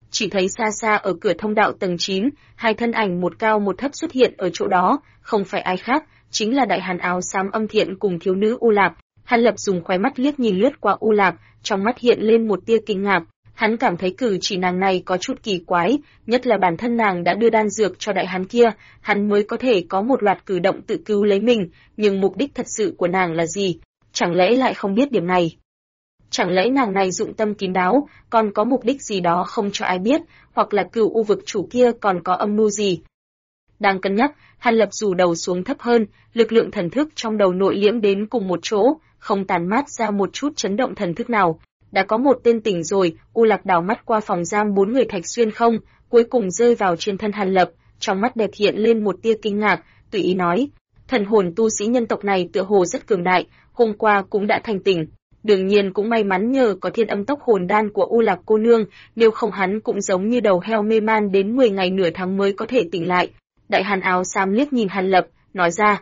S1: Chỉ thấy xa xa ở cửa thông đạo tầng 9, hai thân ảnh một cao một thấp xuất hiện ở chỗ đó, không phải ai khác, chính là đại hàn áo xám Âm Thiện cùng thiếu nữ U Lạc. Hàn Lập dùng khóe mắt liếc nhìn lướt qua U Lạc, trong mắt hiện lên một tia kinh ngạc. Hắn cảm thấy cử chỉ nàng này có chút kỳ quái, nhất là bản thân nàng đã đưa đan dược cho đại hán kia, hắn mới có thể có một loạt cử động tự cứu lấy mình, nhưng mục đích thật sự của nàng là gì? Chẳng lẽ lại không biết điểm này? Chẳng lẽ nàng này dụng tâm kín đáo, còn có mục đích gì đó không cho ai biết, hoặc là Cửu U vực chủ kia còn có âm mưu gì? Đang cân nhắc, Hàn Lập rủ đầu xuống thấp hơn, lực lượng thần thức trong đầu nội liễm đến cùng một chỗ, không tàn mát ra một chút chấn động thần thức nào. Đã có một tên tỉnh rồi, U Lạc đảo mắt qua phòng giam 4 người Thạch Xuyên không, cuối cùng rơi vào trên thân Hàn Lập, trong mắt đẹp hiện lên một tia kinh ngạc, tùy ý nói: thần hồn tu sĩ nhân tộc này tựa hồ rất cường đại, hôm qua cũng đã thành tỉnh. Đương nhiên cũng may mắn nhờ có Thiên Âm Tốc hồn đan của U Lạc cô nương, nếu không hắn cũng giống như đầu heo mê man đến 10 ngày nửa tháng mới có thể tỉnh lại. Đại hàn áo xám liếc nhìn Hàn Lập, nói ra: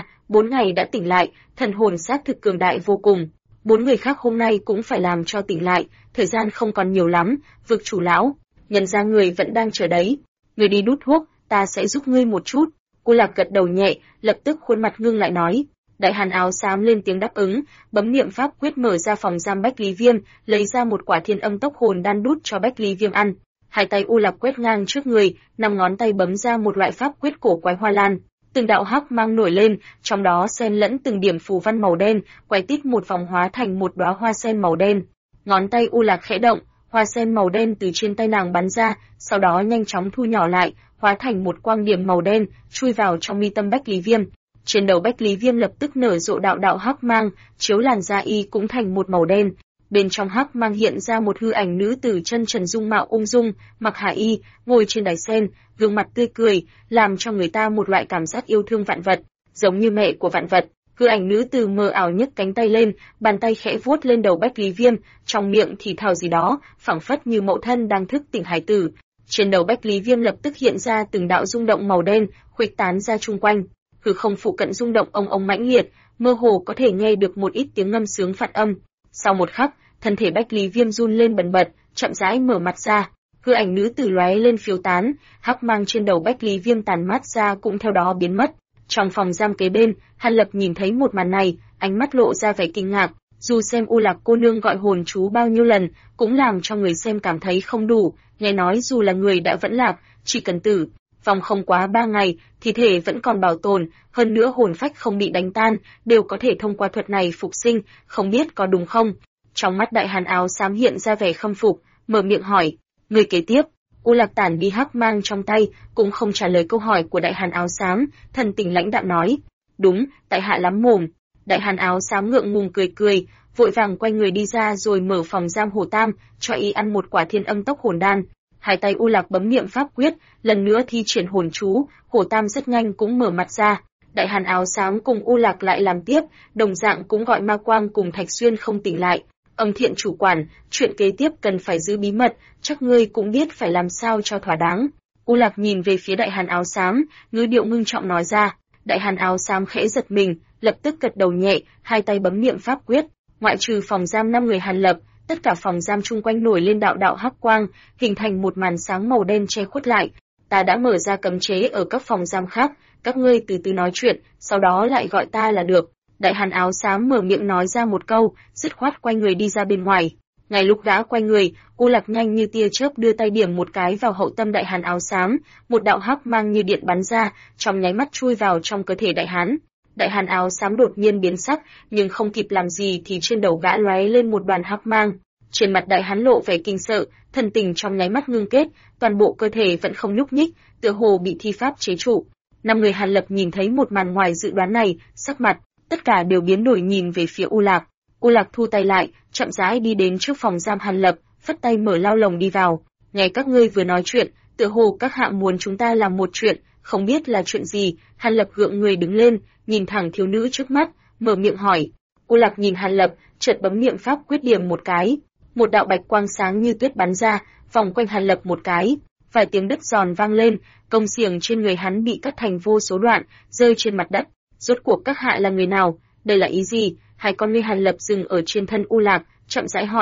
S1: 4 ngày đã tỉnh lại, thần hồn xác thực cường đại vô cùng. 4 người khác hôm nay cũng phải làm cho tỉnh lại, thời gian không còn nhiều lắm. Vực chủ lão, nhận ra người vẫn đang chờ đấy, người đi đút thuốc, ta sẽ giúp ngươi một chút. U Lạc gật đầu nhẹ, lập tức khuôn mặt ngưng lại nói. Đại hàn áo xám lên tiếng đáp ứng, bấm niệm pháp quyết mở ra phòng giam Bách Lý Viêm, lấy ra một quả Thiên Âm Tốc hồn đan đút cho Bách Lý Viêm ăn. Hai tay U Lạc quét ngang trước người, 5 ngón tay bấm ra một loại pháp quyết cổ quái hoa lan. Từng đạo hắc mang nổi lên, trong đó xen lẫn từng điểm phù văn màu đen, quay tít một vòng hóa thành một đóa hoa sen màu đen. Ngón tay U Lạc khẽ động, hoa sen màu đen từ trên tay nàng bắn ra, sau đó nhanh chóng thu nhỏ lại, hóa thành một quang điểm màu đen, chui vào trong mi tâm Bách Lý Viêm. Trên đầu Bách Lý Viêm lập tức nở rộ đạo đạo hắc mang, chiếu làn da y cũng thành một màu đen. Bên trong hắc mang hiện ra một hư ảnh nữ tử chân trần dung mạo ung dung, mặc hạ y, ngồi trên đài sen, gương mặt tươi cười, làm cho người ta một loại cảm giác yêu thương vạn vật, giống như mẹ của vạn vật. Hư ảnh nữ tử mờ ảo nhấc cánh tay lên, bàn tay khẽ vuốt lên đầu Bách Lý Viêm, trong miệng thì thào gì đó, phảng phất như mẫu thân đang thức tỉnh hải tử. Trên đầu Bách Lý Viêm lập tức hiện ra từng đạo rung động màu đen, khuếch tán ra chung quanh. Hư không phụ cận rung động ong ong mãnh liệt, mơ hồ có thể nghe được một ít tiếng ngâm sướng phản âm. Sau một khắc, thân thể Bách Lý Viêm run lên bần bật, chậm rãi mở mặt ra. Hư ảnh nữ tử lóe lên phiêu tán, hắc mang trên đầu Bách Lý Viêm tàn mát ra cũng theo đó biến mất. Trong phòng giam kế bên, Hàn Lập nhìn thấy một màn này, ánh mắt lộ ra vẻ kinh ngạc. Dù xem U Lạc cô nương gọi hồn chú bao nhiêu lần, cũng làm cho người xem cảm thấy không đủ. Nghe nói dù là người đã vẫn lạc, chỉ cần tử vong không quá 3 ngày, thi thể vẫn còn bảo tồn, hơn nữa hồn phách không bị đánh tan, đều có thể thông qua thuật này phục sinh, không biết có đúng không? Trong mắt đại hàn áo xám hiện ra vẻ khâm phục, mở miệng hỏi, người kế tiếp. U Lạc tản đi hắc mang trong tay, cũng không trả lời câu hỏi của đại hàn áo xám, thần tình lãnh đạm nói, đúng, tại hạ lắm mồm. Đại hàn áo xám ngượng ngùng cười cười, vội vàng quay người đi ra rồi mở phòng giam Hồ Tam, cho y ăn một quả Thiên Âm Tốc hồn đan. Hai tay U Lạc bấm niệm pháp quyết, lần nữa thi triển hồn chú, Hồ Tam rất nhanh cũng mở mặt ra. Đại hàn áo xám cùng U Lạc lại làm tiếp, đồng dạng cũng gọi Ma Quang cùng Thạch Xuyên không tỉnh lại. Âm Thiện chủ quản, chuyện kế tiếp cần phải giữ bí mật, chắc ngươi cũng biết phải làm sao cho thỏa đáng. U Lạc nhìn về phía đại hàn áo xám, ngữ điệu ngưng trọng nói ra. Đại hàn áo xám khẽ giật mình, lập tức gật đầu nhẹ, hai tay bấm niệm pháp quyết. Ngoại trừ phòng giam 5 người Hàn Lập, tất cả phòng giam chung quanh nổi lên đạo đạo hắc quang, hình thành một màn sáng màu đen che khuất lại. Ta đã mở ra cấm chế ở các phòng giam khác, các ngươi từ từ nói chuyện, sau đó lại gọi ta là được. Đại hàn áo xám mở miệng nói ra một câu, dứt khoát quay người đi ra bên ngoài. Ngay lúc gã quay người, U Lạc nhanh như tia chớp đưa tay điểm một cái vào hậu tâm đại hàn áo xám, một đạo hắc mang như điện bắn ra, trong nháy mắt chui vào trong cơ thể đại hán. Đại hàn áo xám đột nhiên biến sắc, nhưng không kịp làm gì thì trên đầu gã lóe lên một đoàn hắc mang. Trên mặt đại hán lộ vẻ kinh sợ, thần tình trong nháy mắt ngưng kết, toàn bộ cơ thể vẫn không nhúc nhích, tựa hồ bị thi pháp chế trụ. 5 người Hàn Lập nhìn thấy một màn ngoài dự đoán này, sắc mặt tất cả đều biến đổi nhìn về phía U Lạc. U Lạc thu tay lại, chậm rãi đi đến trước phòng giam Hàn Lập, phất tay mở lao lồng đi vào. Nghe các ngươi vừa nói chuyện, tựa hồ các hạ muốn chúng ta làm một chuyện, không biết là chuyện gì. Hàn Lập gượng người đứng lên, nhìn thẳng thiếu nữ trước mắt, mở miệng hỏi. U Lạc nhìn Hàn Lập, chợt bấm niệm pháp quyết điểm một cái, một đạo bạch quang sáng như tuyết bắn ra, vòng quanh Hàn Lập một cái. Vài tiếng đứt giòn vang lên, công xiềng trên người hắn bị cắt thành vô số đoạn, rơi trên mặt đất. Rốt cuộc các hạ là người nào? Đây là ý gì? Hai con ngươi Hàn Lập dừng ở trên thân U Lạc, chậm rãi hỏi.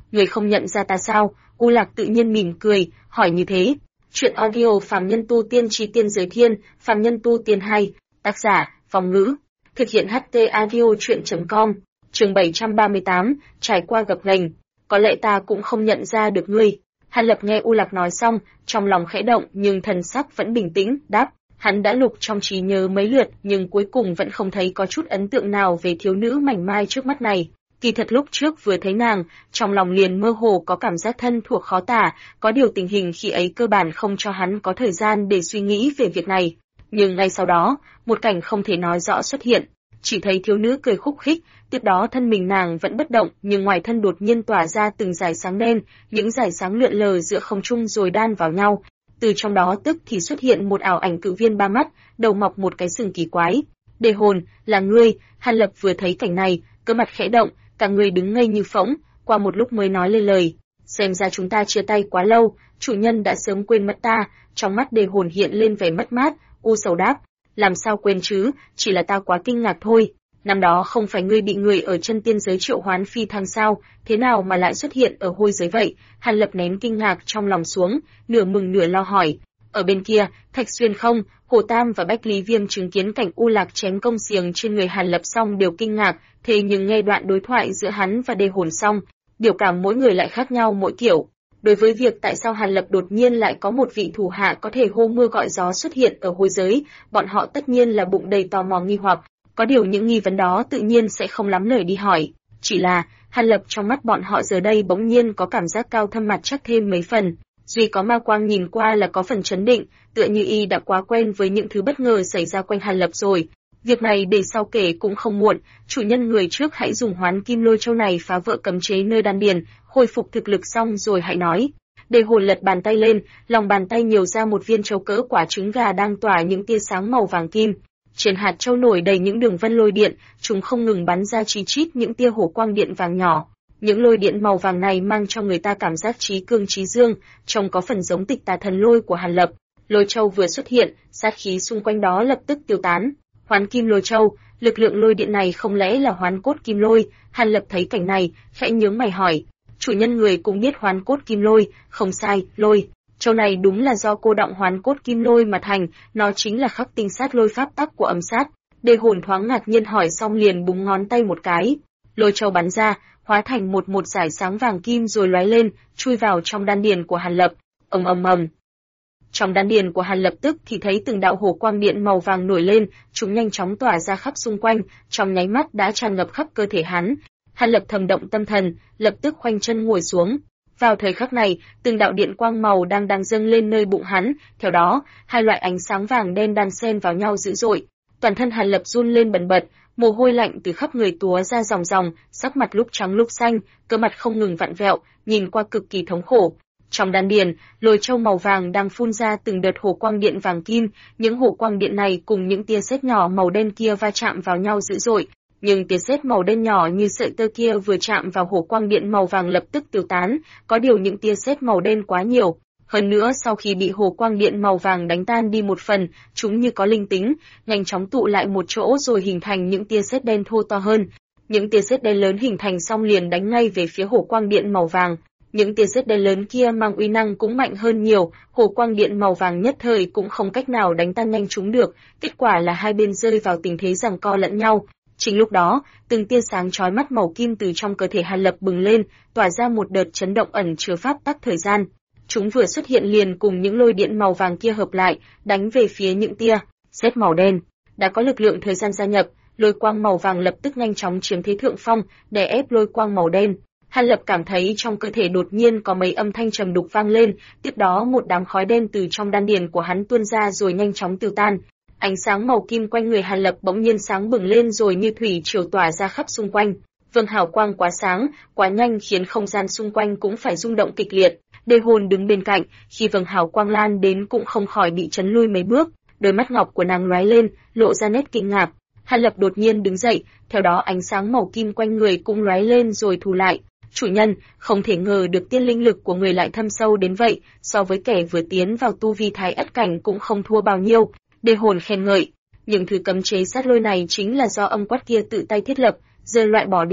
S1: người không nhận ra ta sao? U Lạc tự nhiên mỉm cười, hỏi như thế. Chuyện audio Phàm Nhân Tu Tiên Chi Tiên Giới Thiên, Phàm Nhân Tu Tiên 2, tác giả, Phong Ngữ. Thực hiện HT Audio Chuyện.com, chương 738, trải qua gập ghềnh. Có lẽ ta cũng không nhận ra được ngươi. Hàn Lập nghe U Lạc nói xong, trong lòng khẽ động nhưng thần sắc vẫn bình tĩnh, đáp. Hắn đã lục trong trí nhớ mấy lượt nhưng cuối cùng vẫn không thấy có chút ấn tượng nào về thiếu nữ mảnh mai trước mắt này. Kỳ thật lúc trước vừa thấy nàng, trong lòng liền mơ hồ có cảm giác thân thuộc khó tả, có điều tình hình khi ấy cơ bản không cho hắn có thời gian để suy nghĩ về việc này. Nhưng ngay sau đó, một cảnh không thể nói rõ xuất hiện, chỉ thấy thiếu nữ cười khúc khích, tiếp đó thân mình nàng vẫn bất động nhưng ngoài thân đột nhiên tỏa ra từng dải sáng đen, những dải sáng lượn lờ giữa không trung rồi đan vào nhau. Từ trong đó tức thì xuất hiện một ảo ảnh cự viên ba mắt, đầu mọc một cái sừng kỳ quái. Đề hồn, là ngươi. Hàn Lập vừa thấy cảnh này, cơ mặt khẽ động, cả người đứng ngây như phỗng, qua một lúc mới nói lên lời. Xem ra chúng ta chia tay quá lâu, chủ nhân đã sớm quên mất ta. Trong mắt Đề hồn hiện lên vẻ mất mát, u sầu đáp. Làm sao quên chứ, chỉ là ta quá kinh ngạc thôi. Năm đó không phải ngươi bị người ở chân tiên giới triệu hoán phi thăng sao, thế nào mà lại xuất hiện ở hôi giới vậy? Hàn Lập nén kinh ngạc trong lòng xuống, nửa mừng nửa lo hỏi. Ở bên kia, Thạch Xuyên không, Hồ Tam và Bách Lý Viêm chứng kiến cảnh U Lạc chém công xiềng trên người Hàn Lập xong đều kinh ngạc, thế nhưng nghe đoạn đối thoại giữa hắn và Đề hồn xong, biểu cảm mỗi người lại khác nhau mỗi kiểu. Đối với việc tại sao Hàn Lập đột nhiên lại có một vị thủ hạ có thể hô mưa gọi gió xuất hiện ở hôi giới, bọn họ tất nhiên là bụng đầy tò mò nghi hoặc. Có điều những nghi vấn đó tự nhiên sẽ không lắm lời đi hỏi, chỉ là Hàn Lập trong mắt bọn họ giờ đây bỗng nhiên có cảm giác cao thâm mặt chắc thêm mấy phần. Duy có ma quang nhìn qua là có phần chấn định, tựa như y đã quá quen với những thứ bất ngờ xảy ra quanh Hàn Lập rồi. Việc này để sau kể cũng không muộn, chủ nhân người trước hãy dùng Hoán Kim Lôi Châu này phá vỡ cấm chế nơi đan điền, khôi phục thực lực xong rồi hãy nói. Đề hồn lật bàn tay lên, lòng bàn tay nhiều ra một viên châu cỡ quả trứng gà đang tỏa những tia sáng màu vàng kim. Trên hạt châu nổi đầy những đường vân lôi điện, chúng không ngừng bắn ra chi chít những tia hổ quang điện vàng nhỏ. Những lôi điện màu vàng này mang cho người ta cảm giác trí cương trí dương, trông có phần giống Tịch Tà Thần Lôi của Hàn Lập. Lôi châu vừa xuất hiện, sát khí xung quanh đó lập tức tiêu tán. Hoán Kim Lôi Châu, lực lượng lôi điện này không lẽ là Hoán Cốt Kim Lôi? Hàn Lập thấy cảnh này, khẽ nhướng mày hỏi. Chủ nhân người cũng biết Hoán Cốt Kim Lôi, không sai, lôi châu này đúng là do cô động Hoán Cốt Kim Lôi mà thành, nó chính là khắc tinh sát lôi pháp tắc của âm sát. Đề hồn thoáng ngạc nhiên hỏi xong liền búng ngón tay một cái, lôi châu bắn ra, hóa thành một dải sáng vàng kim rồi lóe lên, chui vào trong đan điền của Hàn Lập. Ầm ầm ầm. Trong đan điền của Hàn Lập tức thì thấy từng đạo hổ quang điện màu vàng nổi lên, chúng nhanh chóng tỏa ra khắp xung quanh, trong nháy mắt đã tràn ngập khắp cơ thể hắn. Hàn Lập thầm động tâm thần, lập tức khoanh chân ngồi xuống. Vào thời khắc này, từng đạo điện quang màu đang dâng lên nơi bụng hắn, theo đó, hai loại ánh sáng vàng đen đan xen vào nhau dữ dội. Toàn thân Hàn Lập run lên bần bật, mồ hôi lạnh từ khắp người túa ra ròng ròng, sắc mặt lúc trắng lúc xanh, cơ mặt không ngừng vặn vẹo, nhìn qua cực kỳ thống khổ. Trong đan điền, lôi châu màu vàng đang phun ra từng đợt hổ quang điện vàng kim, những hổ quang điện này cùng những tia sét nhỏ màu đen kia va chạm vào nhau dữ dội. Nhưng tia sét màu đen nhỏ như sợi tơ kia vừa chạm vào hổ quang điện màu vàng lập tức tiêu tán, có điều những tia sét màu đen quá nhiều. Hơn nữa sau khi bị hổ quang điện màu vàng đánh tan đi một phần, chúng như có linh tính, nhanh chóng tụ lại một chỗ rồi hình thành những tia sét đen thô to hơn. Những tia sét đen lớn hình thành xong liền đánh ngay về phía hổ quang điện màu vàng. Những tia sét đen lớn kia mang uy năng cũng mạnh hơn nhiều, hổ quang điện màu vàng nhất thời cũng không cách nào đánh tan nhanh chúng được, kết quả là hai bên rơi vào tình thế giằng co lẫn nhau. Chính lúc đó, từng tia sáng chói mắt màu kim từ trong cơ thể Hàn Lập bừng lên, tỏa ra một đợt chấn động ẩn chứa pháp tắc thời gian. Chúng vừa xuất hiện liền cùng những lôi điện màu vàng kia hợp lại, đánh về phía những tia sét màu đen. Đã có lực lượng thời gian gia nhập, lôi quang màu vàng lập tức nhanh chóng chiếm thế thượng phong, đè ép lôi quang màu đen. Hàn Lập cảm thấy trong cơ thể đột nhiên có mấy âm thanh trầm đục vang lên, tiếp đó một đám khói đen từ trong đan điền của hắn tuôn ra rồi nhanh chóng tiêu tan. Ánh sáng màu kim quanh người Hàn Lập bỗng nhiên sáng bừng lên rồi như thủy triều tỏa ra khắp xung quanh. Vầng hào quang quá sáng, quá nhanh khiến không gian xung quanh cũng phải rung động kịch liệt. Đề hồn đứng bên cạnh, khi vầng hào quang lan đến cũng không khỏi bị chấn lui mấy bước, đôi mắt ngọc của nàng lóe lên, lộ ra nét kinh ngạc. Hàn Lập đột nhiên đứng dậy, theo đó ánh sáng màu kim quanh người cũng lóe lên rồi thu lại. Chủ nhân, không thể ngờ được tiên linh lực của người lại thâm sâu đến vậy, so với kẻ vừa tiến vào tu vi thái ất cảnh cũng không thua bao nhiêu. Đề hồn khen ngợi, những thứ cấm chế sát lôi này chính là do âm quát kia tự tay thiết lập, giờ loại bỏ đi,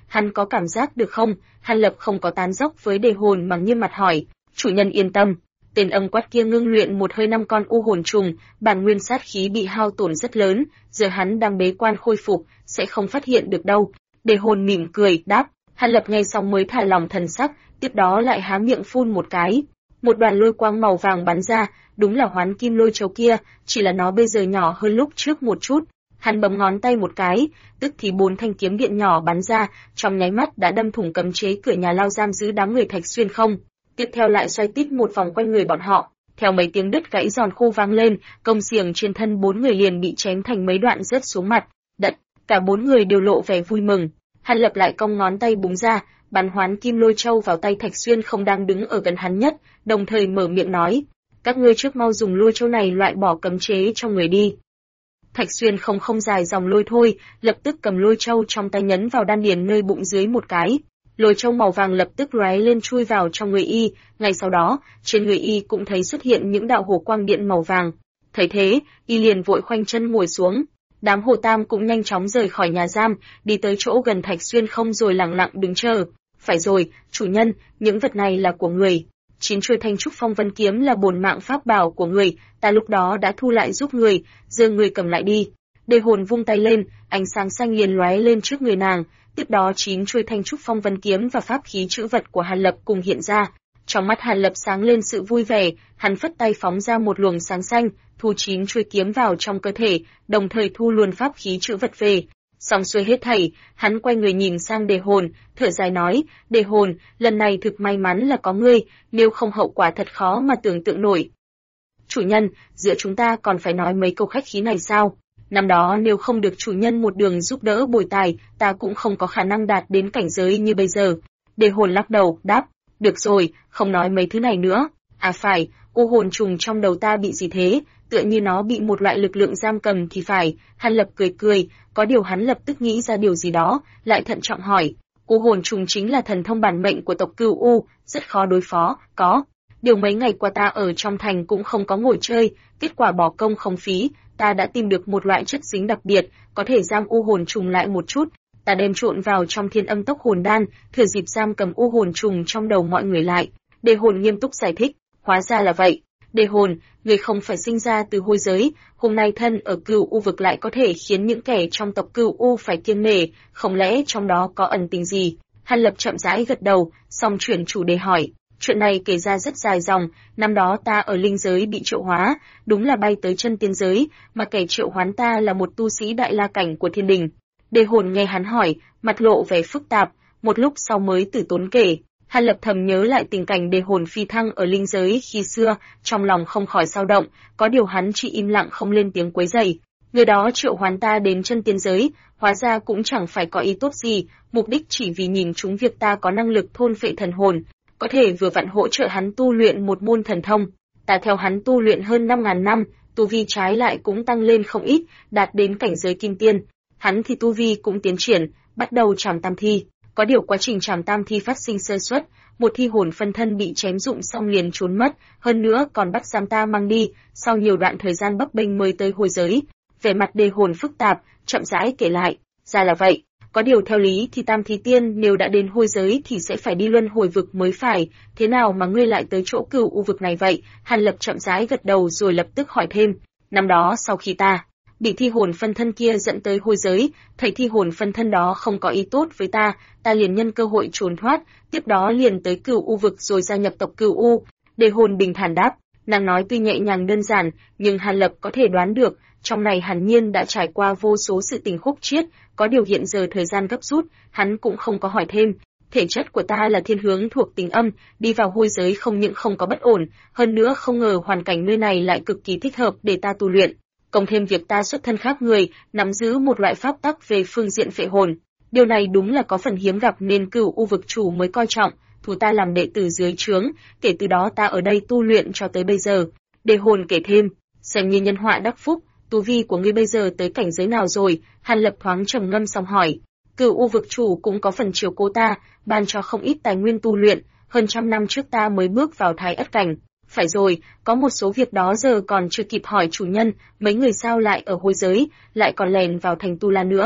S1: hắn có cảm giác được không? Hàn Lập không có tán dóc với đề hồn mà nghiêm mặt hỏi. Chủ nhân yên tâm. Tên âm quát kia ngưng luyện một hơi 5 con u hồn trùng, bản nguyên sát khí bị hao tổn rất lớn, giờ hắn đang bế quan khôi phục, sẽ không phát hiện được đâu. Đề hồn mỉm cười, đáp. Hàn Lập nghe xong mới thả lòng thần sắc, tiếp đó lại há miệng phun một cái. Một đoàn lôi quang màu vàng bắn ra, đúng là hoán kim lôi châu kia, chỉ là nó bây giờ nhỏ hơn lúc trước một chút. Hắn bấm ngón tay một cái, tức thì 4 thanh kiếm điện nhỏ bắn ra, trong nháy mắt đã đâm thủng cấm chế cửa nhà lao giam giữ đám người Thạch Xuyên không. Tiếp theo lại xoay tít một vòng quanh người bọn họ, theo mấy tiếng đứt gãy giòn khô vang lên, công xiềng trên thân 4 người liền bị chém thành mấy đoạn rớt xuống mặt đất. Cả 4 người đều lộ vẻ vui mừng. Hàn Lập lại cong ngón tay búng ra, bắn hoán kim lôi châu vào tay Thạch Xuyên không đang đứng ở gần hắn nhất, đồng thời mở miệng nói: các ngươi trước mau dùng lôi châu này loại bỏ cấm chế trong người đi. Thạch Xuyên không dài dòng lôi thôi, lập tức cầm lôi châu trong tay nhấn vào đan điền nơi bụng dưới một cái. Lôi châu màu vàng lập tức lóe lên chui vào trong người y, ngay sau đó, trên người y cũng thấy xuất hiện những đạo hồ quang điện màu vàng. Thấy thế, y liền vội khoanh chân ngồi xuống. Đám Hồ Tam cũng nhanh chóng rời khỏi nhà giam, đi tới chỗ gần Thạch Xuyên không rồi lặng lặng đứng chờ. Phải rồi, chủ nhân, những vật này là của người. 9 chuôi Thanh Trúc Phong Vân kiếm là bổn mạng pháp bảo của người, ta lúc đó đã thu lại giúp người, giờ người cầm lại đi. Đề hồn vung tay lên, ánh sáng xanh liền lóe lên trước người nàng, tiếp đó 9 chuôi Thanh Trúc Phong Vân kiếm và pháp khí trữ vật của Hàn Lập cùng hiện ra. Trong mắt Hàn Lập sáng lên sự vui vẻ, hắn phất tay phóng ra một luồng sáng xanh, thu 9 chuôi kiếm vào trong cơ thể, đồng thời thu luôn pháp khí trữ vật về. Xong xuôi hết thảy, hắn quay người nhìn sang Đề hồn, thở dài nói: Đề hồn, lần này thực may mắn là có ngươi, nếu không hậu quả thật khó mà tưởng tượng nổi. Chủ nhân, giữa chúng ta còn phải nói mấy câu khách khí này sao? Năm đó nếu không được chủ nhân một đường giúp đỡ bồi tài, ta cũng không có khả năng đạt đến cảnh giới như bây giờ. Đề hồn lắc đầu, đáp: được rồi, không nói mấy thứ này nữa. À phải, u hồn trùng trong đầu ta bị gì thế? Tựa như nó bị một loại lực lượng giam cầm thì phải. Hàn Lập cười, có điều hắn lập tức nghĩ ra điều gì đó, lại thận trọng hỏi: u hồn trùng chính là thần thông bản mệnh của tộc Cửu U, rất khó đối phó, có. Điều mấy ngày qua ta ở trong thành cũng không có ngồi chơi, kết quả bỏ công không phí, ta đã tìm được một loại chất dính đặc biệt, có thể giam u hồn trùng lại một chút. Ta đem trộn vào trong Thiên Âm Tốc Hồn Đan, thừa dịp giam cầm u hồn trùng trong đầu mọi người lại. Đề hồn nghiêm túc giải thích, hóa ra là vậy. Đề hồn, người không phải sinh ra từ hôi giới, hôm nay thân ở Cửu U vực lại có thể khiến những kẻ trong tộc Cửu U phải kiêng nể, không lẽ trong đó có ẩn tình gì? Hàn Lập chậm rãi gật đầu, xong chuyển chủ đề hỏi. Chuyện này kể ra rất dài dòng, năm đó ta ở linh giới bị triệu hóa, đúng là bay tới chân tiên giới, mà kẻ triệu hoán ta là một tu sĩ đại la cảnh của thiên đình. Đề hồn nghe hắn hỏi, mặt lộ vẻ phức tạp, một lúc sau mới từ tốn kể. Hàn Lập thầm nhớ lại tình cảnh đề hồn phi thăng ở linh giới khi xưa, trong lòng không khỏi dao động, có điều hắn chỉ im lặng không lên tiếng quấy rầy. Người đó triệu hoán ta đến chân tiên giới, hóa ra cũng chẳng phải có ý tốt gì, mục đích chỉ vì nhìn trúng việc ta có năng lực thôn phệ thần hồn, có thể vừa vặn hỗ trợ hắn tu luyện một môn thần thông. Ta theo hắn tu luyện hơn 5.000 năm, tu vi trái lại cũng tăng lên không ít, đạt đến cảnh giới kim tiên. Hắn thì tu vi cũng tiến triển, bắt đầu trảm tam thi. Có điều quá trình trảm tam thi phát sinh sơ suất, một thi hồn phân thân bị chém rụng xong liền trốn mất, hơn nữa còn bắt giam ta mang đi, sau nhiều đoạn thời gian bấp bênh mới tới hôi giới. Vẻ mặt đề hồn phức tạp, chậm rãi kể lại, ra là vậy. Có điều theo lý thì tam thí tiên nếu đã đến hôi giới thì sẽ phải đi luân hồi vực mới phải, thế nào mà ngươi lại tới chỗ Cửu U vực này vậy? Hàn Lập chậm rãi gật đầu rồi lập tức hỏi thêm, năm đó sau khi ta bị thi hồn phân thân kia dẫn tới hôi giới, thấy thi hồn phân thân đó không có ý tốt với ta, ta liền nhân cơ hội trốn thoát, tiếp đó liền tới Cửu U vực rồi gia nhập tộc Cửu U. Đề hồn bình thản đáp, nàng nói tuy nhẹ nhàng đơn giản, nhưng Hàn Lập có thể đoán được, trong này hẳn nhiên đã trải qua vô số sự tình khúc chiết, có điều hiện giờ thời gian gấp rút, hắn cũng không có hỏi thêm. Thể chất của ta là thiên hướng thuộc tính âm, đi vào hôi giới không những không có bất ổn, hơn nữa không ngờ hoàn cảnh nơi này lại cực kỳ thích hợp để ta tu luyện. Cộng thêm việc ta xuất thân khác người, nắm giữ một loại pháp tắc về phương diện phệ hồn. Điều này đúng là có phần hiếm gặp nên Cửu U vực chủ mới coi trọng, thu ta làm đệ tử dưới trướng, kể từ đó ta ở đây tu luyện cho tới bây giờ. Đề hồn kể thêm, xem như nhân họa đắc phúc, tu vi của ngươi bây giờ tới cảnh giới nào rồi? Hàn Lập thoáng trầm ngâm xong hỏi. Cửu U vực chủ cũng có phần chiều cố ta, ban cho không ít tài nguyên tu luyện, hơn 100 năm trước ta mới bước vào Thái Ất cảnh. Phải rồi, có một số việc đó giờ còn chưa kịp hỏi chủ nhân, mấy người sao lại ở hôi giới, lại còn lèn vào thành tu la nữa.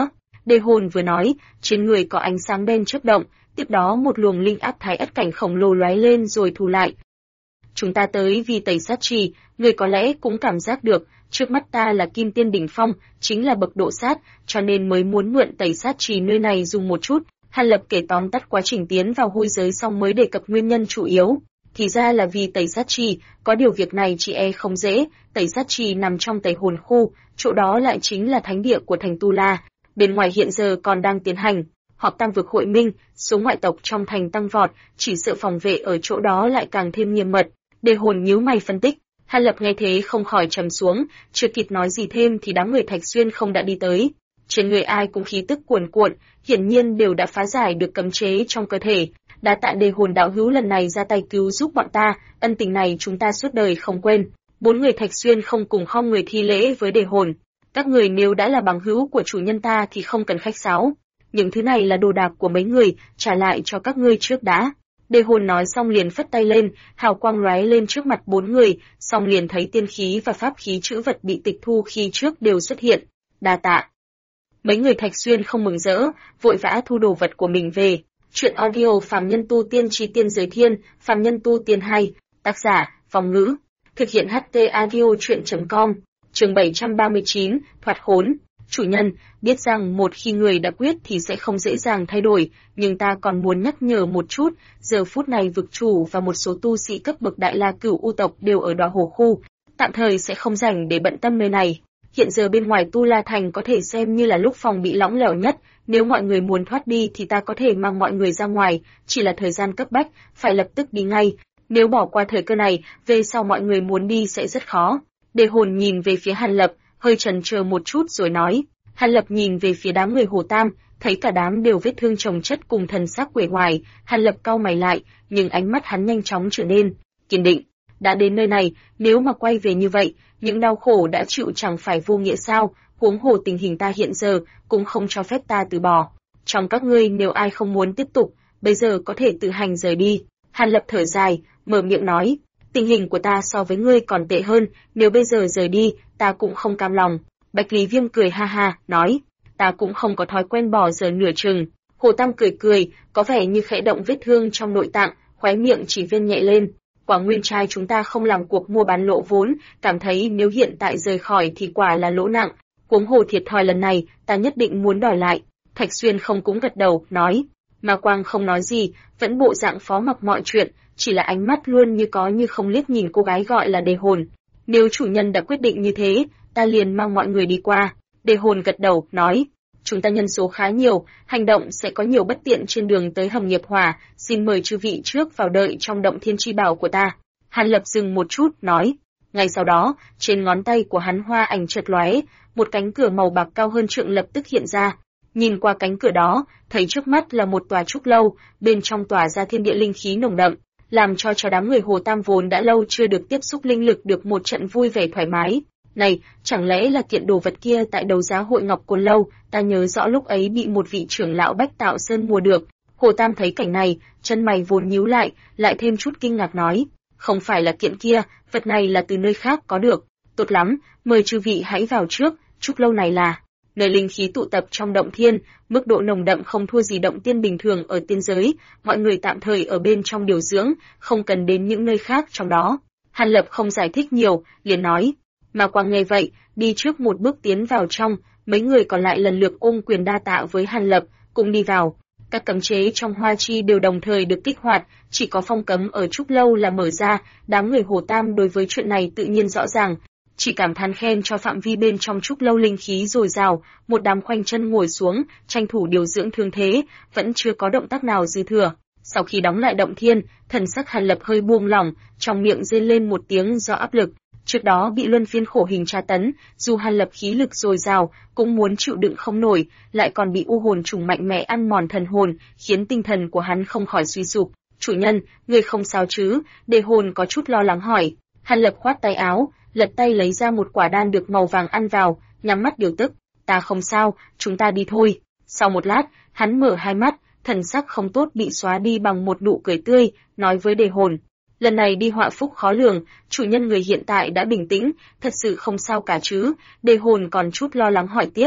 S1: Đề hồn vừa nói, trên người có ánh sáng đen chớp động, tiếp đó một luồng linh áp thái ất cảnh khổng lồ lóe lên rồi thu lại. Chúng ta tới vì tẩy sát trì, người có lẽ cũng cảm giác được, trước mắt ta là kim tiên đỉnh phong, chính là bậc độ sát, cho nên mới muốn mượn tẩy sát trì nơi này dùng một chút. Hàn Lập kể tóm tắt quá trình tiến vào hôi giới xong mới đề cập nguyên nhân chủ yếu. Thì ra là vì tẩy sát trì, có điều việc này chỉ e không dễ, tẩy sát trì nằm trong tẩy hồn khu, chỗ đó lại chính là thánh địa của thành Tu La. Bên ngoài hiện giờ còn đang tiến hành họp tam vực hội minh, số ngoại tộc trong thành tăng vọt, chỉ sợ phòng vệ ở chỗ đó lại càng thêm nghiêm mật. Đề hồn nhíu mày phân tích. Hàn Lập nghe thế không khỏi trầm xuống, chưa kịp nói gì thêm thì đám người Thạch Xuyên không đã đi tới. Trên người ai cũng khí tức cuồn cuộn, hiển nhiên đều đã phá giải được cấm chế trong cơ thể. Đa tạ Đề hồn đạo hữu lần này ra tay cứu giúp bọn ta, ân tình này chúng ta suốt đời không quên. Bốn người Thạch Xuyên không cùng khom người thi lễ với Đề hồn. Các người nếu đã là bằng hữu của chủ nhân ta thì không cần khách sáo. Những thứ này là đồ đạc của mấy người, trả lại cho các ngươi trước đã. Đề hồn nói xong liền phất tay lên, hào quang lóe lên trước mặt bốn người, xong liền thấy tiên khí và pháp khí trữ vật bị tịch thu khi trước đều xuất hiện. Đa tạ. Mấy người Thạch Xuyên không mừng rỡ, vội vã thu đồ vật của mình về. Chuyện audio Phàm Nhân Tu Tiên Chí Tiên Giới Thiên, Phàm Nhân Tu Tiên 2, tác giả, Phong Ngữ. Thực hiện HT audio chuyện.com, chương 739, thoát khốn. Chủ nhân, biết rằng một khi người đã quyết thì sẽ không dễ dàng thay đổi, nhưng ta còn muốn nhắc nhở một chút, giờ phút này vực chủ và một số tu sĩ cấp bậc Đại La Cửu U tộc đều ở Đọa Hồ khu, tạm thời sẽ không rảnh để bận tâm nơi này. Hiện giờ bên ngoài Tu La Thành có thể xem như là lúc phòng bị lõng lẻo nhất, nếu mọi người muốn thoát đi thì ta có thể mang mọi người ra ngoài, chỉ là thời gian cấp bách, phải lập tức đi ngay. Nếu bỏ qua thời cơ này, về sau mọi người muốn đi sẽ rất khó. Đề hồn nhìn về phía Hàn Lập, hơi chần chờ một chút rồi nói. Hàn Lập nhìn về phía đám người Hồ Tam, thấy cả đám đều vết thương chồng chất cùng thần sắc uể oải, Hàn Lập cau mày lại, nhưng ánh mắt hắn nhanh chóng trở nên kiên định. Đã đến nơi này, nếu mà quay về như vậy, những đau khổ đã chịu chẳng phải vô nghĩa sao? Huống hồ tình hình ta hiện giờ cũng không cho phép ta từ bỏ. Trong các ngươi nếu ai không muốn tiếp tục, bây giờ có thể tự hành rời đi. Hàn Lập thở dài, mở miệng nói, tình hình của ta so với ngươi còn tệ hơn, nếu bây giờ rời đi, ta cũng không cam lòng. Bạch Lý Viêm cười ha ha, nói, ta cũng không có thói quen bỏ giờ nửa chừng. Hồ Tam cười cười, có vẻ như khẽ động vết thương trong nội tạng, khóe miệng chỉ viên nhẹ lên. Quả nguyên trai chúng ta không làm cuộc mua bán lỗ vốn, cảm thấy nếu hiện tại rời khỏi thì quả là lỗ nặng. Huống hồ thiệt thòi lần này, ta nhất định muốn đòi lại. Thạch Xuyên không cũng gật đầu, nói. Mà Quang không nói gì, vẫn bộ dạng phó mặc mọi chuyện, chỉ là ánh mắt luôn như có như không liếc nhìn cô gái gọi là Đề hồn. Nếu chủ nhân đã quyết định như thế, ta liền mang mọi người đi qua. Đề hồn gật đầu, nói. Chúng ta nhân số khá nhiều, hành động sẽ có nhiều bất tiện trên đường tới Hầm Nghiệp Hỏa, xin mời chư vị trước vào đợi trong động thiên chi bảo của ta. Hàn Lập dừng một chút, nói. Ngay sau đó, trên ngón tay của hắn hoa ảnh chợt lóe, một cánh cửa màu bạc cao hơn trượng lập tức hiện ra. Nhìn qua cánh cửa đó, thấy trước mắt là một tòa trúc lâu, bên trong tỏa ra thiên địa linh khí nồng đậm, làm cho đám người Hồ Tam vốn đã lâu chưa được tiếp xúc linh lực được một trận vui vẻ thoải mái. Này, chẳng lẽ là kiện đồ vật kia tại đấu giá hội Ngọc Côn Lâu, ta nhớ rõ lúc ấy bị một vị trưởng lão Bách Tạo Sơn mua được. Hồ Tam thấy cảnh này, chân mày vốn nhíu lại thêm chút kinh ngạc nói, không phải là kiện kia, vật này là từ nơi khác có được. Tốt lắm, mời chư vị hãy vào trước, trúc lâu này là nơi linh khí tụ tập trong động thiên, mức độ nồng đậm không thua gì động tiên bình thường ở tiên giới, mọi người tạm thời ở bên trong điều dưỡng, không cần đến những nơi khác trong đó. Hàn Lập không giải thích nhiều, liền nói. Mà Quang nghe vậy, đi trước một bước tiến vào trong, mấy người còn lại lần lượt ôm quyền đa tạ với Hàn Lập, cùng đi vào. Các cấm chế trong Hoa Chi đều đồng thời được kích hoạt, chỉ có phong cấm ở trúc lâu là mở ra, đám người Hồ Tam đối với chuyện này tự nhiên rõ ràng. Chỉ cảm thán khen cho phạm vi bên trong trúc lâu linh khí dồi dào, một đám khoanh chân ngồi xuống, tranh thủ điều dưỡng thương thế, vẫn chưa có động tác nào dư thừa. Sau khi đóng lại động thiên, thần sắc Hàn Lập hơi buông lỏng, trong miệng rên lên một tiếng do áp lực. Trước đó bị luân phiên khổ hình tra tấn, dù Hàn Lập khí lực dồi dào, cũng muốn chịu đựng không nổi, lại còn bị u hồn trùng mạnh mẽ ăn mòn thần hồn, khiến tinh thần của hắn không khỏi suy sụp. Chủ nhân, người không sao chứ? Đề hồn có chút lo lắng hỏi. Hàn Lập khoát tay áo, lật tay lấy ra một quả đan được màu vàng ăn vào, nhắm mắt điều tức. Ta không sao, chúng ta đi thôi. Sau một lát, hắn mở hai mắt, thần sắc không tốt bị xóa đi bằng một nụ cười tươi, nói với Đề hồn. Lần này đi họa phúc khó lường, chủ nhân người hiện tại đã bình tĩnh, thật sự không sao cả chứ? Đề hồn còn chút lo lắng hỏi tiếp.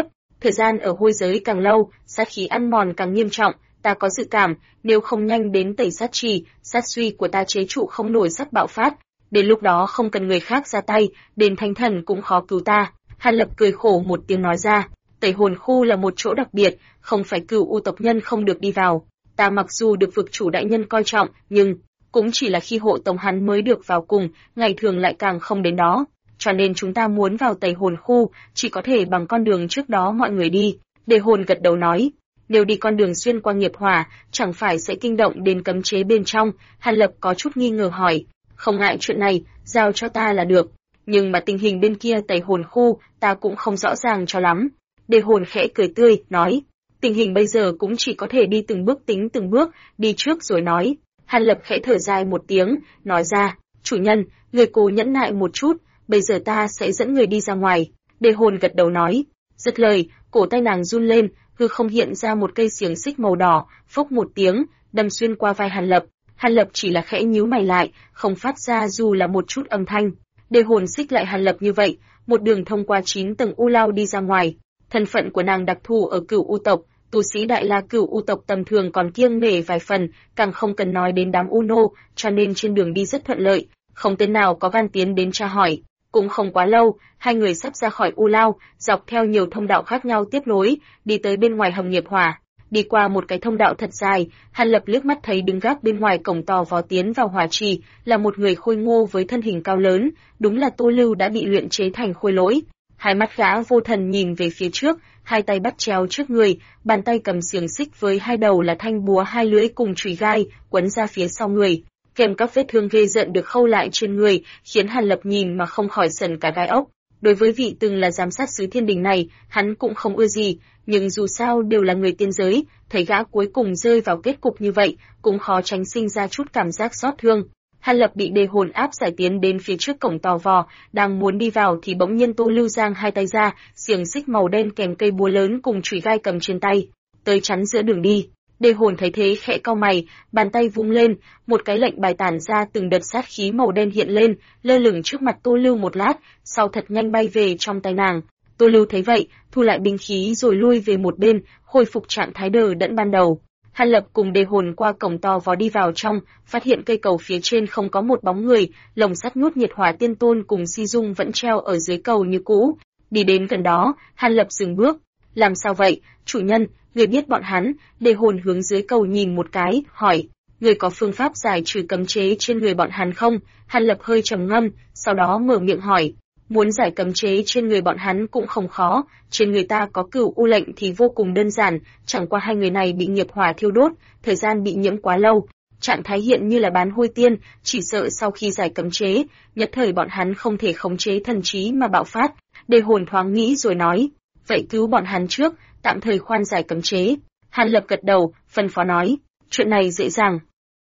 S1: Thời gian ở hôi giới càng lâu, sát khí ăn mòn càng nghiêm trọng, ta có dự cảm, nếu không nhanh đến tẩy sát trì, sát suy của ta chế trụ không nổi sắp bạo phát. Đến lúc đó không cần người khác ra tay, đến thánh thần cũng khó cứu ta. Hàn Lập cười khổ một tiếng nói ra, tẩy hồn khu là một chỗ đặc biệt, không phải Cửu U tộc nhân không được đi vào. Ta mặc dù được vực chủ đại nhân coi trọng, nhưng cũng chỉ là khi hộ tống hắn mới được vào cùng, ngày thường lại càng không đến đó. Cho nên chúng ta muốn vào tẩy hồn khu, chỉ có thể bằng con đường trước đó mọi người đi. Đề hồn gật đầu nói, nếu đi con đường xuyên qua nghiệp hỏa, chẳng phải sẽ kinh động đến cấm chế bên trong. Hàn Lập có chút nghi ngờ hỏi, không ngại chuyện này, giao cho ta là được. Nhưng mà tình hình bên kia tẩy hồn khu, ta cũng không rõ ràng cho lắm. Đề hồn khẽ cười tươi, nói, tình hình bây giờ cũng chỉ có thể đi từng bước tính từng bước, đi trước rồi nói. Hàn Lập khẽ thở dài một tiếng, nói ra, chủ nhân, người cố nhẫn nại một chút, bây giờ ta sẽ dẫn người đi ra ngoài. Đề hồn gật đầu nói, dứt lời, cổ tay nàng run lên, hư không hiện ra một cây xiềng xích màu đỏ, phốc một tiếng, đâm xuyên qua vai Hàn Lập. Hàn Lập chỉ là khẽ nhíu mày lại, không phát ra dù là một chút âm thanh. Đề hồn xích lại Hàn Lập như vậy, một đường thông qua 9 tầng u lao đi ra ngoài. Thân phận của nàng đặc thù ở Cửu U tộc, tu sĩ đại la Cửu U tộc tầm thường còn kiêng nể vài phần, càng không cần nói đến đám u nô, cho nên trên đường đi rất thuận lợi, không tên nào có gan tiến đến tra hỏi. Cũng không quá lâu, hai người sắp ra khỏi u lao, dọc theo nhiều thông đạo khác nhau tiếp nối, đi tới bên ngoài hầm nghiệp hỏa. Đi qua một cái thông đạo thật dài, Hàn Lập liếc mắt thấy đứng gác bên ngoài cổng tò vò tiến vào hỏa trì, là một người khôi ngô với thân hình cao lớn, đúng là Tô Lưu đã bị luyện chế thành khôi lỗi. Hai mắt gã vô thần nhìn về phía trước, hai tay bắt chéo trước người, bàn tay cầm xiềng xích với hai đầu là thanh búa hai lưỡi cùng chùy gai, quấn ra phía sau người, kèm các vết thương ghê rợn được khâu lại trên người, khiến Hàn Lập nhìn mà không khỏi sởn cả gai ốc. Đối với vị từng là giám sát sứ thiên đình này, hắn cũng không ưa gì, nhưng dù sao đều là người tiên giới, thấy gã cuối cùng rơi vào kết cục như vậy, cũng khó tránh sinh ra chút cảm giác xót thương. Hàn Lập bị đề hồn áp giải tiến đến phía trước cổng tò vò, đang muốn đi vào thì bỗng nhiên Tô Lưu giang hai tay ra, xiềng xích màu đen kèm cây búa lớn cùng chùy gai cầm trên tay, tới chắn giữa đường đi. Đề hồn thấy thế khẽ cau mày, bàn tay vung lên, một cái lệnh bài tản ra từng đợt sát khí màu đen hiện lên, lơ lửng trước mặt Tô Lưu một lát, sau thật nhanh bay về trong tay nàng. Tô Lưu thấy vậy, thu lại binh khí rồi lui về một bên, khôi phục trạng thái đờ đẫn ban đầu. Hàn Lập cùng đề hồn qua cổng to vò đi vào trong, phát hiện cây cầu phía trên không có một bóng người, lồng sắt nhốt nhiệt hỏa tiên tôn cùng Si Dung vẫn treo ở dưới cầu như cũ. Đi đến gần đó, Hàn Lập dừng bước. Làm sao vậy, chủ nhân, người biết bọn hắn? Đề hồn hướng dưới cầu nhìn một cái, hỏi, người có phương pháp giải trừ cấm chế trên người bọn hắn không? Hàn Lập hơi trầm ngâm, sau đó mở miệng hỏi. Muốn giải cấm chế trên người bọn hắn cũng không khó, trên người ta có Cửu U lệnh thì vô cùng đơn giản, chẳng qua hai người này bị nghiệp hỏa thiêu đốt, thời gian bị nhiễm quá lâu, trạng thái hiện như là bán hôi tiên, chỉ sợ sau khi giải cấm chế, nhất thời bọn hắn không thể khống chế thần trí mà bạo phát. Đề hồn thoáng nghĩ rồi nói, vậy cứu bọn hắn trước, tạm thời khoan giải cấm chế. Hàn Lập gật đầu, phân phó nói, chuyện này dễ dàng.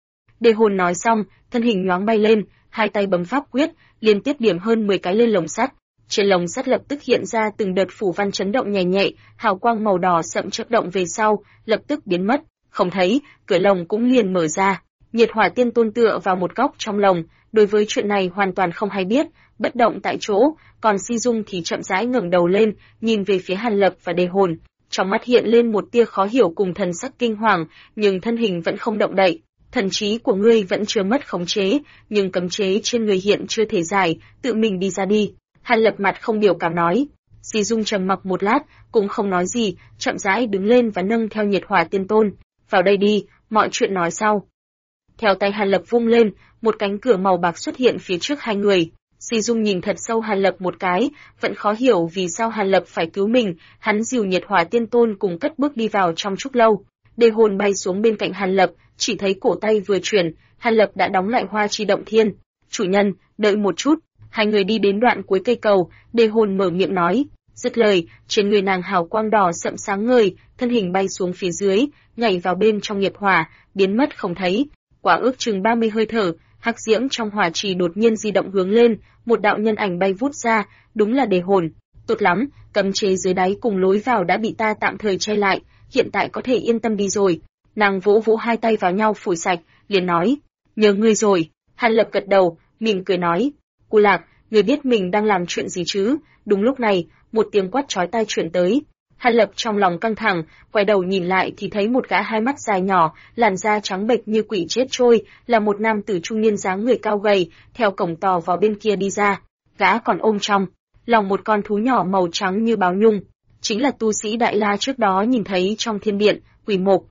S1: Đề hồn nói xong, thân hình nhoáng bay lên, hai tay bấm pháp quyết, liên tiếp điểm hơn 10 cái lên lồng sắt. Trên lồng sắt lập tức hiện ra từng đợt phủ văn chấn động nhẹ nhẹ, hào quang màu đỏ sậm chớp động về sau, lập tức biến mất, không thấy, cửa lồng cũng liền mở ra. Nhiệt hỏa tiên tôn tựa vào một góc trong lồng, đối với chuyện này hoàn toàn không hay biết, bất động tại chỗ, còn Si Dung thì chậm rãi ngẩng đầu lên, nhìn về phía Hàn Lập và đề hồn, trong mắt hiện lên một tia khó hiểu cùng thần sắc kinh hoàng, nhưng thân hình vẫn không động đậy. Thần trí của ngươi vẫn chưa mất khống chế, nhưng cấm chế trên người hiện chưa thể giải, tự mình đi ra đi. Hàn Lập mặt không biểu cảm nói. Si Dung trầm mặc một lát, cũng không nói gì, chậm rãi đứng lên và nâng theo nhiệt hỏa tiên tôn. Vào đây đi, mọi chuyện nói sau. Theo tay Hàn Lập vung lên, một cánh cửa màu bạc xuất hiện phía trước hai người. Si Dung nhìn thật sâu Hàn Lập một cái, vẫn khó hiểu vì sao Hàn Lập phải cứu mình, hắn dìu nhiệt hỏa tiên tôn cùng cất bước đi vào trong trúc lâu. Đề hồn bay xuống bên cạnh Hàn Lập, chỉ thấy cổ tay vừa chuyển, Hàn Lập đã đóng lại hoa chi động thiên. Chủ nhân, đợi một chút. Hai người đi đến đoạn cuối cây cầu, đề hồn mở miệng nói. Dứt lời, trên người nàng hào quang đỏ sậm sáng ngời, thân hình bay xuống phía dưới, nhảy vào bên trong nghiệp hỏa, biến mất không thấy. Quả ước chừng 30 hơi thở, hắc diễm trong hỏa trì đột nhiên di động hướng lên, một đạo nhân ảnh bay vút ra, đúng là đề hồn. Tốt lắm, cấm chế dưới đáy cùng lối vào đã bị ta tạm thời che lại, hiện tại có thể yên tâm đi rồi. Nàng vỗ vỗ hai tay vào nhau phủi sạch, liền nói, nhớ ngươi rồi. Hàn Lập gật đầu, mỉm cười nói, Cô Lạc, ngươi biết mình đang làm chuyện gì chứ? Đúng lúc này, một tiếng quát chói tai truyền tới. Hàn Lập trong lòng căng thẳng, quay đầu nhìn lại thì thấy một gã hai mắt dài nhỏ, làn da trắng bệch như quỷ chết trôi, là một nam tử trung niên dáng người cao gầy, theo cổng tò vào bên kia đi ra. Gã còn ôm trong lòng một con thú nhỏ màu trắng như báo nhung, chính là tu sĩ Đại La trước đó nhìn thấy trong thiên điện, Quỷ Mộc.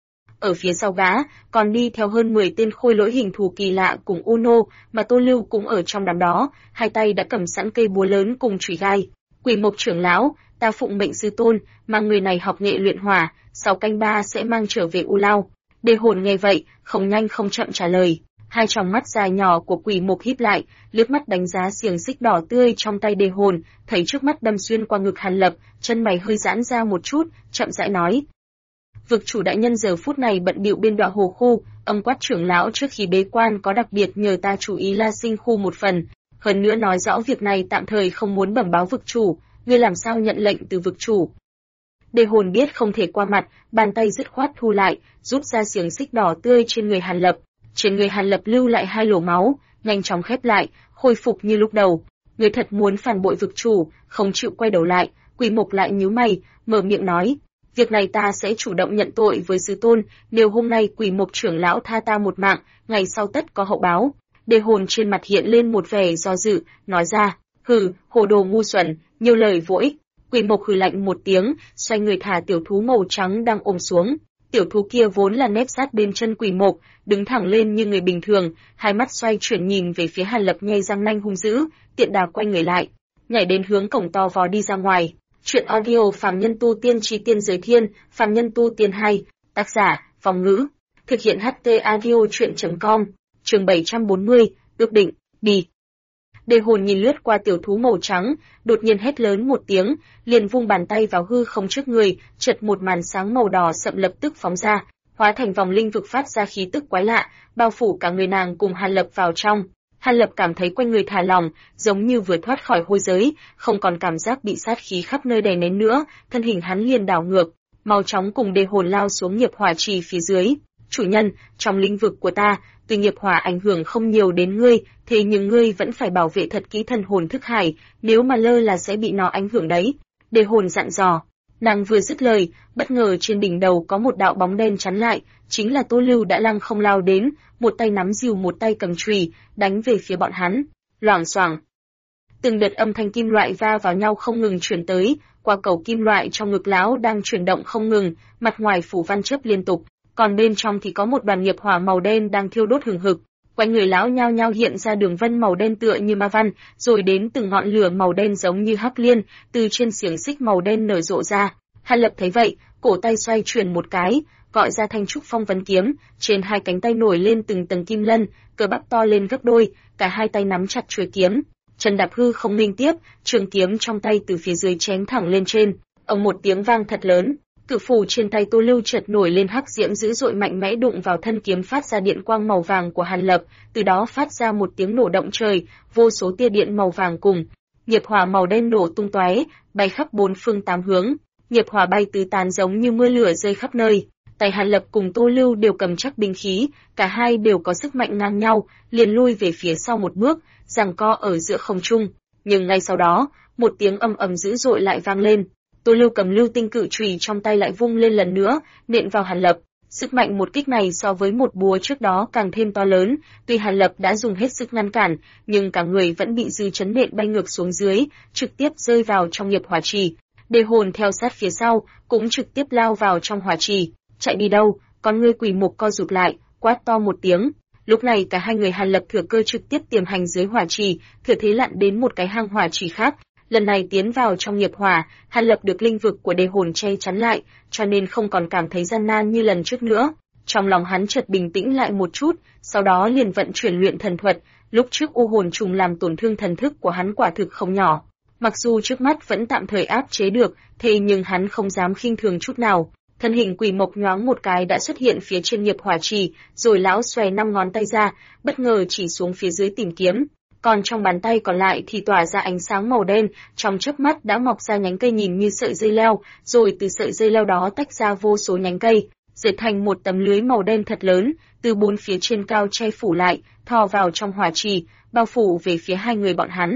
S1: Ở phía sau gã, còn đi theo hơn 10 tên khôi lỗi hình thù kỳ lạ cùng Uno, mà Tô Lưu cũng ở trong đám đó, hai tay đã cầm sẵn cây búa lớn cùng chùy gai. Quỷ Mộc trưởng lão, ta phụng mệnh sư tôn, mang người này học nghệ luyện hỏa, sau canh ba sẽ mang trở về U Lao. Đề Hồn nghe vậy, không nhanh không chậm trả lời. Hai tròng mắt dài nhỏ của Quỷ Mộc híp lại, liếc mắt đánh giá xiềng xích đỏ tươi trong tay Đề Hồn, thấy trước mắt đâm xuyên qua ngực Hàn Lập, chân mày hơi giãn ra một chút, chậm rãi nói: Vực chủ đại nhân giờ phút này bận bịu bên Đoạ Hồ khu, Âm Quát trưởng lão trước khi bế quan có đặc biệt nhờ ta chú ý La Sinh khu một phần, hơn nữa nói rõ việc này tạm thời không muốn bẩm báo vực chủ, ngươi làm sao nhận lệnh từ vực chủ? Đề Hồn biết không thể qua mặt, bàn tay dứt khoát thu lại, rút ra xiềng xích đỏ tươi trên người Hàn Lập. Trên người Hàn Lập lưu lại hai lỗ máu, nhanh chóng khép lại, khôi phục như lúc đầu. Người thật muốn phản bội vực chủ, không chịu quay đầu lại. Quỷ Mộc lại nhíu mày, mở miệng nói: việc này ta sẽ chủ động nhận tội với sư tôn, nếu hôm nay Quỷ Mộc trưởng lão tha ta một mạng, ngày sau tất có hậu báo. Đề Hồn trên mặt hiện lên một vẻ do dự, nói ra: hừ, hồ đồ ngu xuẩn, nhiều lời vô ích. Quỷ Mộc hừ lạnh một tiếng, xoay người thả tiểu thú màu trắng đang ôm xuống. Tiểu thú kia vốn là nép sát bên chân Quỷ Mộc, đứng thẳng lên như người bình thường, hai mắt xoay chuyển nhìn về phía Hàn Lập nhe răng nanh hung dữ, tiện đà quay người lại, nhảy đến hướng cổng to vò đi ra ngoài. Chuyện audio Phàm Nhân Tu Tiên Chí Tiên Giới Thiên, Phàm Nhân Tu Tiên 2, tác giả, Phong Ngữ, thực hiện HT audio chuyện.com, chương 740, ước định, đi. Đề Hồn nhìn lướt qua tiểu thú màu trắng, đột nhiên hét lớn một tiếng, liền vung bàn tay vào hư không trước người, chợt một màn sáng màu đỏ sậm lập tức phóng ra, hóa thành vòng linh vực phát ra khí tức quái lạ, bao phủ cả người nàng cùng Hàn Lập vào trong. Hàn Lập cảm thấy quanh người thả lỏng, giống như vừa thoát khỏi hôi giới, không còn cảm giác bị sát khí khắp nơi đè nén nữa, thân hình hắn liền đảo ngược, mau chóng cùng Đề Hồn lao xuống nghiệp hỏa trì phía dưới. Chủ nhân, trong lĩnh vực của ta, tuy nghiệp hỏa ảnh hưởng không nhiều đến ngươi, thế nhưng ngươi vẫn phải bảo vệ thật kỹ thần hồn thức hải, nếu mà lơ là sẽ bị nó ảnh hưởng đấy. Đề Hồn dặn dò. Nàng vừa dứt lời, bất ngờ trên đỉnh đầu có một đạo bóng đen chắn lại, chính là Tô Lưu đã lăng không lao đến, một tay nắm rìu một tay cầm chùy, đánh về phía bọn hắn. Loảng xoảng. Từng đợt âm thanh kim loại va vào nhau không ngừng truyền tới, qua cầu kim loại trong ngực lão đang chuyển động không ngừng, mặt ngoài phủ văn chớp liên tục, còn bên trong thì có một đoàn nghiệp hỏa màu đen đang thiêu đốt hừng hực. Quanh người lão nhao nhao hiện ra đường vân màu đen tựa như ma văn, rồi đến từng ngọn lửa màu đen giống như hắc liên, từ trên xiềng xích màu đen nở rộ ra. Hàn Lập thấy vậy, cổ tay xoay chuyển một cái, gọi ra thanh trúc phong vấn kiếm, trên hai cánh tay nổi lên từng tầng kim lân, cơ bắp to lên gấp đôi, cả hai tay nắm chặt chuôi kiếm, chân đạp hư không liên tiếp, trường kiếm trong tay từ phía dưới chém thẳng lên trên. Ầm một tiếng vang thật lớn, cự phù trên tay Tô Lưu chợt nổi lên hắc diễm dữ dội mạnh mẽ đụng vào thân kiếm phát ra điện quang màu vàng của Hàn Lập, từ đó phát ra một tiếng nổ động trời, vô số tia điện màu vàng cùng nghiệp hỏa màu đen nổ tung tóe, bay khắp bốn phương tám hướng, nghiệp hỏa bay tứ tán giống như mưa lửa rơi khắp nơi. Tay Hàn Lập cùng Tô Lưu đều cầm chắc binh khí, cả hai đều có sức mạnh ngang nhau, liền lui về phía sau một bước, giằng co ở giữa không trung. Nhưng ngay sau đó, một tiếng ầm ầm dữ dội lại vang lên. Tô Lưu cầm lưu tinh cự chùy trong tay lại vung lên lần nữa, nện vào Hàn Lập. Sức mạnh một kích này so với một búa trước đó càng thêm to lớn, tuy Hàn Lập đã dùng hết sức ngăn cản, nhưng cả người vẫn bị dư chấn nện bay ngược xuống dưới, trực tiếp rơi vào trong nghiệp hỏa trì. Đề Hồn theo sát phía sau, cũng trực tiếp lao vào trong hỏa trì. Chạy đi đâu? Con ngươi Quỷ Mộc co rụt lại, quát to một tiếng. Lúc này cả hai người Hàn Lập thừa cơ trực tiếp tiềm hành dưới hỏa trì, thừa thế lặn đến một cái hang hỏa trì khác. Lần này tiến vào trong nghiệp hỏa, Hàn Lập được linh vực của Đề Hồn che chắn lại, cho nên không còn cảm thấy gian nan như lần trước nữa. Trong lòng hắn chợt bình tĩnh lại một chút, sau đó liền vận chuyển luyện thần thuật. Lúc trước u hồn trùng làm tổn thương thần thức của hắn quả thực không nhỏ. Mặc dù trước mắt vẫn tạm thời áp chế được, thế nhưng hắn không dám khinh thường chút nào. Thân hình Quỷ Mộc nhoáng một cái đã xuất hiện phía trên nghiệp hỏa trì, rồi lão xòe 5 ngón tay ra, bất ngờ chỉ xuống phía dưới tìm kiếm. Còn trong bàn tay còn lại thì tỏa ra ánh sáng màu đen, trong chớp mắt đã mọc ra nhánh cây nhìn như sợi dây leo, rồi từ sợi dây leo đó tách ra vô số nhánh cây, dệt thành một tấm lưới màu đen thật lớn, từ bốn phía trên cao che phủ lại, thò vào trong hỏa trì, bao phủ về phía hai người bọn hắn.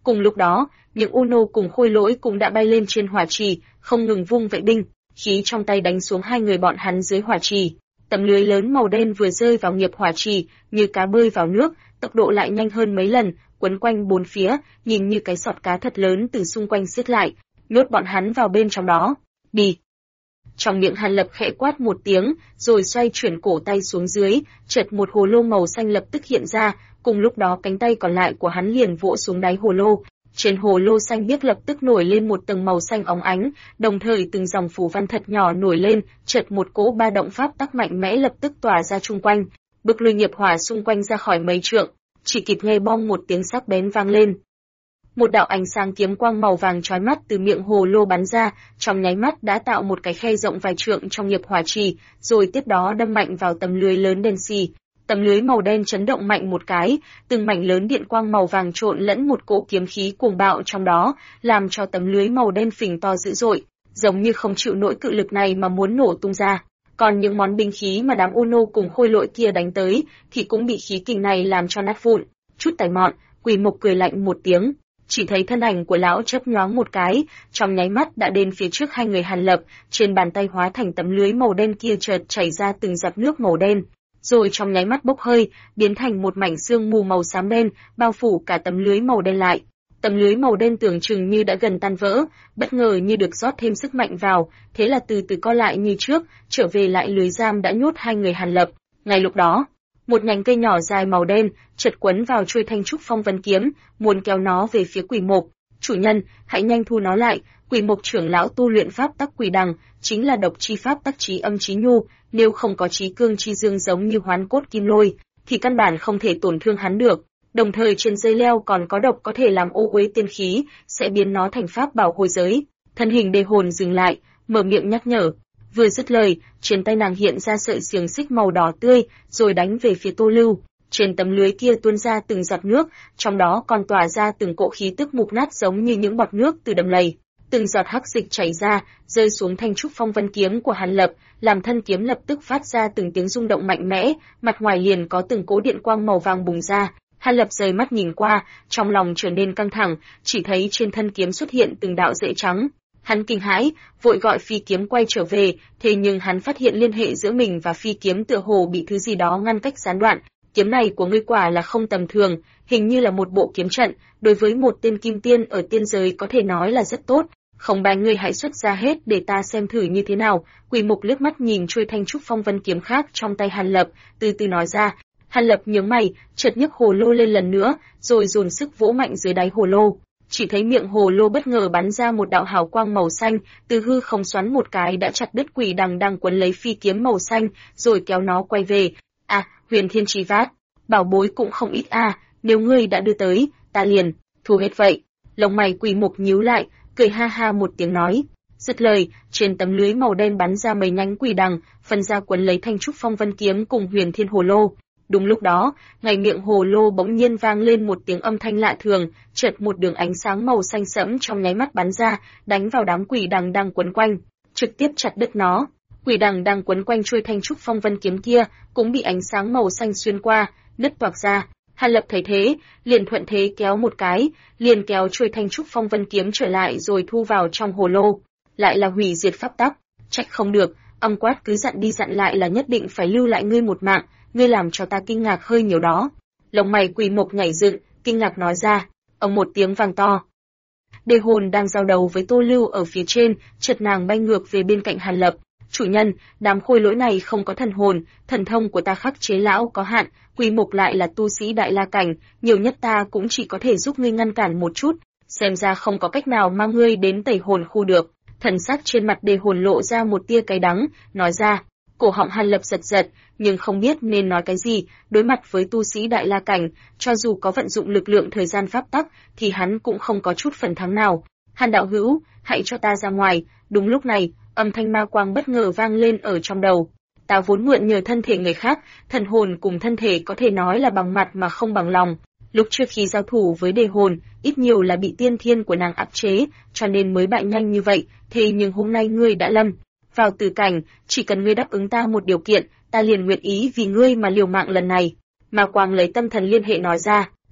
S1: Cùng lúc đó, những U Nô cùng Khôi Lỗi cũng đã bay lên trên hỏa trì, không ngừng vung vệ binh, khí trong tay đánh xuống hai người bọn hắn dưới hỏa trì. Tấm lưới lớn màu đen vừa rơi vào nghiệp hỏa trì, như cá bơi vào nước, tốc độ lại nhanh hơn mấy lần, quấn quanh bốn phía, nhìn như cái sọt cá thật lớn từ xung quanh xiết lại, nhốt bọn hắn vào bên trong đó. Đi! Trong miệng Hàn Lập khẽ quát một tiếng, rồi xoay chuyển cổ tay xuống dưới, chợt một hồ lô màu xanh lập tức hiện ra, cùng lúc đó cánh tay còn lại của hắn liền vỗ xuống đáy hồ lô. Trên hồ lô xanh biếc lập tức nổi lên một tầng màu xanh óng ánh, đồng thời từng dòng phù văn thật nhỏ nổi lên, chợt một cỗ ba động pháp tắc mạnh mẽ lập tức tỏa ra chung quanh, bức lùi nghiệp hỏa xung quanh ra khỏi mấy trượng, chỉ kịp nghe bong một tiếng sắc bén vang lên. Một đạo ánh sáng kiếm quang màu vàng chói mắt từ miệng hồ lô bắn ra, trong nháy mắt đã tạo một cái khe rộng vài trượng trong nghiệp hỏa trì, rồi tiếp đó đâm mạnh vào tấm lưới lớn đen xì. Tấm lưới màu đen chấn động mạnh một cái, từng mảnh lớn điện quang màu vàng trộn lẫn một cỗ kiếm khí cuồng bạo trong đó, làm cho tấm lưới màu đen phình to dữ dội, giống như không chịu nổi cự lực này mà muốn nổ tung ra. Còn những món binh khí mà đám U Nô cùng Khôi Lỗi kia đánh tới, thì cũng bị khí kình này làm cho nát vụn. Chút tài mọn, Quỷ Mộc cười lạnh một tiếng, chỉ thấy thân ảnh của lão chớp nhoáng một cái, trong nháy mắt đã đến phía trước hai người Hàn Lập, trên bàn tay hóa thành tấm lưới màu đen kia chợt chảy ra từng giọt nước màu đen, rồi trong nháy mắt bốc hơi, biến thành một mảnh sương mù màu xám đen, bao phủ cả tấm lưới màu đen lại. Tấm lưới màu đen tưởng chừng như đã gần tan vỡ, bất ngờ như được rót thêm sức mạnh vào, thế là từ từ co lại như trước, trở về lại lưới giam đã nhốt hai người Hàn Lập. Ngay lúc đó, một nhánh cây nhỏ dài màu đen chợt quấn vào chuôi thanh trúc phong vân kiếm, muốn kéo nó về phía Quỷ Mộc. Chủ nhân, hãy nhanh thu nó lại. Quỷ Mộc trưởng lão tu luyện pháp tắc quỷ đằng, chính là độc chi pháp tắc trí âm trí nhu, nếu không có trí cương chi dương giống như hoán cốt kim lôi, thì căn bản không thể tổn thương hắn được. Đồng thời trên dây leo còn có độc có thể làm ô uế tiên khí, sẽ biến nó thành pháp bảo hồi giới. Thân hình Đề Hồn dừng lại, mở miệng nhắc nhở. Vừa dứt lời, trên tay nàng hiện ra sợi xiềng xích màu đỏ tươi, rồi đánh về phía Tô Lưu. Trên tấm lưới kia tuôn ra từng giọt nước, trong đó còn tỏa ra từng cỗ khí tức mục nát giống như những bọt nước từ đầm lầy. Từng giọt hắc dịch chảy ra, rơi xuống thanh trúc phong vân kiếm của Hàn Lập, làm thân kiếm lập tức phát ra từng tiếng rung động mạnh mẽ, mặt ngoài liền có từng cỗ điện quang màu vàng bùng ra. Hàn Lập rời mắt nhìn qua, trong lòng trở nên căng thẳng, chỉ thấy trên thân kiếm xuất hiện từng đạo rễ trắng. Hắn kinh hãi, vội gọi phi kiếm quay trở về, thế nhưng hắn phát hiện liên hệ giữa mình và phi kiếm tựa hồ bị thứ gì đó ngăn cách gián đoạn. Kiếm này của ngươi quả là không tầm thường, hình như là một bộ kiếm trận, đối với một tên kim tiên ở tiên giới có thể nói là rất tốt. Không bài ngươi hãy xuất ra hết để ta xem thử như thế nào. Quỷ Mộc liếc mắt nhìn chuôi thanh trúc phong vân kiếm khác trong tay Hàn Lập, từ từ nói ra. Hàn Lập nhướng mày, chợt nhấc hồ lô lên lần nữa, rồi dồn sức vỗ mạnh dưới đáy hồ lô. Chỉ thấy miệng hồ lô bất ngờ bắn ra một đạo hào quang màu xanh, từ hư không xoắn một cái đã chặt đứt quỷ đằng đang quấn lấy phi kiếm màu xanh, rồi kéo nó quay về. À, Huyền Thiên Chi Vát, bảo bối cũng không ít nếu ngươi đã đưa tới, ta liền thu hết vậy. Lông mày Quỷ Mộc nhíu lại, cười ha ha một tiếng nói. Dứt lời, trên tấm lưới màu đen bắn ra mấy nhánh quỷ đằng, phân ra quấn lấy thanh trúc phong vân kiếm cùng Huyền Thiên hồ lô. Đúng lúc đó, ngay miệng hồ lô bỗng nhiên vang lên một tiếng âm thanh lạ thường, chợt một đường ánh sáng màu xanh sẫm trong nháy mắt bắn ra, đánh vào đám quỷ đằng đang quấn quanh, trực tiếp chặt đứt nó. Quỷ đằng đang quấn quanh chuôi thanh trúc phong vân kiếm kia, cũng bị ánh sáng màu xanh xuyên qua, nứt toạc ra. Hàn Lập thấy thế, liền thuận thế kéo một cái, liền kéo chuôi thanh trúc phong vân kiếm trở lại rồi thu vào trong hồ lô. Lại là hủy diệt pháp tắc, trách không được, âm quát cứ dặn đi dặn lại là nhất định phải lưu lại ngươi một mạng, ngươi làm cho ta kinh ngạc hơi nhiều đó. Lông mày Quỷ Mộc nhảy dựng, kinh ngạc nói ra, ầm một tiếng vang to. Đề Hồn đang giao đấu với Tô Lưu ở phía trên, chợt nàng bay ngược về bên cạnh Hàn Lập. Chủ nhân, đám khôi lỗi này không có thần hồn, thần thông của ta khắc chế lão có hạn, Quỷ Mộc lại là tu sĩ đại la cảnh, nhiều nhất ta cũng chỉ có thể giúp ngươi ngăn cản một chút, xem ra không có cách nào mang ngươi đến tẩy hồn khu được. Thần sắc trên mặt Đề Hồn lộ ra một tia cay đắng, nói ra. Cổ họng Hàn Lập giật giật, nhưng không biết nên nói cái gì, đối mặt với tu sĩ đại la cảnh, cho dù có vận dụng lực lượng thời gian pháp tắc, thì hắn cũng không có chút phần thắng nào. Hàn đạo hữu, hãy cho ta ra ngoài. Đúng lúc này, âm thanh ma quang bất ngờ vang lên ở trong đầu. Ta vốn mượn nhờ thân thể người khác, thần hồn cùng thân thể có thể nói là bằng mặt mà không bằng lòng. Lúc trước khi giao thủ với Đề Hồn, ít nhiều là bị tiên thiên của nàng áp chế, cho nên mới bại nhanh như vậy, thế nhưng hôm nay ngươi đã lâm vào tử cảnh, chỉ cần ngươi đáp ứng ta một điều kiện, ta liền nguyện ý vì ngươi mà liều mạng lần này. Ma quang lấy tâm thần liên hệ nói ra.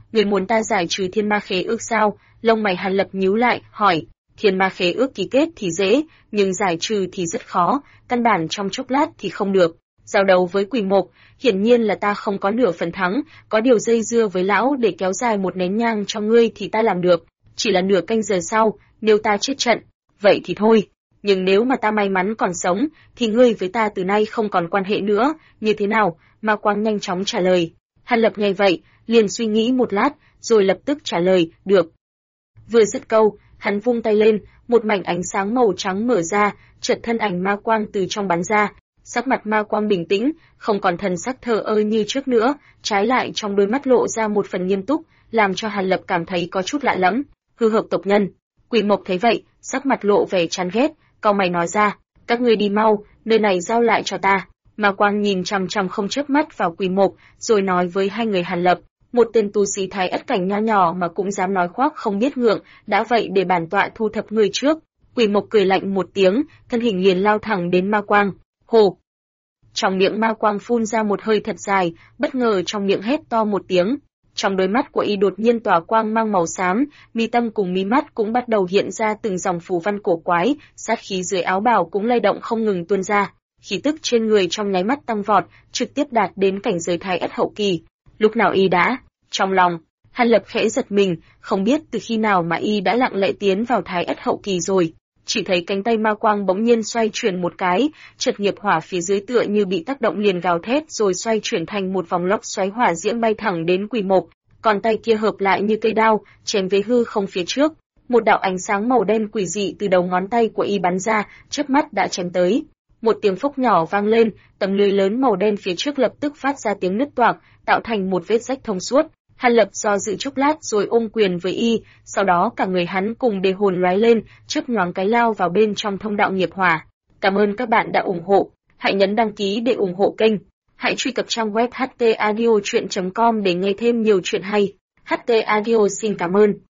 S1: Người muốn ta giải trừ thiên ma khế ước sao? Lông mày Hàn Lập nhíu lại, hỏi. Thiên ma khế ước ký kết thì dễ, nhưng giải trừ thì rất khó, căn bản trong chốc lát thì không được. Giao đấu với Quỷ Mộc, hiển nhiên là ta không có nửa phần thắng, có điều dây dưa với lão để kéo dài một nén nhang cho ngươi thì ta làm được, chỉ là nửa canh giờ sau, nếu ta chết trận, vậy thì thôi. Nhưng nếu mà ta may mắn còn sống, thì ngươi với ta từ nay không còn quan hệ nữa, như thế nào? Ma Quang nhanh chóng trả lời. Hàn Lập nghe vậy, liền suy nghĩ một lát, rồi lập tức trả lời, được. Vừa dứt câu, hắn vung tay lên, một mảnh ánh sáng màu trắng mở ra, chợt thân ảnh Ma Quang từ trong bắn ra. Sắc mặt Ma Quang bình tĩnh, không còn thần sắc thờ ơ như trước nữa, trái lại trong đôi mắt lộ ra một phần nghiêm túc, làm cho Hàn Lập cảm thấy có chút lạ lẫm. Hư hợp tộc nhân. Quỷ Mộc thấy vậy, sắc mặt lộ vẻ chán ghét, cau mày nói ra, các ngươi đi mau, nơi này giao lại cho ta. Ma Quang nhìn chằm chằm không chớp mắt vào Quỷ Mộc, rồi nói với hai người Hàn Lập, một tên tu sĩ thái ất cảnh nho nhỏ mà cũng dám nói khoác không biết ngượng, đã vậy để bản tọa thu thập người trước. Quỷ Mộc cười lạnh một tiếng, thân hình liền lao thẳng đến Ma Quang. Hồ! Trong miệng Ma Quang phun ra một hơi thật dài, bất ngờ trong miệng hét to một tiếng. Trong đôi mắt của y đột nhiên tỏa quang mang màu xám, mi tâm cùng mí mắt cũng bắt đầu hiện ra từng dòng phù văn cổ quái, sát khí dưới áo bào cũng lay động không ngừng tuôn ra. Khí tức trên người trong nháy mắt tăng vọt, trực tiếp đạt đến cảnh giới thái ất hậu kỳ. Lúc nào y đã? Trong lòng, Hàn Lập khẽ giật mình, không biết từ khi nào mà y đã lặng lẽ tiến vào thái ất hậu kỳ rồi. Chỉ thấy cánh tay Ma Quang bỗng nhiên xoay chuyển một cái, chợt nghiệp hỏa phía dưới tựa như bị tác động liền gào thét rồi xoay chuyển thành một vòng lốc xoáy hỏa diễm bay thẳng đến Quỷ Mộc, còn tay kia hợp lại như cây đao, chém về hư không phía trước. Một đạo ánh sáng màu đen quỷ dị từ đầu ngón tay của y bắn ra, chớp mắt đã chém tới. Một tiếng phốc nhỏ vang lên, tấm lưới lớn màu đen phía trước lập tức phát ra tiếng nứt toạc, tạo thành một vết rách thông suốt. Hàn Lập do dự chốc lát rồi ôm quyền với y, sau đó cả người hắn cùng đề hồn lóe lên, chớp nhoáng cái lao vào bên trong thông đạo nghiệp hỏa. Cảm ơn các bạn đã ủng hộ, hãy nhấn đăng ký để ủng hộ kênh. Hãy truy cập trang web htaudio.com để nghe thêm nhiều chuyện hay. HT Audio xin cảm ơn.